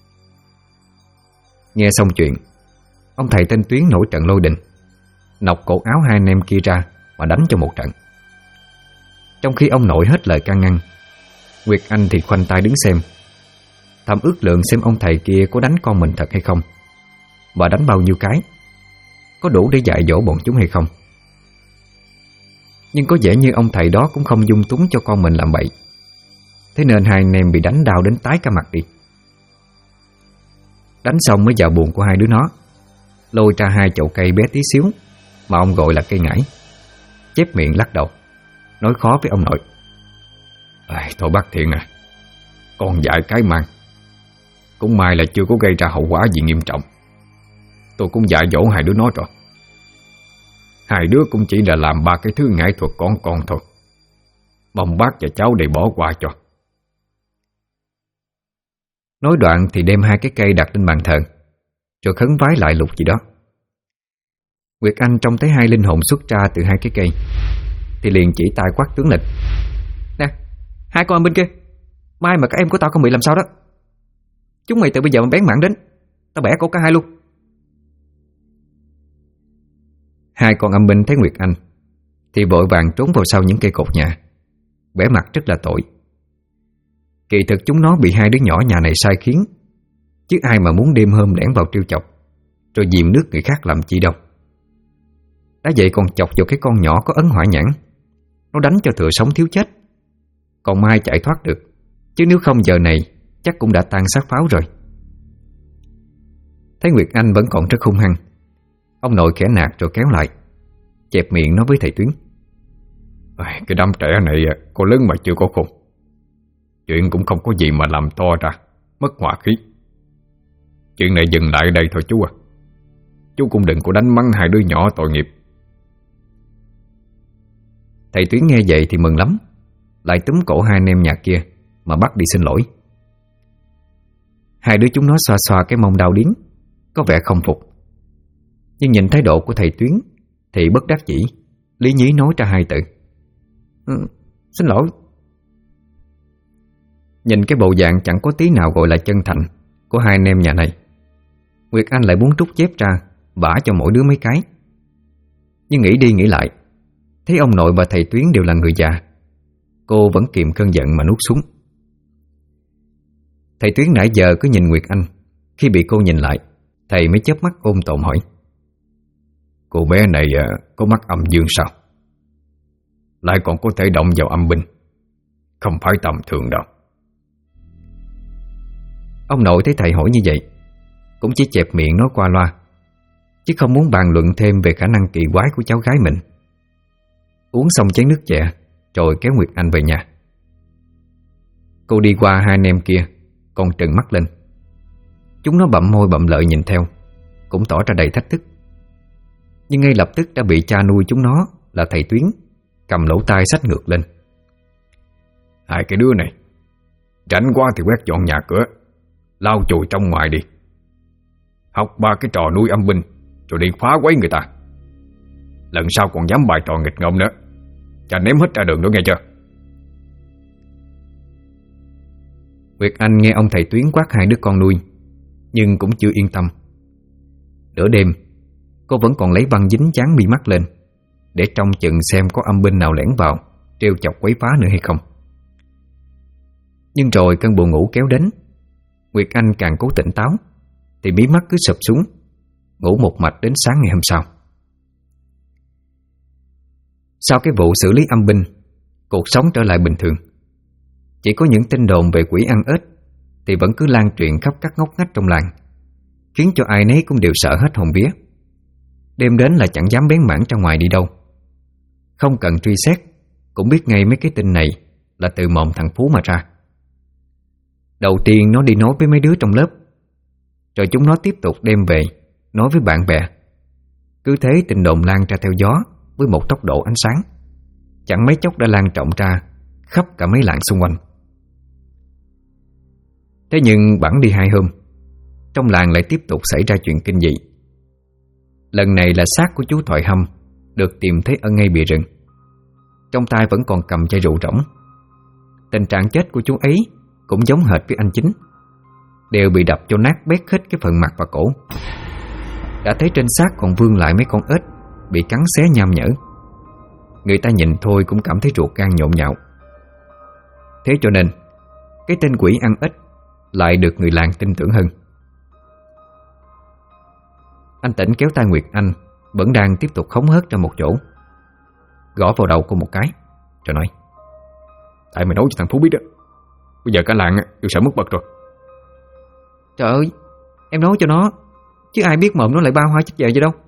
Nghe xong chuyện, ông thầy tên Tuyến nổi trận lôi đình, nọc cổ áo 2 anh em kia ra mà đánh cho một trận. Trong khi ông nội hết lời can ngăn, Nguyệt Anh thì khoanh tay đứng xem, thầm ước lượng xem ông thầy kia có đánh con mình thật hay không, và đánh bao nhiêu cái, có đủ để dạy dỗ bọn chúng hay không. Nhưng có vẻ như ông thầy đó cũng không dung túng cho con mình làm bậy. Thế nên hai anh em bị đánh đau đến tái cả mặt đi. Đánh xong mới vào buồng của hai đứa nó, lôi ra hai chậu cây bé tí xíu mà ông gọi là cây ngải, chép miệng lắc đầu, nói khó với ông nội. Thôi bác Thiện à, con dại cái mang. Cũng may là chưa có gây ra hậu quả gì nghiêm trọng. Tôi cũng dạy dỗ hai đứa nó rồi. Hai đứa cũng chỉ là làm ba cái thứ nghệ thuật con thôi. Mong bác và cháu để bỏ qua cho. Nói đoạn thì đem hai cái cây đặt lên bàn thờ, rồi khấn vái lại lục gì đó. Nguyệt Anh trông thấy hai linh hồn xuất ra từ hai cái cây thì liền chỉ tay quát tướng lệnh. Nè, hai con âm binh kia, mai mà các em của tao không bị làm sao đó, chúng mày từ bây giờ mà bén mảng đến, tao bẻ cổ cả hai luôn. Hai con âm binh thấy Nguyệt Anh thì vội vàng trốn vào sau những cây cột nhà, vẻ mặt rất là tội. Kỳ thực chúng nó bị hai đứa nhỏ nhà này sai khiến, chứ ai mà muốn đêm hôm lẻn vào trêu chọc rồi dìm nước người khác làm chi đâu. Đã vậy còn chọc vào cái con nhỏ có ấn hỏa nhãn, nó đánh cho thừa sống thiếu chết. Còn mai chạy thoát được, chứ nếu không giờ này chắc cũng đã tan xác pháo rồi. Thấy Nguyệt Anh vẫn còn rất hung hăng, ông nội khẽ nạt rồi kéo lại, chẹp miệng nói với thầy Tuyến. Cái đám trẻ này có lớn mà chưa có khôn. Chuyện cũng không có gì mà làm to ra, mất hòa khí. Chuyện này dừng lại đây thôi chú à. Chú cũng đừng có đánh mắng hai đứa nhỏ tội nghiệp. Thầy Tuyến nghe vậy thì mừng lắm, lại túm cổ hai anh em nhà kia mà bắt đi xin lỗi. Hai đứa chúng nó xoa xoa cái mông đau điếng, có vẻ không phục. Nhưng nhìn thái độ của thầy Tuyến thì bất đắc dĩ, lý nhí nói ra hai từ. Xin lỗi. Nhìn cái bộ dạng chẳng có tí nào gọi là chân thành của hai anh em nhà này, Nguyệt Anh lại muốn trút chép ra vả cho mỗi đứa mấy cái. Nhưng nghĩ đi nghĩ lại, thấy ông nội và thầy Tuyến đều là người già, cô vẫn kiềm cơn giận mà nuốt xuống. Thầy Tuyến nãy giờ cứ nhìn Nguyệt Anh, khi bị cô nhìn lại, thầy mới chớp mắt ôm tồn hỏi. Cô bé này có mắc âm dương sao? Lại còn có thể động vào âm binh, không phải tầm thường đâu. Ông nội thấy thầy hỏi như vậy cũng chỉ chẹp miệng nói qua loa, chứ không muốn bàn luận thêm về khả năng kỳ quái của cháu gái mình. Uống xong chén nước chè rồi kéo Nguyệt Anh về nhà. Cô đi qua hai anh em kia còn trừng mắt lên. Chúng nó bặm môi bặm lợi nhìn theo, cũng tỏ ra đầy thách thức. Nhưng ngay lập tức đã bị cha nuôi chúng nó là thầy Tuyến cầm lỗ tai xách ngược lên. Hai cái đứa này, rảnh quá thì quét dọn nhà cửa, lau chùi trong ngoài đi. Học ba cái trò nuôi âm binh rồi đi phá quấy người ta. Lần sau còn dám bài trò nghịch ngợm nữa, cha ném hết ra đường đó nghe chưa? Nguyệt Anh nghe ông thầy Tuyến quát hai đứa con nuôi, nhưng cũng chưa yên tâm. Nửa đêm, cô vẫn còn lấy băng dính dán mi mắt lên để trông chừng xem có âm binh nào lẻn vào trêu chọc quấy phá nữa hay không. Nhưng rồi cơn buồn ngủ kéo đến, Nguyệt Anh càng cố tỉnh táo thì mí mắt cứ sụp xuống, ngủ một mạch đến sáng ngày hôm sau. Sau cái vụ xử lý âm binh, cuộc sống trở lại bình thường. Chỉ có những tin đồn về quỷ ăn ếch thì vẫn cứ lan truyền khắp các ngóc ngách trong làng, khiến cho ai nấy cũng đều sợ hết hồn vía. Đêm đến là chẳng dám bén mảng ra ngoài đi đâu. Không cần truy xét cũng biết ngay mấy cái tin này là từ mồm thằng Phú mà ra. Đầu tiên nó đi nói với mấy đứa trong lớp, rồi chúng nó tiếp tục đem về nói với bạn bè. Cứ thế tin đồn lan ra theo gió với một tốc độ ánh sáng, chẳng mấy chốc đã lan rộng ra khắp cả mấy làng xung quanh. Thế nhưng bẵng đi 2 hôm, trong làng lại tiếp tục xảy ra chuyện kinh dị. Lần này là xác của chú Thoại Hâm được tìm thấy ở ngay bìa rừng. Trong tay vẫn còn cầm chai rượu rỗng. Tình trạng chết của chú ấy cũng giống hệt với anh Chính, đều bị đập cho nát bét hết cái phần mặt và cổ. Đã thấy trên xác còn vương lại mấy con ếch bị cắn xé nham nhở. Người ta nhìn thôi cũng cảm thấy ruột gan nhộn nhạo. Thế cho nên cái tên quỷ ăn ếch lại được người làng tin tưởng hơn. Anh Tỉnh kéo tay Nguyệt Anh vẫn đang tiếp tục hóng hớt ra một chỗ, gõ vào đầu cô một cái rồi nói: Tại mày nói cho thằng Phú biết đó, Bây giờ cả làng đều sợ mất bật rồi. Trời ơi, em nói cho nó, chứ ai biết mộm nó lại ba hoa chích về vậy đâu.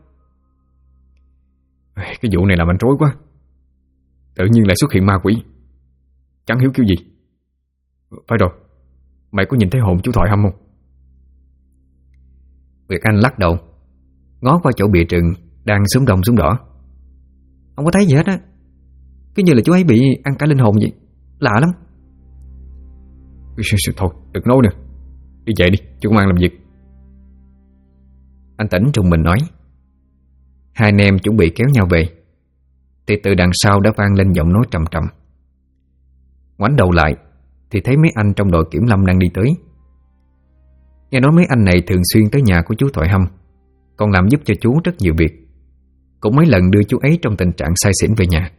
Cái vụ này làm anh rối quá. Tự nhiên lại xuất hiện ma quỷ, chẳng hiểu kiểu gì. Phải rồi, mày có nhìn thấy hồn chú Thoại Hâm không? Nguyệt Anh lắc đầu, ngó qua chỗ bìa rừng đang xúm đông xúm đỏ. Không có thấy gì hết á, cứ như là chú ấy bị ăn cả linh hồn vậy. Lạ lắm. Thôi đừng nói nữa, đi về đi, cho công an làm việc. Anh Tỉnh trùng mình nói. Hai anh em chuẩn bị kéo nhau về, thì từ đằng sau đã vang lên giọng nói trầm trầm. Ngoảnh đầu lại thì thấy mấy anh trong đội kiểm lâm đang đi tới. Nghe nói mấy anh này thường xuyên tới nhà của chú Thoại Hâm, còn làm giúp cho chú rất nhiều việc, cũng mấy lần đưa chú ấy trong tình trạng say xỉn về nhà.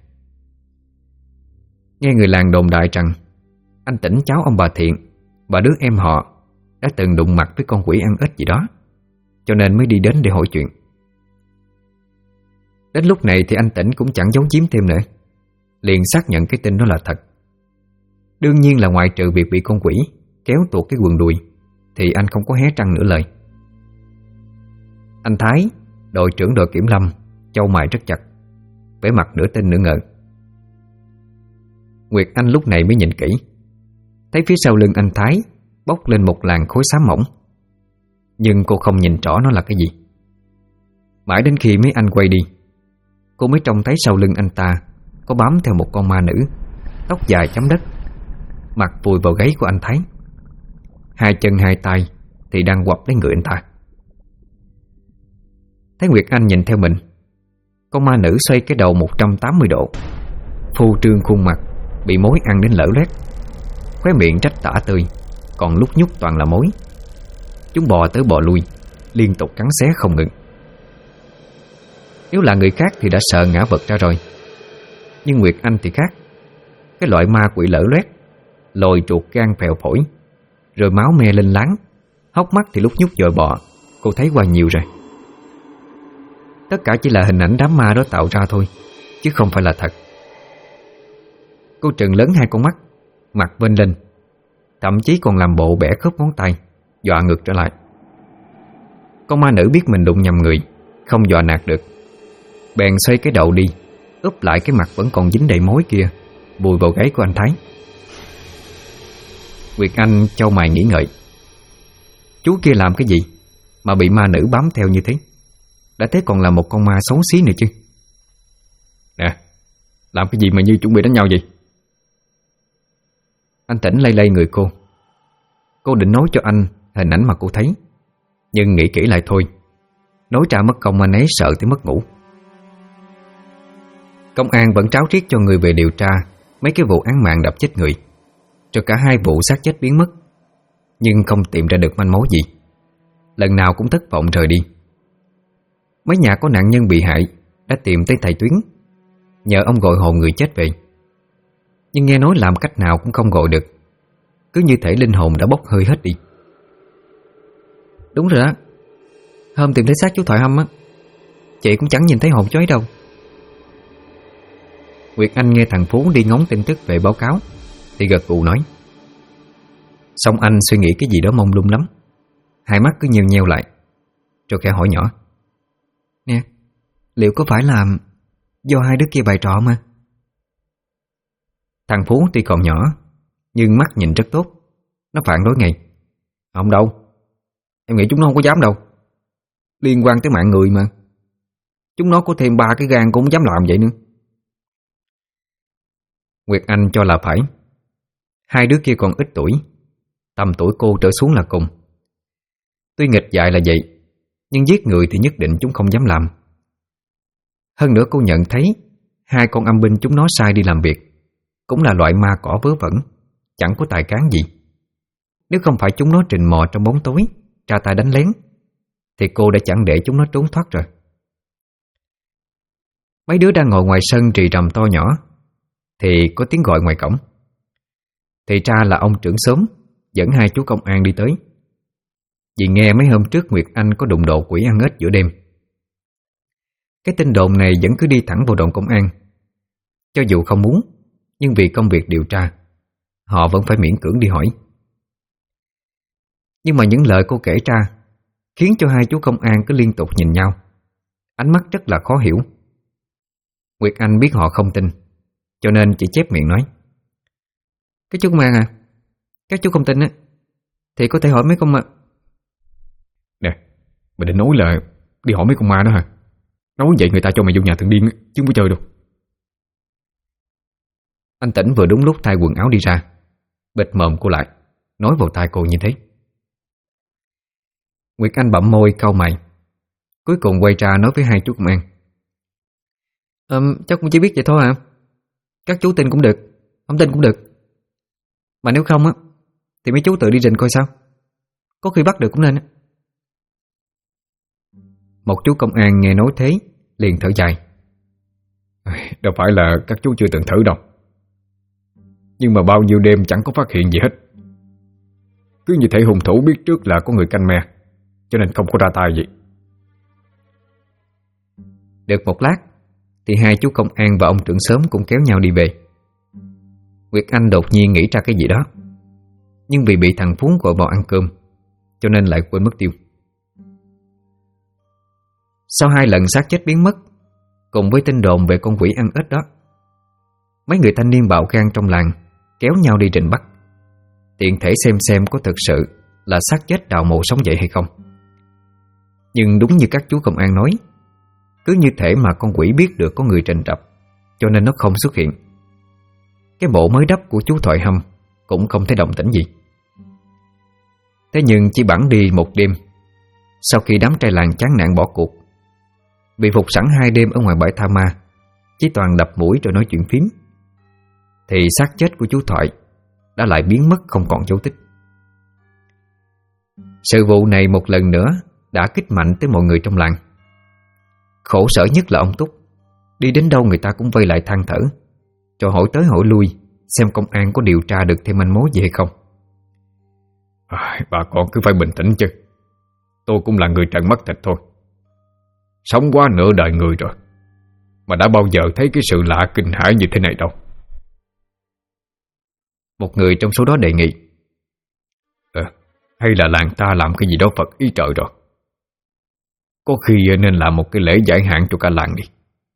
Nghe người làng đồn đại rằng anh Tỉnh cháu ông bà Thiện và đứa em họ đã từng đụng mặt với con quỷ ăn ếch gì đó, cho nên mới đi đến để hỏi chuyện. Đến lúc này thì anh Tỉnh cũng chẳng giấu giếm thêm nữa, liền xác nhận cái tin đó là thật. Đương nhiên là ngoại trừ việc bị con quỷ kéo tuột cái quần đùi thì anh không có hé răng nửa lời. Anh Thái, đội trưởng đội kiểm lâm, chau mày rất chặt, vẻ mặt nửa tin nửa ngờ. Nguyệt Anh lúc này mới nhìn kỹ, thấy phía sau lưng anh Thái bốc lên một làn khối xám mỏng, nhưng cô không nhìn rõ nó là cái gì. Mãi đến khi mấy anh quay đi, cô mới trông thấy sau lưng anh ta có bám theo một con ma nữ, tóc dài chấm đất, mặt vùi vào gáy của anh Thái. Hai chân hai tay thì đang quặp lấy người anh ta. Thấy Nguyệt Anh nhìn theo mình, con ma nữ xoay cái đầu 180 độ, phô trương khuôn mặt bị mối ăn đến lở loét, khóe miệng rách tả tươi, còn lúc nhúc toàn là mối. Chúng bò tới bò lui, liên tục cắn xé không ngừng. Nếu là người khác thì đã sợ ngã vật ra rồi, nhưng Nguyệt Anh thì khác. Cái loại ma quỷ lở loét, lồi ruột gan phèo phổi, rồi máu me lên láng, hốc mắt thì lúc nhúc dội bọ, cô thấy qua nhiều rồi. Tất cả chỉ là hình ảnh đám ma đó tạo ra thôi, chứ không phải là thật. Cô trừng lớn hai con mắt, mặt vênh lên, thậm chí còn làm bộ bẻ khớp ngón tay, dọa ngược trở lại. Con ma nữ biết mình đụng nhầm người, không dọa nạt được, bèn xoay cái đầu đi, úp lại cái mặt vẫn còn dính đầy mối kia, vùi vào gáy của anh Thái. Nguyệt Anh chau mày nghĩ ngợi, chú kia làm cái gì mà bị ma nữ bám theo như thế? Đã thế còn là một con ma xấu xí nữa chứ. Nè, làm cái gì mà như chuẩn bị đánh nhau vậy? Anh Tỉnh lay lay người cô. Cô định nói cho anh hình ảnh mà cô thấy, nhưng nghĩ kỹ lại thôi, nói ra mất công anh ấy sợ tới mất ngủ. Công an vẫn tráo triết cho người về điều tra mấy cái vụ án mạng đập chết người, cho cả hai vụ xác chết biến mất, nhưng không tìm ra được manh mối gì. Lần nào cũng thất vọng rời đi. Mấy nhà có nạn nhân bị hại đã tìm tới thầy Tuyến, nhờ ông gọi hồn người chết về, nhưng nghe nói làm cách nào cũng không gọi được, cứ như thể linh hồn đã bốc hơi hết đi. Đúng rồi đó, hôm tìm thấy xác chú Thoại Hâm á, chị cũng chẳng nhìn thấy hồn chú ấy đâu. Nguyệt Anh nghe thằng Phú đi ngóng tin tức về báo cáo thì gật gù nói. Xong anh suy nghĩ cái gì đó mông lung lắm, hai mắt cứ nheo nheo lại, rồi khẽ hỏi nhỏ: Nè, liệu có phải là do hai đứa kia bày trò mà? Thằng Phú tuy còn nhỏ, nhưng mắt nhìn rất tốt. Nó phản đối ngay: Không đâu, em nghĩ chúng nó không có dám đâu. Liên quan tới mạng người mà. Chúng nó có thêm 3 cái gan cũng không dám làm vậy nữa. Nguyệt Anh cho là phải. Hai đứa kia còn ít tuổi, tầm tuổi cô trở xuống là cùng. Tuy nghịch dại là vậy, nhưng giết người thì nhất định chúng không dám làm. Hơn nữa cô nhận thấy hai con âm binh chúng nó sai đi làm việc cũng là loại ma cỏ vớ vẩn, chẳng có tài cán gì. Nếu không phải chúng nó trình mò trong bóng tối, ra tay đánh lén, thì cô đã chẳng để chúng nó trốn thoát rồi. Mấy đứa đang ngồi ngoài sân rì rầm to nhỏ thì có tiếng gọi ngoài cổng. Thì ra là ông trưởng xóm dẫn hai chú công an đi tới. Vì nghe mấy hôm trước Nguyệt Anh có đụng độ quỷ ăn ếch giữa đêm. Cái tin đồn này vẫn cứ đi thẳng vào đồn công an. Cho dù không muốn, nhưng vì công việc điều tra, họ vẫn phải miễn cưỡng đi hỏi. Nhưng mà những lời cô kể ra khiến cho hai chú công an cứ liên tục nhìn nhau, ánh mắt rất là khó hiểu. Nguyệt Anh biết họ không tin, cho nên chỉ chép miệng nói: "Các chú công an à, các chú không tin á thì có thể hỏi mấy con mà." Nè, mày định nói là đi hỏi mấy con ma đó hả? Nói vậy người ta cho mày vô nhà thằng điên á, chứ không có chơi đâu. Anh Tĩnh vừa đúng lúc thay quần áo đi ra, bịt mồm cô lại, nói vào tai cô như thế. Nguyệt Anh bặm môi cau mày, cuối cùng quay ra nói với hai chú công an: "Chắc cũng chỉ biết vậy thôi à. Các chú tin cũng được, không tin cũng được. Mà nếu không á thì mấy chú tự đi rình coi sao. Có khi bắt được cũng nên á." Một chú công an nghe nói thế liền thở dài: Đâu phải là các chú chưa từng thử đâu, nhưng mà bao nhiêu đêm chẳng có phát hiện gì hết. Cứ như thể hung thủ biết trước là có người canh me, cho nên không có ra tay gì. Được một lát thì hai chú công an và ông trưởng xóm cũng kéo nhau đi về. Nguyệt Anh đột nhiên nghĩ ra cái gì đó, nhưng vì bị thằng Phún gọi vào ăn cơm cho nên lại quên mất tiêu. Sau 2 lần xác chết biến mất, cùng với tin đồn về con quỷ ăn ếch đó, mấy người thanh niên bạo gan trong làng kéo nhau đi rình bắt, tiện thể xem có thực sự là xác chết đào mộ sống dậy hay không. Nhưng đúng như các chú công an nói, cứ như thể mà con quỷ biết được có người rình rập, cho nên nó không xuất hiện. Cái mộ mới đắp của chú Thoại Hâm cũng không thấy động tĩnh gì. Thế nhưng chỉ bẵng đi một đêm, sau khi đám trai làng chán nản bỏ cuộc, bị phục sẵn 2 đêm ở ngoài bãi tha ma, chỉ toàn đập mũi rồi nói chuyện phím, thì xác chết của chú Thoại đã lại biến mất không còn dấu tích. Sự vụ này một lần nữa đã kích mạnh tới mọi người trong làng. Khổ sở nhất là ông Túc, đi đến đâu người ta cũng vây lại than thở, cho hỏi tới hỏi lui xem công an có điều tra được thêm manh mối gì hay không. Bà con cứ phải bình tĩnh chứ. Tôi cũng là người trần mắt thịt thôi, sống quá nửa đời người rồi, mà đã bao giờ thấy cái sự lạ kinh hãi như thế này đâu. Một người trong số đó đề nghị: Hay là làng ta làm cái gì đó phật ý trời rồi. Có khi nên làm một cái lễ giải hạn cho cả làng đi.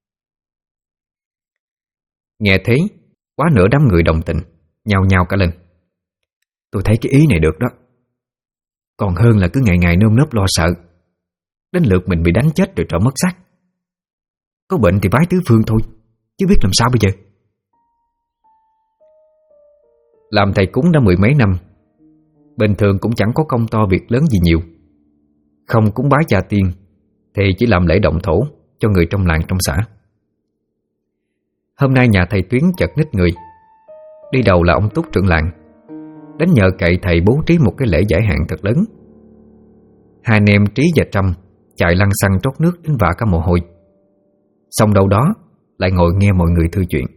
Nghe thế, quá nửa đám người đồng tình, nhao nhao cả lên: "Tôi thấy cái ý này được đó. Còn hơn là cứ ngày ngày nơm nớp lo sợ, đến lượt mình bị đánh chết rồi trở mất xác. Có bệnh thì vái tứ phương thôi, chứ biết làm sao bây giờ." Làm thầy cúng đã 10 mấy năm, bình thường cũng chẳng có công to việc lớn gì nhiều. Không cúng bái cha tiên thì chỉ làm lễ động thổ cho người trong làng trong xã. Hôm nay nhà thầy Tuyến chật ních người. Đi đầu là ông Túc trưởng làng, đến nhờ cậy thầy bố trí một cái lễ giải hạn thật lớn. Hai anh em Trí và Trâm chạy lăn xăng trót nước đến vã cả mồ hôi. Xong đâu đó lại ngồi nghe mọi người thư chuyện.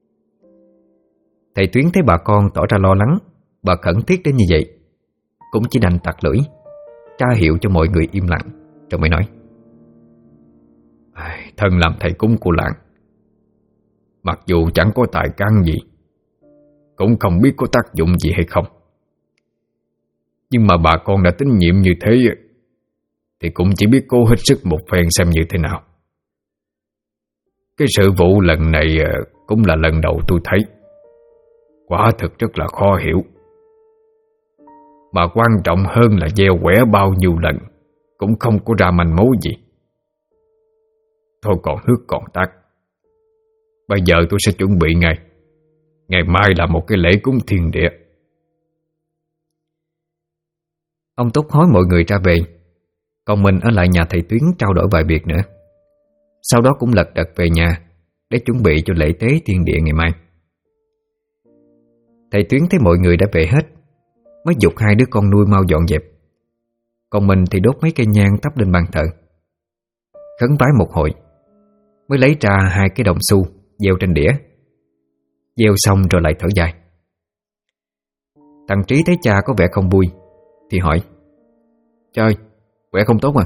Thầy Tuyến thấy bà con tỏ ra lo lắng và khẩn thiết đến như vậy, cũng chỉ đành tặc lưỡi tra hiệu cho mọi người im lặng, rồi mới nói: Thân làm thầy cúng của làng, mặc dù chẳng có tài căn gì, cũng không biết có tác dụng gì hay không, nhưng mà bà con đã tín nhiệm như thế thì cũng chỉ biết cố hết sức một phen xem như thế nào. Cái sự vụ lần này cũng là lần đầu tôi thấy, quả thực rất là khó hiểu. Mà quan trọng hơn là gieo quẻ bao nhiêu lần cũng không có ra manh mối gì. Thôi còn nước còn tát, bây giờ tôi sẽ chuẩn bị ngay. Ngày mai là một cái lễ cúng thiên địa. Ông Túc hối mọi người ra về, còn mình ở lại nhà thầy Tuyến trao đổi vài việc nữa. Sau đó cũng lật đật về nhà để chuẩn bị cho lễ tế thiên địa ngày mai. Thầy Tuyến thấy mọi người đã về hết, mới giục hai đứa con nuôi mau dọn dẹp. Còn mình thì đốt mấy cây nhang thắp lên bàn thờ, khấn vái một hồi, mới lấy ra 2 cái đồng xu gieo trên đĩa. Gieo xong rồi lại thở dài. Thằng Trí thấy cha có vẻ không vui thì hỏi: "Cha ơi, khỏe không tốt à?"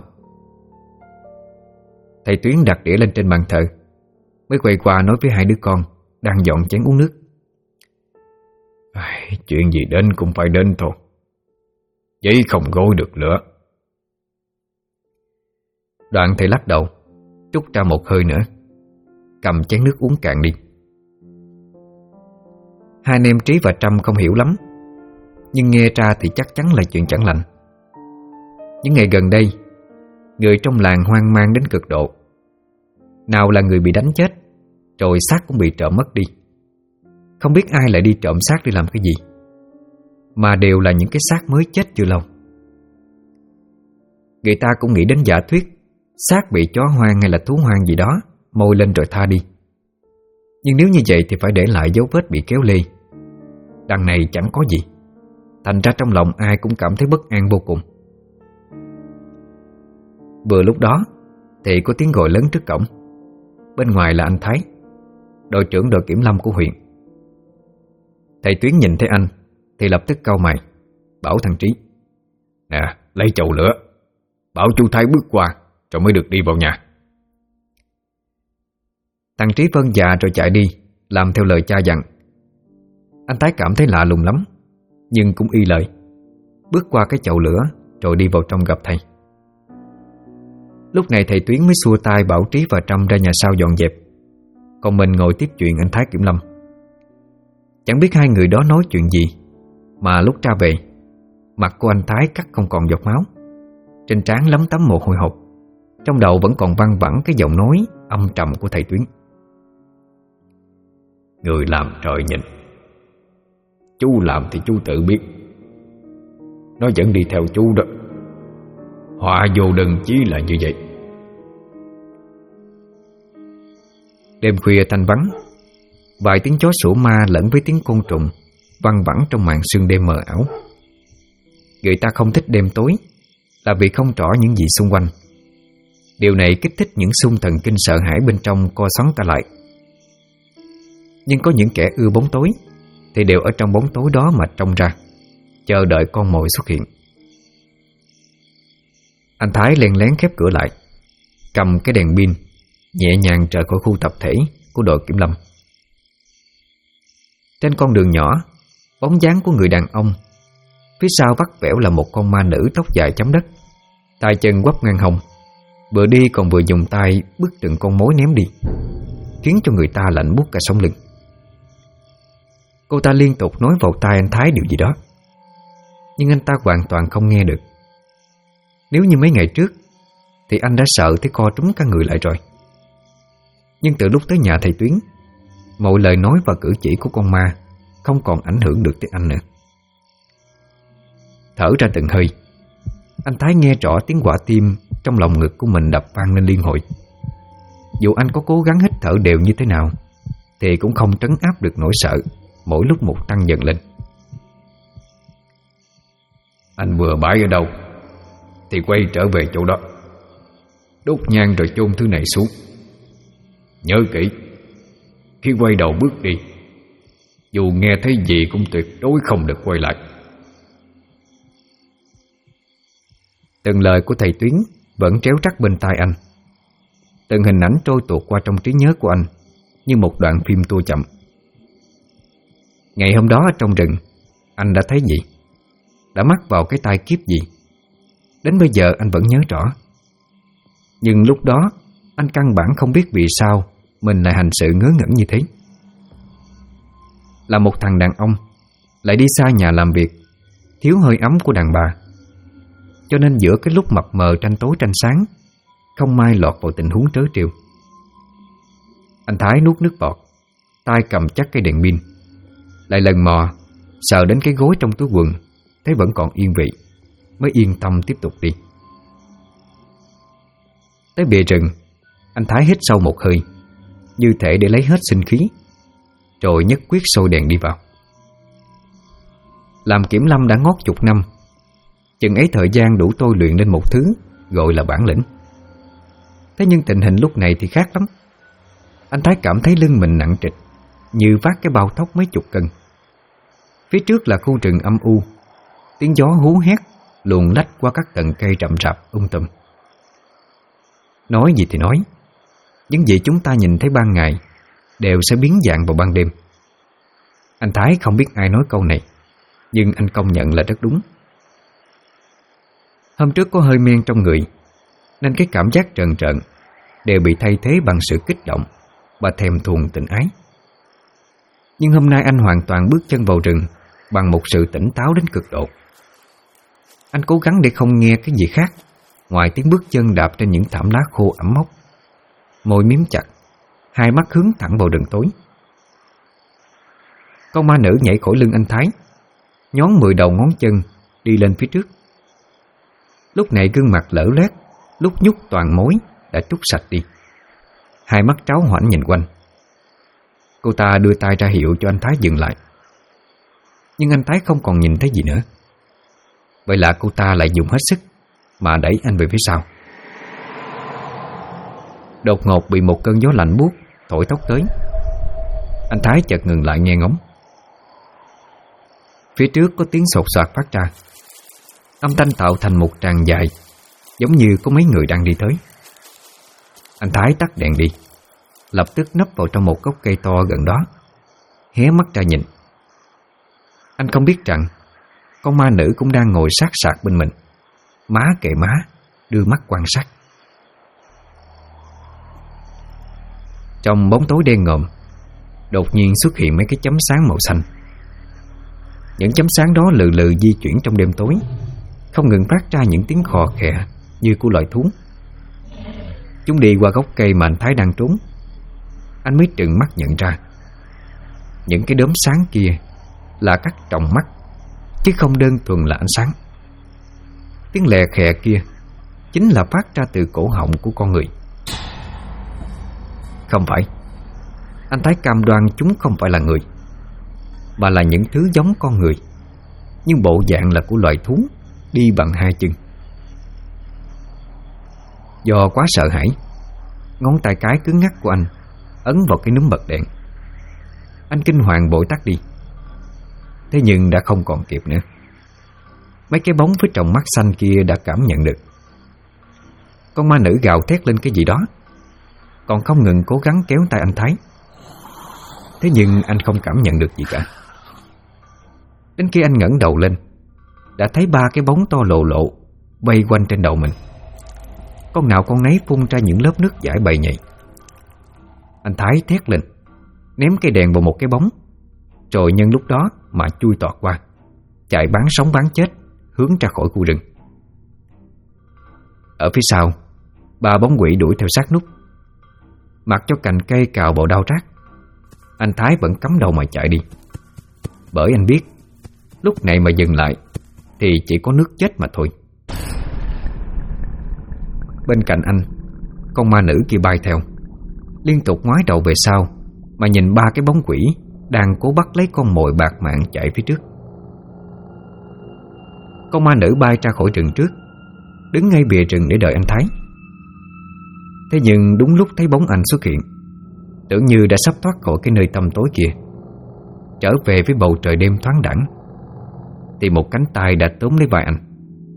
Thầy Tuyến đặt đĩa lên trên bàn thờ, mới quay qua nói với hai đứa con đang dọn chén uống nước: Chuyện gì đến cũng phải đến thôi. Giấy không gối được lửa. Đoạn thầy lắc đầu, trút ra một hơi nữa, cầm chén nước uống cạn đi. Hai anh em Trí và Trâm không hiểu lắm, nhưng nghe ra thì chắc chắn là chuyện chẳng lành. Những ngày gần đây, người trong làng hoang mang đến cực độ. Nào là người bị đánh chết, rồi xác cũng bị trộm mất đi. Không biết ai lại đi trộm xác để làm cái gì, mà đều là những cái xác mới chết chưa lâu. Người ta cũng nghĩ đến giả thuyết xác bị chó hoang hay là thú hoang gì đó môi lên rồi tha đi. Nhưng nếu như vậy thì phải để lại dấu vết bị kéo lê. Đằng này chẳng có gì, thành ra trong lòng ai cũng cảm thấy bất an vô cùng. Vừa lúc đó thì có tiếng gọi lớn trước cổng. Bên ngoài là anh Thái, đội trưởng đội kiểm lâm của huyện. Thầy Tuyến nhìn thấy anh thì lập tức cau mày, bảo thằng Trí: Nè, lấy chậu lửa, bảo chú Thái bước qua rồi mới được đi vào nhà. Thằng Trí vâng dạ rồi chạy đi, làm theo lời cha dặn. Anh Thái cảm thấy lạ lùng lắm, nhưng cũng y lời, bước qua cái chậu lửa rồi đi vào trong gặp thầy. Lúc này thầy Tuyến mới xua tay bảo Trí và Trâm ra nhà sau dọn dẹp, còn mình ngồi tiếp chuyện anh Thái kiểm lâm. Chẳng biết hai người đó nói chuyện gì mà lúc ra về, mặt của anh Thái cắt không còn giọt máu, trên trán lấm tấm mồ hôi hột, trong đầu vẫn còn văng vẳng cái giọng nói âm trầm của thầy Tuyến: Người làm trời nhìn, chú làm thì chú tự biết. Nó vẫn đi theo chú đó. Họa vô đơn chí là như vậy. Đêm khuya thanh vắng, vài tiếng chó sủa ma lẫn với tiếng côn trùng văng vẳng trong màn sương đêm mờ ảo. Người ta không thích đêm tối là vì không rõ những gì xung quanh. Điều này kích thích những xung thần kinh sợ hãi bên trong co xoắn ta lại. Nhưng có những kẻ ưa bóng tối thì đều ở trong bóng tối đó mà trông ra, chờ đợi con mồi xuất hiện. Anh Thái len lén khép cửa lại, cầm cái đèn pin, nhẹ nhàng rời khỏi khu tập thể của đội kiểm lâm. Trên con đường nhỏ, bóng dáng của người đàn ông, phía sau vắt vẻo là một con ma nữ tóc dài chấm đất, tay chân quắp ngang hông, vừa đi còn vừa dùng tay bứt từng con mối ném đi, khiến cho người ta lạnh buốt cả sống lưng. Cô ta liên tục nói vào tai anh Thái điều gì đó, nhưng anh ta hoàn toàn không nghe được. Nếu như mấy ngày trước thì anh đã sợ tới co trúng cả người lại rồi. Nhưng từ lúc tới nhà thầy Tuyến, mọi lời nói và cử chỉ của con ma không còn ảnh hưởng được tới anh nữa. Thở ra từng hơi, anh Thái nghe rõ tiếng quả tim trong lòng ngực của mình đập vang lên liên hồi. Dù anh có cố gắng hít thở đều như thế nào thì cũng không trấn áp được nỗi sợ mỗi lúc một tăng dần lên. Anh vừa bãi ở đâu thì quay trở về chỗ đó, đốt nhang rồi chôn thứ này xuống. Nhớ kỹ, khi quay đầu bước đi, dù nghe thấy gì cũng tuyệt đối không được quay lại. Từng lời của thầy Tuyến vẫn tréo trắc bên tai anh. Từng hình ảnh trôi tuột qua trong trí nhớ của anh như một đoạn phim tua chậm. Ngày hôm đó ở trong rừng, anh đã thấy gì, đã mắc vào cái tai kiếp gì, đến bây giờ anh vẫn nhớ rõ. Nhưng lúc đó anh căn bản không biết vì sao mình lại hành sự ngớ ngẩn như thế. Là một thằng đàn ông, lại đi xa nhà làm việc, thiếu hơi ấm của đàn bà, cho nên giữa cái lúc mập mờ tranh tối tranh sáng, không may lọt vào tình huống trớ trêu. Anh Thái nuốt nước bọt, tay cầm chắc cây đèn pin, lại lần mò sờ đến cái gối trong túi quần, thấy vẫn còn yên vị, mới yên tâm tiếp tục đi. Tới bìa rừng, anh Thái hít sâu một hơi, như thể để lấy hết sinh khí, rồi nhất quyết sôi đèn đi vào. Làm kiểm lâm đã ngót chục năm, chừng ấy thời gian đủ tôi luyện lên một thứ gọi là bản lĩnh. Thế nhưng tình hình lúc này thì khác lắm. Anh Thái cảm thấy lưng mình nặng trịch, như vác cái bao thóc mấy chục cân. Phía trước là khu rừng âm u, tiếng gió hú hét luồn lách qua các tầng cây rậm rạp tùm. Nói gì thì nói, những gì chúng ta nhìn thấy ban ngày đều sẽ biến dạng vào ban đêm. Anh Thái không biết ai nói câu này, nhưng anh công nhận là rất đúng. Hôm trước có hơi men trong người, nên cái cảm giác trần trợn đều bị thay thế bằng sự kích động và thèm thuồng tình ái. Nhưng hôm nay anh hoàn toàn bước chân vào rừng bằng một sự tỉnh táo đến cực độ. Anh cố gắng để không nghe cái gì khác ngoài tiếng bước chân đạp trên những thảm lá khô ẩm mốc. Môi miếm chặt, hai mắt hướng thẳng vào rừng tối. Con ma nữ nhảy khỏi lưng anh Thái, nhón 10 đầu ngón chân đi lên phía trước. Lúc này gương mặt lở loét, lúc nhúc toàn mối đã trút sạch đi. Hai mắt tráo hoảnh nhìn quanh. Cô ta đưa tay ra hiệu cho anh Thái dừng lại. Nhưng anh Thái không còn nhìn thấy gì nữa. Vậy là cô ta lại dùng hết sức mà đẩy anh về phía sau. Đột ngột bị một cơn gió lạnh buốt thổi tóc tới. Anh Thái chợt ngừng lại nghe ngóng. Phía trước có tiếng sột soạt phát ra. Âm thanh tạo thành một tràng dài, giống như có mấy người đang đi tới. Anh Thái tắt đèn đi, lập tức nấp vào trong một gốc cây to gần đó, hé mắt ra nhìn. Anh không biết rằng con ma nữ cũng đang ngồi sát sạc bên mình, má kề má, đưa mắt quan sát. Trong bóng tối đen ngòm, đột nhiên xuất hiện mấy cái chấm sáng màu xanh. Những chấm sáng đó lừ lừ di chuyển trong đêm tối, không ngừng phát ra những tiếng khò khè như của loài thú. Chúng đi qua gốc cây mà anh Thái đang trốn. Anh mới trừng mắt nhận ra, những cái đốm sáng kia là các tròng mắt, chứ không đơn thuần là ánh sáng. Tiếng lè khè kia chính là phát ra từ cổ họng của con người. Không phải, anh Thái cam đoan chúng không phải là người, mà là những thứ giống con người, nhưng bộ dạng là của loài thú, đi bằng hai chân. Do quá sợ hãi, ngón tay cái cứng ngắc của anh ấn vào cái núm bật đèn. Anh kinh hoàng vội tắt đi. Thế nhưng đã không còn kịp nữa. Mấy cái bóng phía trong mắt xanh kia đã cảm nhận được. Con ma nữ gào thét lên cái gì đó, còn không ngừng cố gắng kéo tay anh Thái. Thế nhưng anh không cảm nhận được gì cả. Đến khi anh ngẩng đầu lên, đã thấy 3 cái bóng to lộ lộ bay quanh trên đầu mình. Con nào con nấy phun ra những lớp nước dãi bầy nhầy. Anh Thái thét lên, ném cây đèn vào một cái bóng, rồi nhân lúc đó mà chui tọt qua, chạy bắn sống bắn chết, hướng ra khỏi khu rừng. Ở phía sau, 3 bóng quỷ đuổi theo sát nút. Mặc cho cành cây cào vào đau rát, anh Thái vẫn cắm đầu mà chạy đi. Bởi anh biết, lúc này mà dừng lại thì chỉ có nước chết mà thôi. Bên cạnh anh, con ma nữ kia bay theo, liên tục ngoái đầu về sau mà nhìn 3 cái bóng quỷ đang cố bắt lấy con mồi bạc mạng chạy phía trước. Con ma nữ bay ra khỏi rừng trước, đứng ngay bìa rừng để đợi anh Thái. Thế nhưng đúng lúc thấy bóng anh xuất hiện, tưởng như đã sắp thoát khỏi cái nơi tăm tối kia, trở về với bầu trời đêm thoáng đãng, thì một cánh tay đã tóm lấy vai anh.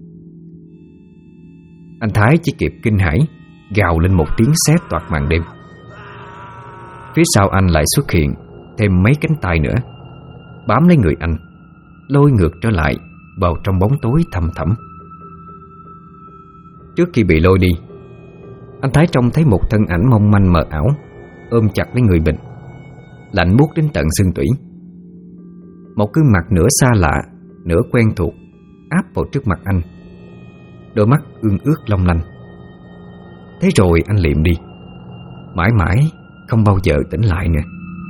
Anh Thái chỉ kịp kinh hãi gào lên một tiếng xé toạc màn đêm. Phía sau anh lại xuất hiện thêm mấy cánh tay nữa, bám lấy người anh, lôi ngược trở lại vào trong bóng tối thăm thẳm. Trước khi bị lôi đi, anh Thái trông thấy một thân ảnh mong manh mờ ảo ôm chặt lấy người mình, lạnh buốt đến tận xương tủy. Một gương mặt nửa xa lạ, nửa quen thuộc áp vào trước mặt anh, đôi mắt ương ướt long lanh. Thế rồi anh liệm đi, mãi mãi không bao giờ tỉnh lại nữa.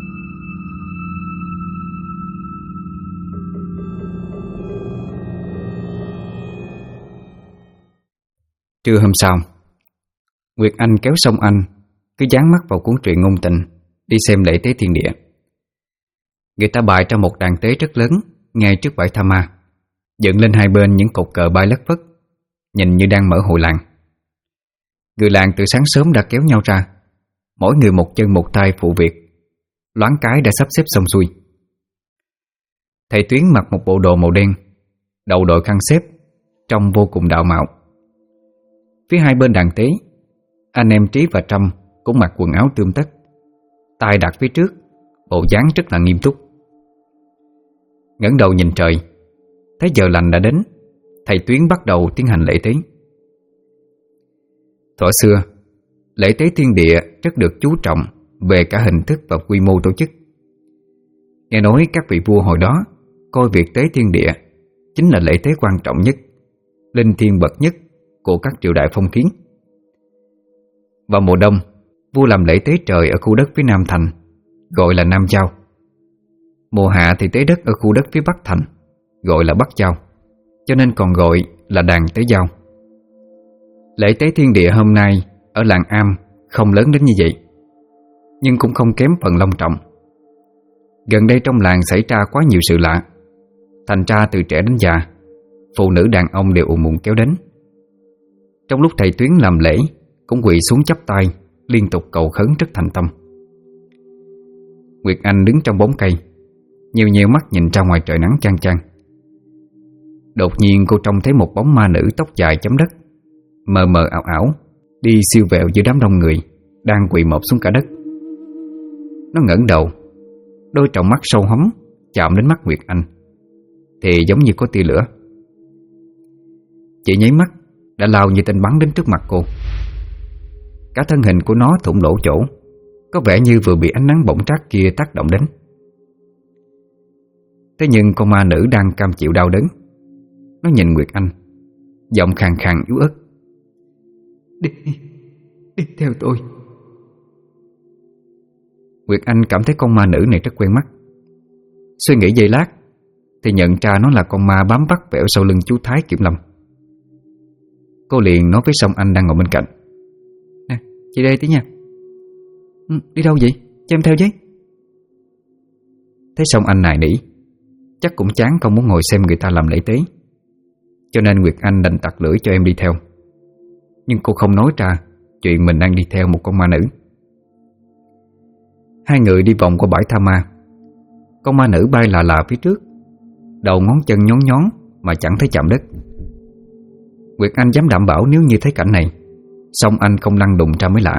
Trưa hôm sau, Nguyệt Anh kéo Song Anh cứ dán mắt vào cuốn truyện ngôn tình đi xem lễ tế thiên địa. Người ta bày ra một đàn tế rất lớn ngay trước bãi tha ma, dựng lên hai bên những cột cờ bay lất phất, nhìn như đang mở hội làng. Người làng từ sáng sớm đã kéo nhau ra, mỗi người một chân một tay phụ việc, loáng cái đã sắp xếp xong xuôi. Thầy Tuyến mặc một bộ đồ màu đen, đầu đội khăn xếp, trông vô cùng đạo mạo. Phía hai bên đàn tế, anh em Trí và Trâm cũng mặc quần áo tươm tất, tay đặt phía trước, bộ dáng rất là nghiêm túc. ngẩng đầu nhìn trời, thấy giờ lành đã đến. Thầy Tuyến bắt đầu tiến hành lễ tế. Thuở xưa, lễ tế thiên địa rất được chú trọng về cả hình thức và quy mô tổ chức. Nghe nói các vị vua hồi đó coi việc tế thiên địa chính là lễ tế quan trọng nhất, linh thiêng bậc nhất của các triều đại phong kiến. Vào mùa đông, vua làm lễ tế trời ở khu đất phía Nam thành, gọi là Nam Giao. Mùa hạ thì tế đất ở khu đất phía Bắc thành, gọi là Bắc Giao, cho nên còn gọi là đàn tế giao. Lễ tế thiên địa hôm nay ở làng Am không lớn đến như vậy, nhưng cũng không kém phần long trọng. Gần đây trong làng xảy ra quá nhiều sự lạ, thành ra từ trẻ đến già, phụ nữ đàn ông đều ùn ùn kéo đến. Trong lúc thầy Tuyến làm lễ cũng quỳ xuống chắp tay, liên tục cầu khấn rất thành tâm. Nguyệt Anh đứng trong bóng cây, nhiều nhiều mắt nhìn ra ngoài trời nắng chang chang. Đột nhiên cô trông thấy một bóng ma nữ tóc dài chấm đất, mờ mờ ảo ảo, đi siêu vẹo giữa đám đông người đang quỳ mọp xuống cả đất. Nó ngẩng đầu, đôi tròng mắt sâu hóm chạm đến mắt Nguyệt Anh thì giống như có tia lửa. Chỉ nháy mắt đã lao như tên bắn đến trước mặt cô. Cả thân hình của nó thủng lỗ chỗ, có vẻ như vừa bị ánh nắng bỏng rát kia tác động đến. Thế nhưng con ma nữ đang cam chịu đau đớn. Nó nhìn Nguyệt Anh, giọng khàn khàn yếu ớt: Đi theo tôi. Nguyệt Anh cảm thấy con ma nữ này rất quen mắt. Suy nghĩ giây lát thì nhận ra nó là con ma bám bắt vẻo sau lưng chú Thái Kiểm Lâm. Cô liền nói với Song Anh đang ngồi bên cạnh: Nè, chị đây tí nha. Đi đâu vậy? Cho em theo với. Thấy Song Anh nài nỉ, chắc cũng chán không muốn ngồi xem người ta làm lễ tế, cho nên Nguyệt Anh đành tặc lưỡi cho em đi theo. Nhưng cô không nói ra chuyện mình đang đi theo một con ma nữ. Hai người đi vòng qua bãi tha ma. Con ma nữ bay lạ lạ phía trước, đầu ngón chân nhón nhón mà chẳng thấy chạm đất. Nguyệt Anh dám đảm bảo nếu như thấy cảnh này, Song Anh không lăn đùng ra mới lạ.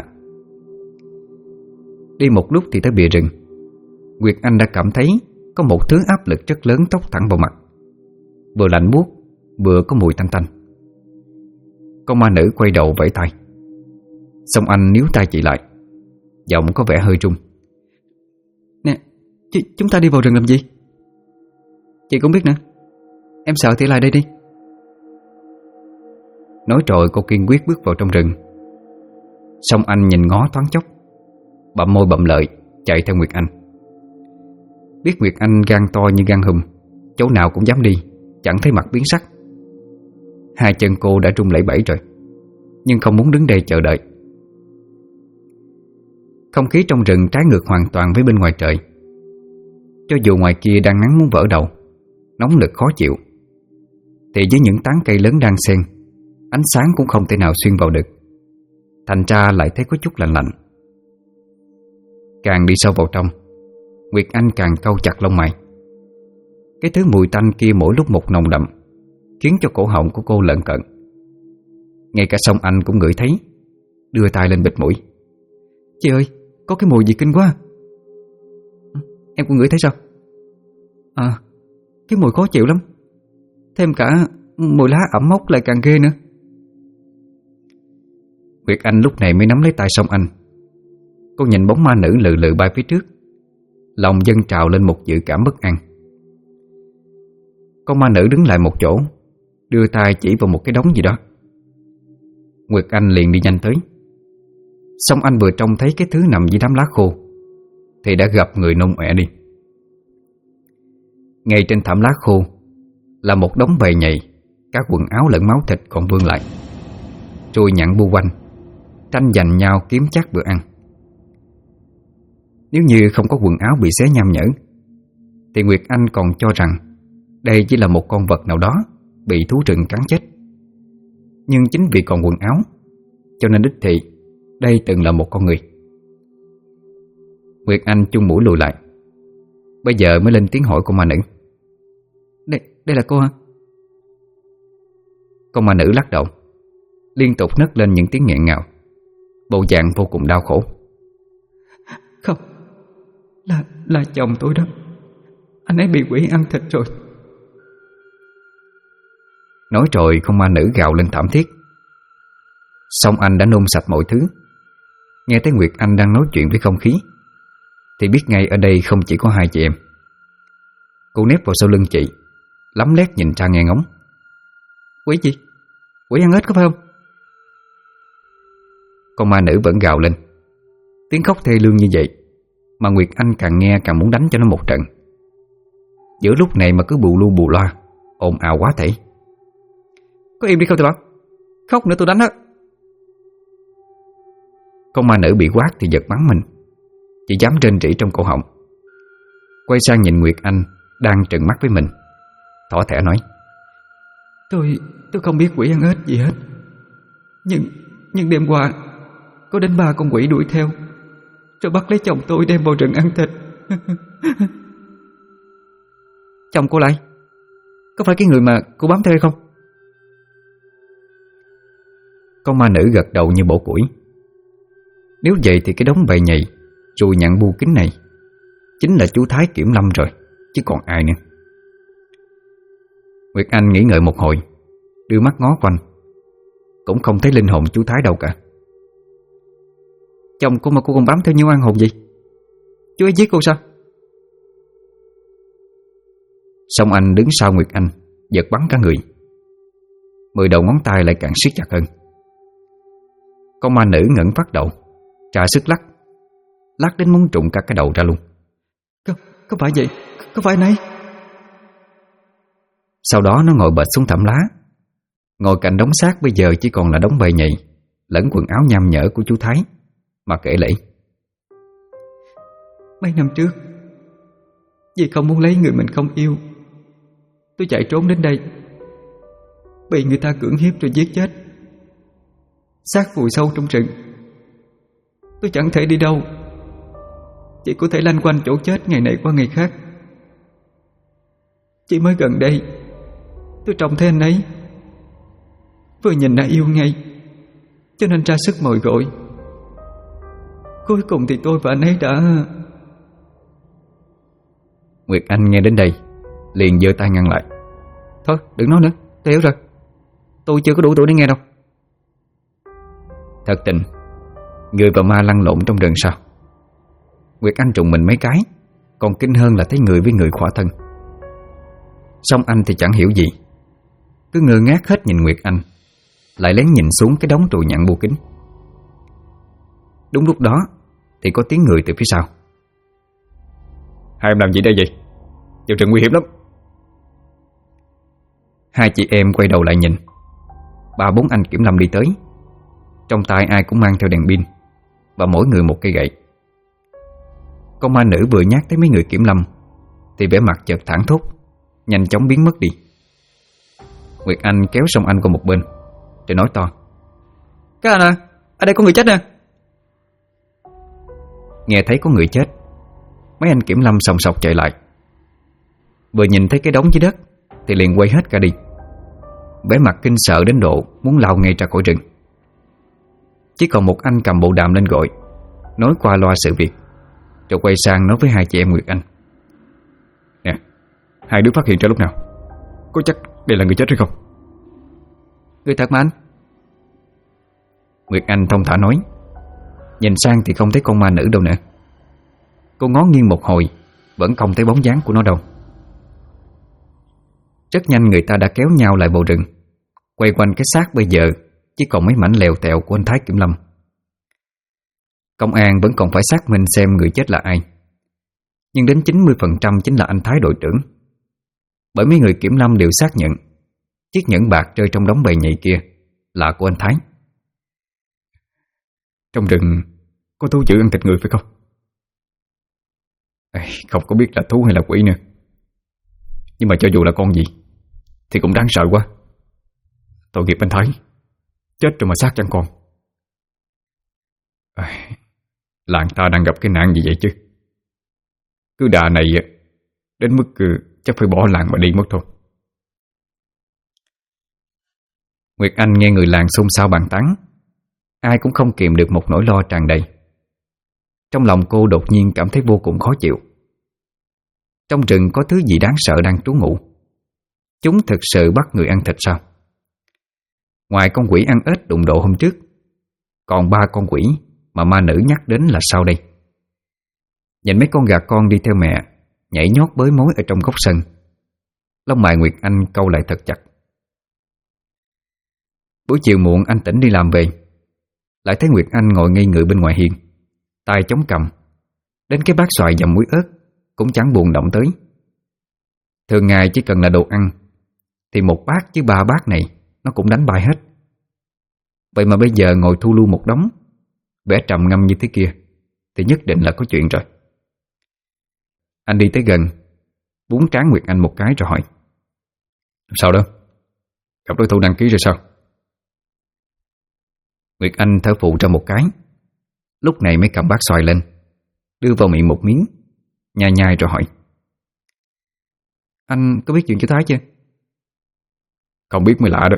Đi một lúc thì tới bìa rừng. Nguyệt Anh đã cảm thấy có một thứ áp lực rất lớn tốc thẳng vào mặt, vừa lạnh buốt vừa có mùi tanh tanh. Con ma nữ quay đầu vẫy tay. Song Anh níu tay chị lại, giọng có vẻ hơi run: Nè, chúng ta đi vào rừng làm gì? Chị cũng biết nữa. Em sợ thì lại đây đi. Nói rồi cô kiên quyết bước vào trong rừng. Song Anh nhìn ngó thoáng chốc, bặm môi bặm lợi chạy theo Nguyệt Anh. Biết Nguyệt Anh gan to như gan hùm, chỗ nào cũng dám đi, chẳng thấy mặt biến sắc. Hai chân cô đã run lẩy bẩy rồi, nhưng không muốn đứng đây chờ đợi. Không khí trong rừng trái ngược hoàn toàn với bên ngoài trời. Cho dù ngoài kia đang nắng muốn vỡ đầu, nóng nực khó chịu, thì với những tán cây lớn đang xen, ánh sáng cũng không thể nào xuyên vào được. Thành ra lại thấy có chút lạnh lạnh. Càng đi sâu vào trong, Nguyệt Anh càng cau chặt lông mày. Cái thứ mùi tanh kia mỗi lúc một nồng đậm, khiến cho cổ họng của cô lợn cợn. Ngay cả Song Anh cũng ngửi thấy, đưa tay lên bịt mũi: Chị ơi, có cái mùi gì kinh quá. Em cũng ngửi thấy sao? Cái mùi khó chịu lắm. Thêm cả mùi lá ẩm mốc lại càng ghê nữa. Nguyệt Anh lúc này mới nắm lấy tay Song Anh. Cô nhìn bóng ma nữ lừ lừ bay phía trước, lòng dâng trào lên một dự cảm bất an. Con ma nữ đứng lại một chỗ, đưa tay chỉ vào một cái đống gì đó. Nguyệt Anh liền đi nhanh tới. Song Anh vừa trông thấy cái thứ nằm dưới đám lá khô thì đã gặp người nôn ọe đi. Ngay trên thảm lá khô là một đống bầy nhầy, các quần áo lẫn máu thịt còn vương lại, trôi nhặn bu quanh, tranh giành nhau kiếm chắc bữa ăn. Nếu như không có quần áo bị xé nham nhở thì Nguyệt Anh còn cho rằng đây chỉ là một con vật nào đó bị thú rừng cắn chết. Nhưng chính vì còn quần áo cho nên đích thị đây từng là một con người. Nguyệt Anh chung mũi lùi lại, bây giờ mới lên tiếng hỏi con ma nữ: Đây là cô hả? Con ma nữ lắc đầu, liên tục nấc lên những tiếng nghẹn ngào, bộ dạng vô cùng đau khổ: Không, là chồng tôi đó. Anh ấy bị quỷ ăn thịt rồi. Nói rồi con ma nữ gào lên thảm thiết. Xong anh đã nôn sạch mọi thứ. Nghe thấy Nguyệt Anh đang nói chuyện với không khí thì biết ngay ở đây không chỉ có hai chị em. Cô nép vào sau lưng chị, lấm lét nhìn ra nghe ngóng. Quỷ gì? Quỷ ăn ếch có phải không? Con ma nữ vẫn gào lên. Tiếng khóc thê lương như vậy mà Nguyệt Anh càng nghe càng muốn đánh cho nó một trận. Giữa lúc này mà cứ bù lu bù loa, ồn ào quá thể. Có im đi không tụi bảo. Khóc nữa tôi đánh á. Con ma nữ bị quát thì giật bắn mình, chỉ dám rên rỉ trong cổ họng. Quay sang nhìn Nguyệt Anh đang trừng mắt với mình, thỏ thẻ nói: Tôi không biết quỷ ăn ếch gì hết. Nhưng đêm qua có đến 3 con quỷ đuổi theo, rồi bắt lấy chồng tôi đem vào rừng ăn thịt. Chồng cô lại, có phải cái người mà cô bám theo hay không? Con ma nữ gật đầu như bổ củi. Nếu vậy thì cái đống bầy nhầy rồi nhặn bu kính này chính là chú Thái Kiểm Lâm rồi, chứ còn ai nữa. Nguyệt Anh nghĩ ngợi một hồi, đưa mắt ngó quanh, cũng không thấy linh hồn chú Thái đâu cả. Chồng cô mà cô còn bám theo như oan hồn gì? Chú ấy giết cô sao? Xong anh đứng sau Nguyệt Anh, giật bắn cả người. 10 đầu ngón tay lại càng siết chặt hơn. Con ma nữ ngẩng phát đầu, tra sức lắc đến muốn trụng cả cái đầu ra luôn. Có phải vậy? Có phải này? Sau đó nó ngồi bệt xuống thảm lá, ngồi cạnh đống xác bây giờ chỉ còn là đống bầy nhầy lẫn quần áo nham nhở của chú Thái, mà kể lể. Mấy năm trước, vì không muốn lấy người mình không yêu, tôi chạy trốn đến đây, bị người ta cưỡng hiếp rồi giết chết. Xác vùi sâu trong rừng. Tôi chẳng thể đi đâu, chỉ có thể lanh quanh chỗ chết ngày này qua ngày khác. Chỉ mới gần đây tôi trông thấy anh ấy, vừa nhìn đã yêu ngay, cho nên ra sức mời gọi. Cuối cùng thì tôi và anh ấy đã... Nguyệt Anh nghe đến đây liền giơ tay ngăn lại. Thôi đừng nói nữa, tôi hiểu rồi. Tôi chưa có đủ tuổi để nghe đâu. Thật tình, người và ma lăn lộn trong rừng sao? Nguyệt Anh trùng mình mấy cái, còn kinh hơn là thấy người với người khỏa thân. Xong anh thì chẳng hiểu gì, cứ ngơ ngác hết nhìn Nguyệt Anh, lại lén nhìn xuống cái đống trụ nhặn bu kính. Đúng lúc đó thì có tiếng người từ phía sau. Hai em làm gì đây vậy? Vào rừng nguy hiểm lắm. Hai chị em quay đầu lại nhìn. 3-4 anh kiểm lâm đi tới, trong tay ai cũng mang theo đèn pin, và mỗi người một cây gậy. Con ma nữ vừa nhắc tới mấy người kiểm lâm thì vẻ mặt chợt thảng thốt, nhanh chóng biến mất đi. Nguyệt Anh kéo Song Anh qua một bên rồi nói to: Các anh à, ở đây có người chết nè. Nghe thấy có người chết, mấy anh kiểm lâm sòng sọc chạy lại. Vừa nhìn thấy cái đống dưới đất thì liền quay hết cả đi, vẻ mặt kinh sợ đến độ muốn lao ngay ra khỏi rừng. Chỉ còn một anh cầm bộ đàm lên gọi, nói qua loa sự việc, rồi quay sang nói với hai chị em Nguyệt Anh: Nè, hai đứa phát hiện ra lúc nào? Có chắc đây là người chết hay không? Người thật mà anh. Nguyệt Anh thông thả nói. Nhìn sang thì không thấy con ma nữ đâu nữa. Cô ngó nghiêng một hồi, vẫn không thấy bóng dáng của nó đâu. Rất nhanh người ta đã kéo nhau lại bầu rừng, quay quanh cái xác bây giờ chỉ còn mấy mảnh lèo tèo của anh Thái Kiểm Lâm. Công an vẫn còn phải xác minh xem người chết là ai, nhưng đến 90% chính là anh Thái đội trưởng. Bởi mấy người kiểm lâm đều xác nhận chiếc nhẫn bạc rơi trong đống bầy nhầy kia là của anh Thái. Trong rừng có thú dữ ăn thịt người phải không? Không có biết là thú hay là quỷ nữa, nhưng mà cho dù là con gì thì cũng đáng sợ quá. Tội nghiệp anh Thái, chết rồi mà xác chẳng còn. Làng ta đang gặp cái nạn gì vậy chứ? Cứ đà này đến mức chắc phải bỏ làng mà đi mất thôi. Nguyệt Anh nghe người làng xôn xao bàn tán, ai cũng không kìm được một nỗi lo tràn đầy. Trong lòng cô đột nhiên cảm thấy vô cùng khó chịu. Trong rừng có thứ gì đáng sợ đang trú ngụ. Chúng thực sự bắt người ăn thịt sao? Ngoài con quỷ ăn ếch đụng độ hôm trước, còn 3 con quỷ mà ma nữ nhắc đến là sau đây. Nhìn mấy con gà con đi theo mẹ nhảy nhót bới mối ở trong góc sân, lông mày Nguyệt Anh cau lại thật chặt. Buổi chiều muộn anh tỉnh đi làm về, lại thấy Nguyệt Anh ngồi ngây người bên ngoài hiên, tay chống cằm. Đến cái bát xoài dầm muối ớt cũng chẳng buồn động tới. Thường ngày chỉ cần là đồ ăn thì một bát chứ 3 bát này nó cũng đánh bại hết. Vậy mà bây giờ ngồi thu lu một đống, vẻ trầm ngâm như thế kia thì nhất định là có chuyện rồi. Anh đi tới gần, búng trán Nguyệt Anh một cái rồi hỏi: "Sao đó? Gặp đối thủ đăng ký rồi sao?" Nguyệt Anh thở phụ ra một cái, lúc này mới cầm bát xoài lên, đưa vào miệng một miếng, nhai nhai rồi hỏi: "Anh có biết chuyện chú Thái chưa?" "Không biết mới lạ đó."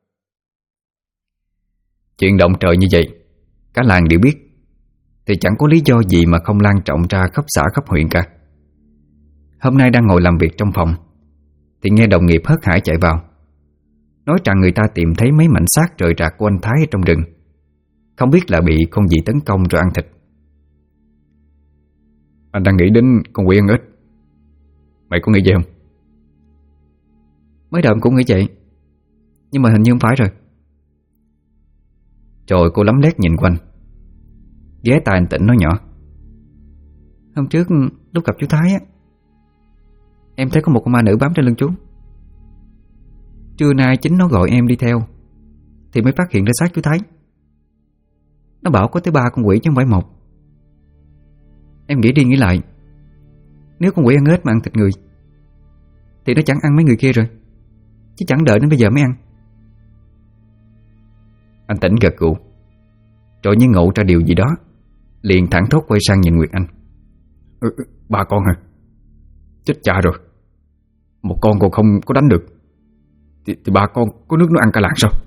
Chuyện động trời như vậy cả làng đều biết, thì chẳng có lý do gì mà không lan trọng ra khắp xã khắp huyện cả. Hôm nay đang ngồi làm việc trong phòng thì nghe đồng nghiệp hớt hải chạy vào, nói rằng người ta tìm thấy mấy mảnh xác rời rạc của anh Thái ở trong rừng, không biết là bị con gì tấn công rồi ăn thịt. "Anh đang nghĩ đến con quỷ ăn ếch. Mày có nghĩ vậy không?" Mới đầu cũng nghĩ vậy, nhưng mà hình như không phải rồi. Rồi cô lấm lét nhìn quanh, ghé tai anh Tĩnh nói nhỏ: "Hôm trước lúc gặp chú Thái á, em thấy có một con ma nữ bám trên lưng chú. Trưa nay chính nó gọi em đi theo thì mới phát hiện ra xác chú Thái. Nó bảo có tới 3 con quỷ chứ không phải một. Em nghĩ đi nghĩ lại, nếu con quỷ ăn ếch mà ăn thịt người thì nó chẳng ăn mấy người kia rồi, chứ chẳng đợi đến bây giờ mới ăn." Anh Tĩnh gật gù, rồi như ngộ ra điều gì đó, liền thẳng thốt quay sang nhìn Nguyệt Anh: 3 con hả? Chết cha rồi. Một con còn không có đánh được thì 3 con có nước nó ăn cả làng sao?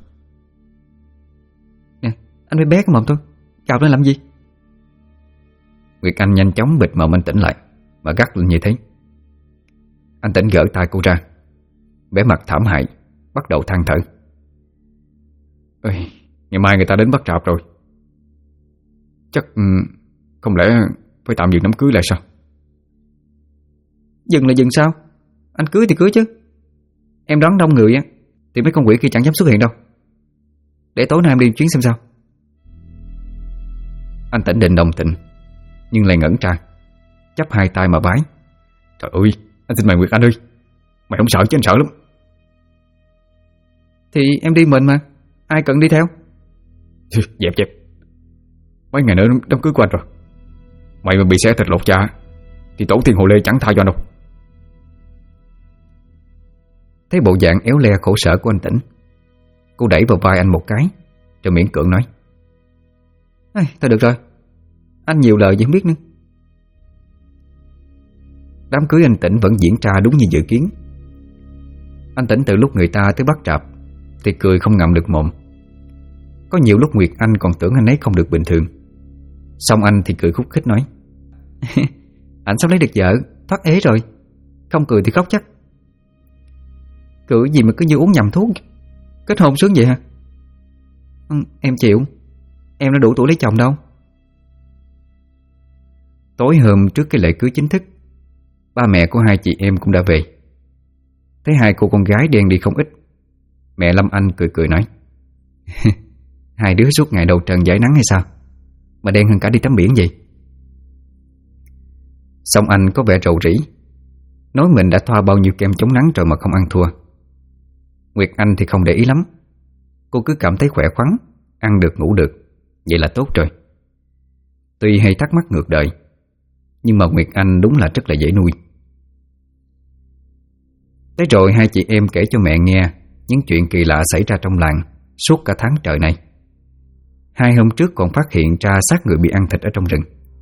Nè, anh phải bé cái mồm thôi, cào lên làm gì?" Nguyệt Anh nhanh chóng bịt mồm anh Tĩnh lại mà gắt lên như thế. Anh Tĩnh gỡ tay cô ra, vẻ mặt thảm hại, bắt đầu than thở: "Ngày mai người ta đến bắt rạp rồi. Chắc không lẽ phải tạm dừng đám cưới lại sao?" "Dừng là dừng sao? Anh cưới thì cưới chứ. Em đón đông người á thì mấy con quỷ kia chẳng dám xuất hiện đâu. Để tối nay em đi chuyến xem sao." Anh Tĩnh định đồng tình, nhưng lại ngẩn ra, chắp hai tay mà bái: "Trời ơi, anh xin mày Nguyệt Anh ơi, mày không sợ chứ anh sợ lắm." "Thì em đi mình mà, ai cần đi theo?" Dẹp. Mấy ngày nữa đám cưới của anh rồi. Mày mà bị xé thịt lột da thì tổ tiên Hồ Lê chẳng tha cho anh đâu." Thấy bộ dạng éo le khổ sở của anh Tĩnh, cô đẩy vào vai anh một cái, rồi miễn cưỡng nói: "Thôi được rồi, anh nhiều lời gì không biết nữa." Đám cưới anh Tĩnh vẫn diễn ra đúng như dự kiến. Anh Tĩnh từ lúc người ta tới bắt rạp thì cười không ngậm được mồm. Có nhiều lúc Nguyệt Anh còn tưởng anh ấy không được bình thường, xong anh thì cười khúc khích nói: "Anh sắp lấy được vợ, thoát ế rồi, không cười thì khóc chắc." "Cười gì mà cứ như uống nhầm thuốc, kết hôn sướng vậy hả?" "Em chịu, em đã đủ tuổi lấy chồng đâu." Tối hôm trước cái lễ cưới chính thức, ba mẹ của hai chị em cũng đã về. Thấy hai cô con gái đen đi không ít, mẹ Lâm Anh cười cười nói: "Hai đứa suốt ngày đầu trần dãi nắng hay sao mà đen hơn cả đi tắm biển vậy?" Xong anh có vẻ rầu rĩ, nói mình đã thoa bao nhiêu kem chống nắng rồi mà không ăn thua. Nguyệt Anh thì không để ý lắm, cô cứ cảm thấy khỏe khoắn, ăn được ngủ được, vậy là tốt rồi. Tuy hay thắc mắc ngược đời, nhưng mà Nguyệt Anh đúng là rất là dễ nuôi. Thế rồi hai chị em kể cho mẹ nghe những chuyện kỳ lạ xảy ra trong làng suốt cả tháng trời này. 2 hôm trước còn phát hiện ra xác người bị ăn thịt ở trong rừng.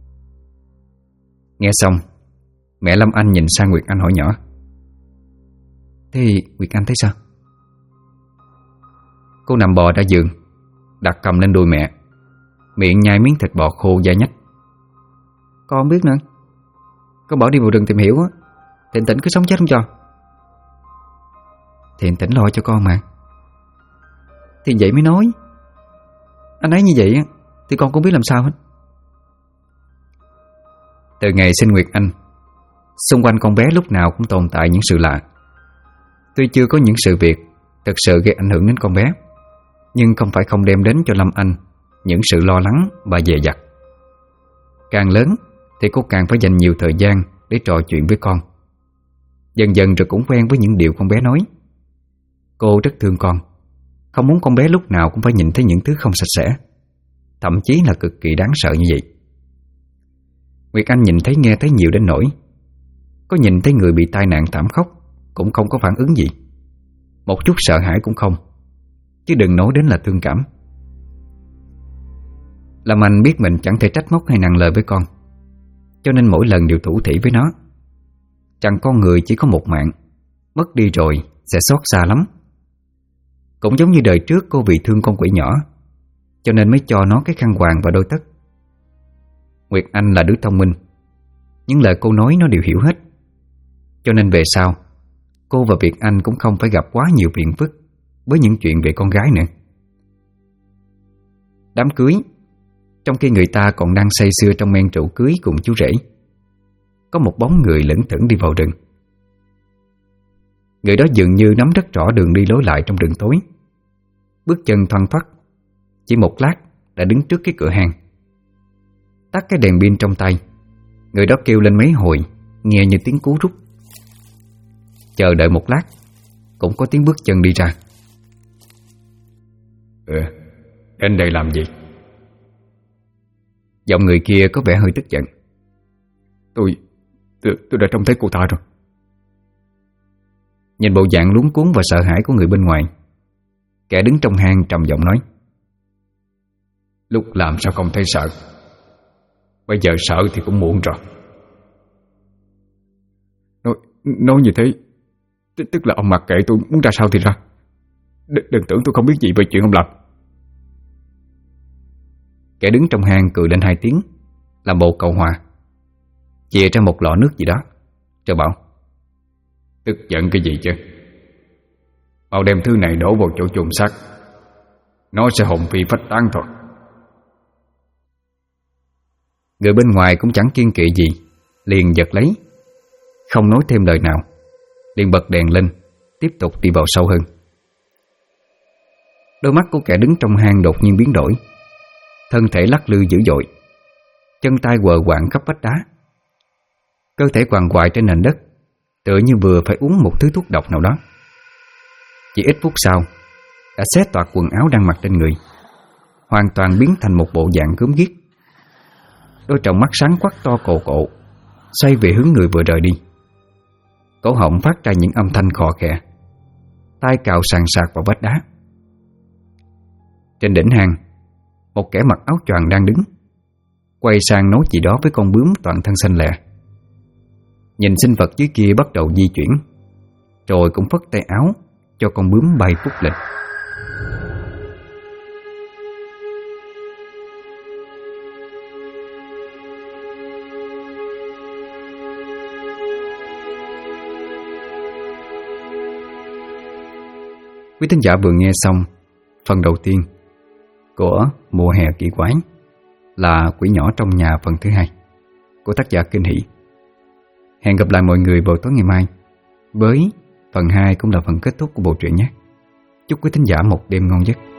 Nghe xong, mẹ Lâm Anh nhìn sang Nguyệt Anh hỏi nhỏ: "Thế Nguyệt Anh thấy sao?" Cô nằm bò ra giường, đặt cầm lên đùi mẹ, miệng nhai miếng thịt bò khô dai nhách. "Con không biết nữa. Con bảo đi vào rừng tìm hiểu á, Thì anh Tỉnh cứ sống chết không cho. Thì anh Tỉnh lo cho con mà. Thì vậy mới nói. Anh ấy như vậy thì con cũng biết làm sao hết. Từ ngày sinh Nguyệt Anh, xung quanh con bé lúc nào cũng tồn tại những sự lạ. Tuy chưa có những sự việc thực sự gây ảnh hưởng đến con bé, nhưng không phải không đem đến cho Lâm Anh những sự lo lắng và dè dặt. Càng lớn thì cô càng phải dành nhiều thời gian để trò chuyện với con. Dần dần rồi cũng quen với những điều con bé nói. Cô rất thương con, không muốn con bé lúc nào cũng phải nhìn thấy những thứ không sạch sẽ, thậm chí là cực kỳ đáng sợ như vậy. Nguyệt Anh nhìn thấy nghe thấy nhiều đến nỗi có nhìn thấy người bị tai nạn thảm khốc cũng không có phản ứng gì, một chút sợ hãi cũng không, chứ đừng nói đến là thương cảm. Lâm Anh biết mình chẳng thể trách móc hay nặng lời với con, cho nên mỗi lần đều thủ thỉ với nó rằng con người chỉ có một mạng, mất đi rồi sẽ xót xa lắm. Cũng giống như đời trước cô vì thương con quỷ nhỏ, cho nên mới cho nó cái khăn quàng và đôi tất. Nguyệt Anh là đứa thông minh, những lời cô nói nó đều hiểu hết, cho nên về sau cô và Việt Anh cũng không phải gặp quá nhiều phiền phức với những chuyện về con gái nữa. Đám cưới, trong khi người ta còn đang say sưa trong men rượu cưới cùng chú rể, có một bóng người lững thững đi vào rừng. Người đó dường như nắm rất rõ đường đi lối lại trong rừng tối. Bước chân thoăn thoắt, chỉ một lát đã đứng trước cái cửa hàng. Tắt cái đèn pin trong tay, người đó kêu lên mấy hồi, nghe như tiếng cú rút. Chờ đợi một lát, cũng có tiếng bước chân đi ra. Đến đây làm gì? Giọng người kia có vẻ hơi tức giận. Tôi đã trông thấy cô ta rồi. Nhìn bộ dạng luống cuống và sợ hãi của người bên ngoài, kẻ đứng trong hang trầm giọng nói: Lúc làm sao không thấy sợ? Bây giờ sợ thì cũng muộn rồi. Nói như thế tức là ông mặc kệ tôi muốn ra sao thì ra. Đừng tưởng tôi không biết gì về chuyện ông làm. Kẻ đứng trong hang cười lên 2 tiếng, làm bộ cầu hòa, chìa ra một lọ nước gì đó, rồi bảo: Tức giận cái gì chứ? Mau đem thứ này đổ vào chỗ chôn xác, nó sẽ hồn phi phách tán thôi. Người bên ngoài cũng chẳng kiêng kỵ gì, liền giật lấy, không nói thêm lời nào, liền bật đèn lên, tiếp tục đi vào sâu hơn. Đôi mắt của kẻ đứng trong hang đột nhiên biến đổi, thân thể lắc lư dữ dội, chân tay quờ quạng khắp vách đá. Cơ thể quằn quại trên nền đất, tựa như vừa phải uống một thứ thuốc độc nào đó. Chỉ ít phút sau, đã xé toạc quần áo đang mặc trên người, hoàn toàn biến thành một bộ dạng gớm ghiếc. Đôi tròng mắt sáng quắc to cộ cộ, xoay về hướng người vừa rời đi. Cổ họng phát ra những âm thanh khò khè, tai cào sàn sạc vào vách đá. Trên đỉnh hang, một kẻ mặc áo choàng đang đứng, quay sang nói gì đó với con bướm toàn thân xanh lè. Nhìn sinh vật dưới kia bắt đầu di chuyển, rồi cũng phất tay áo cho con bướm bay phút lên. Quý thính giả vừa nghe xong phần đầu tiên của Mùa Hè Kỳ Quái là Quỷ Nhỏ Trong Nhà phần thứ 2 của tác giả Kinh Hỷ. Hẹn gặp lại mọi người vào tối ngày mai với phần 2 cũng là phần kết thúc của bộ truyện nhé. Chúc quý thính giả một đêm ngon giấc.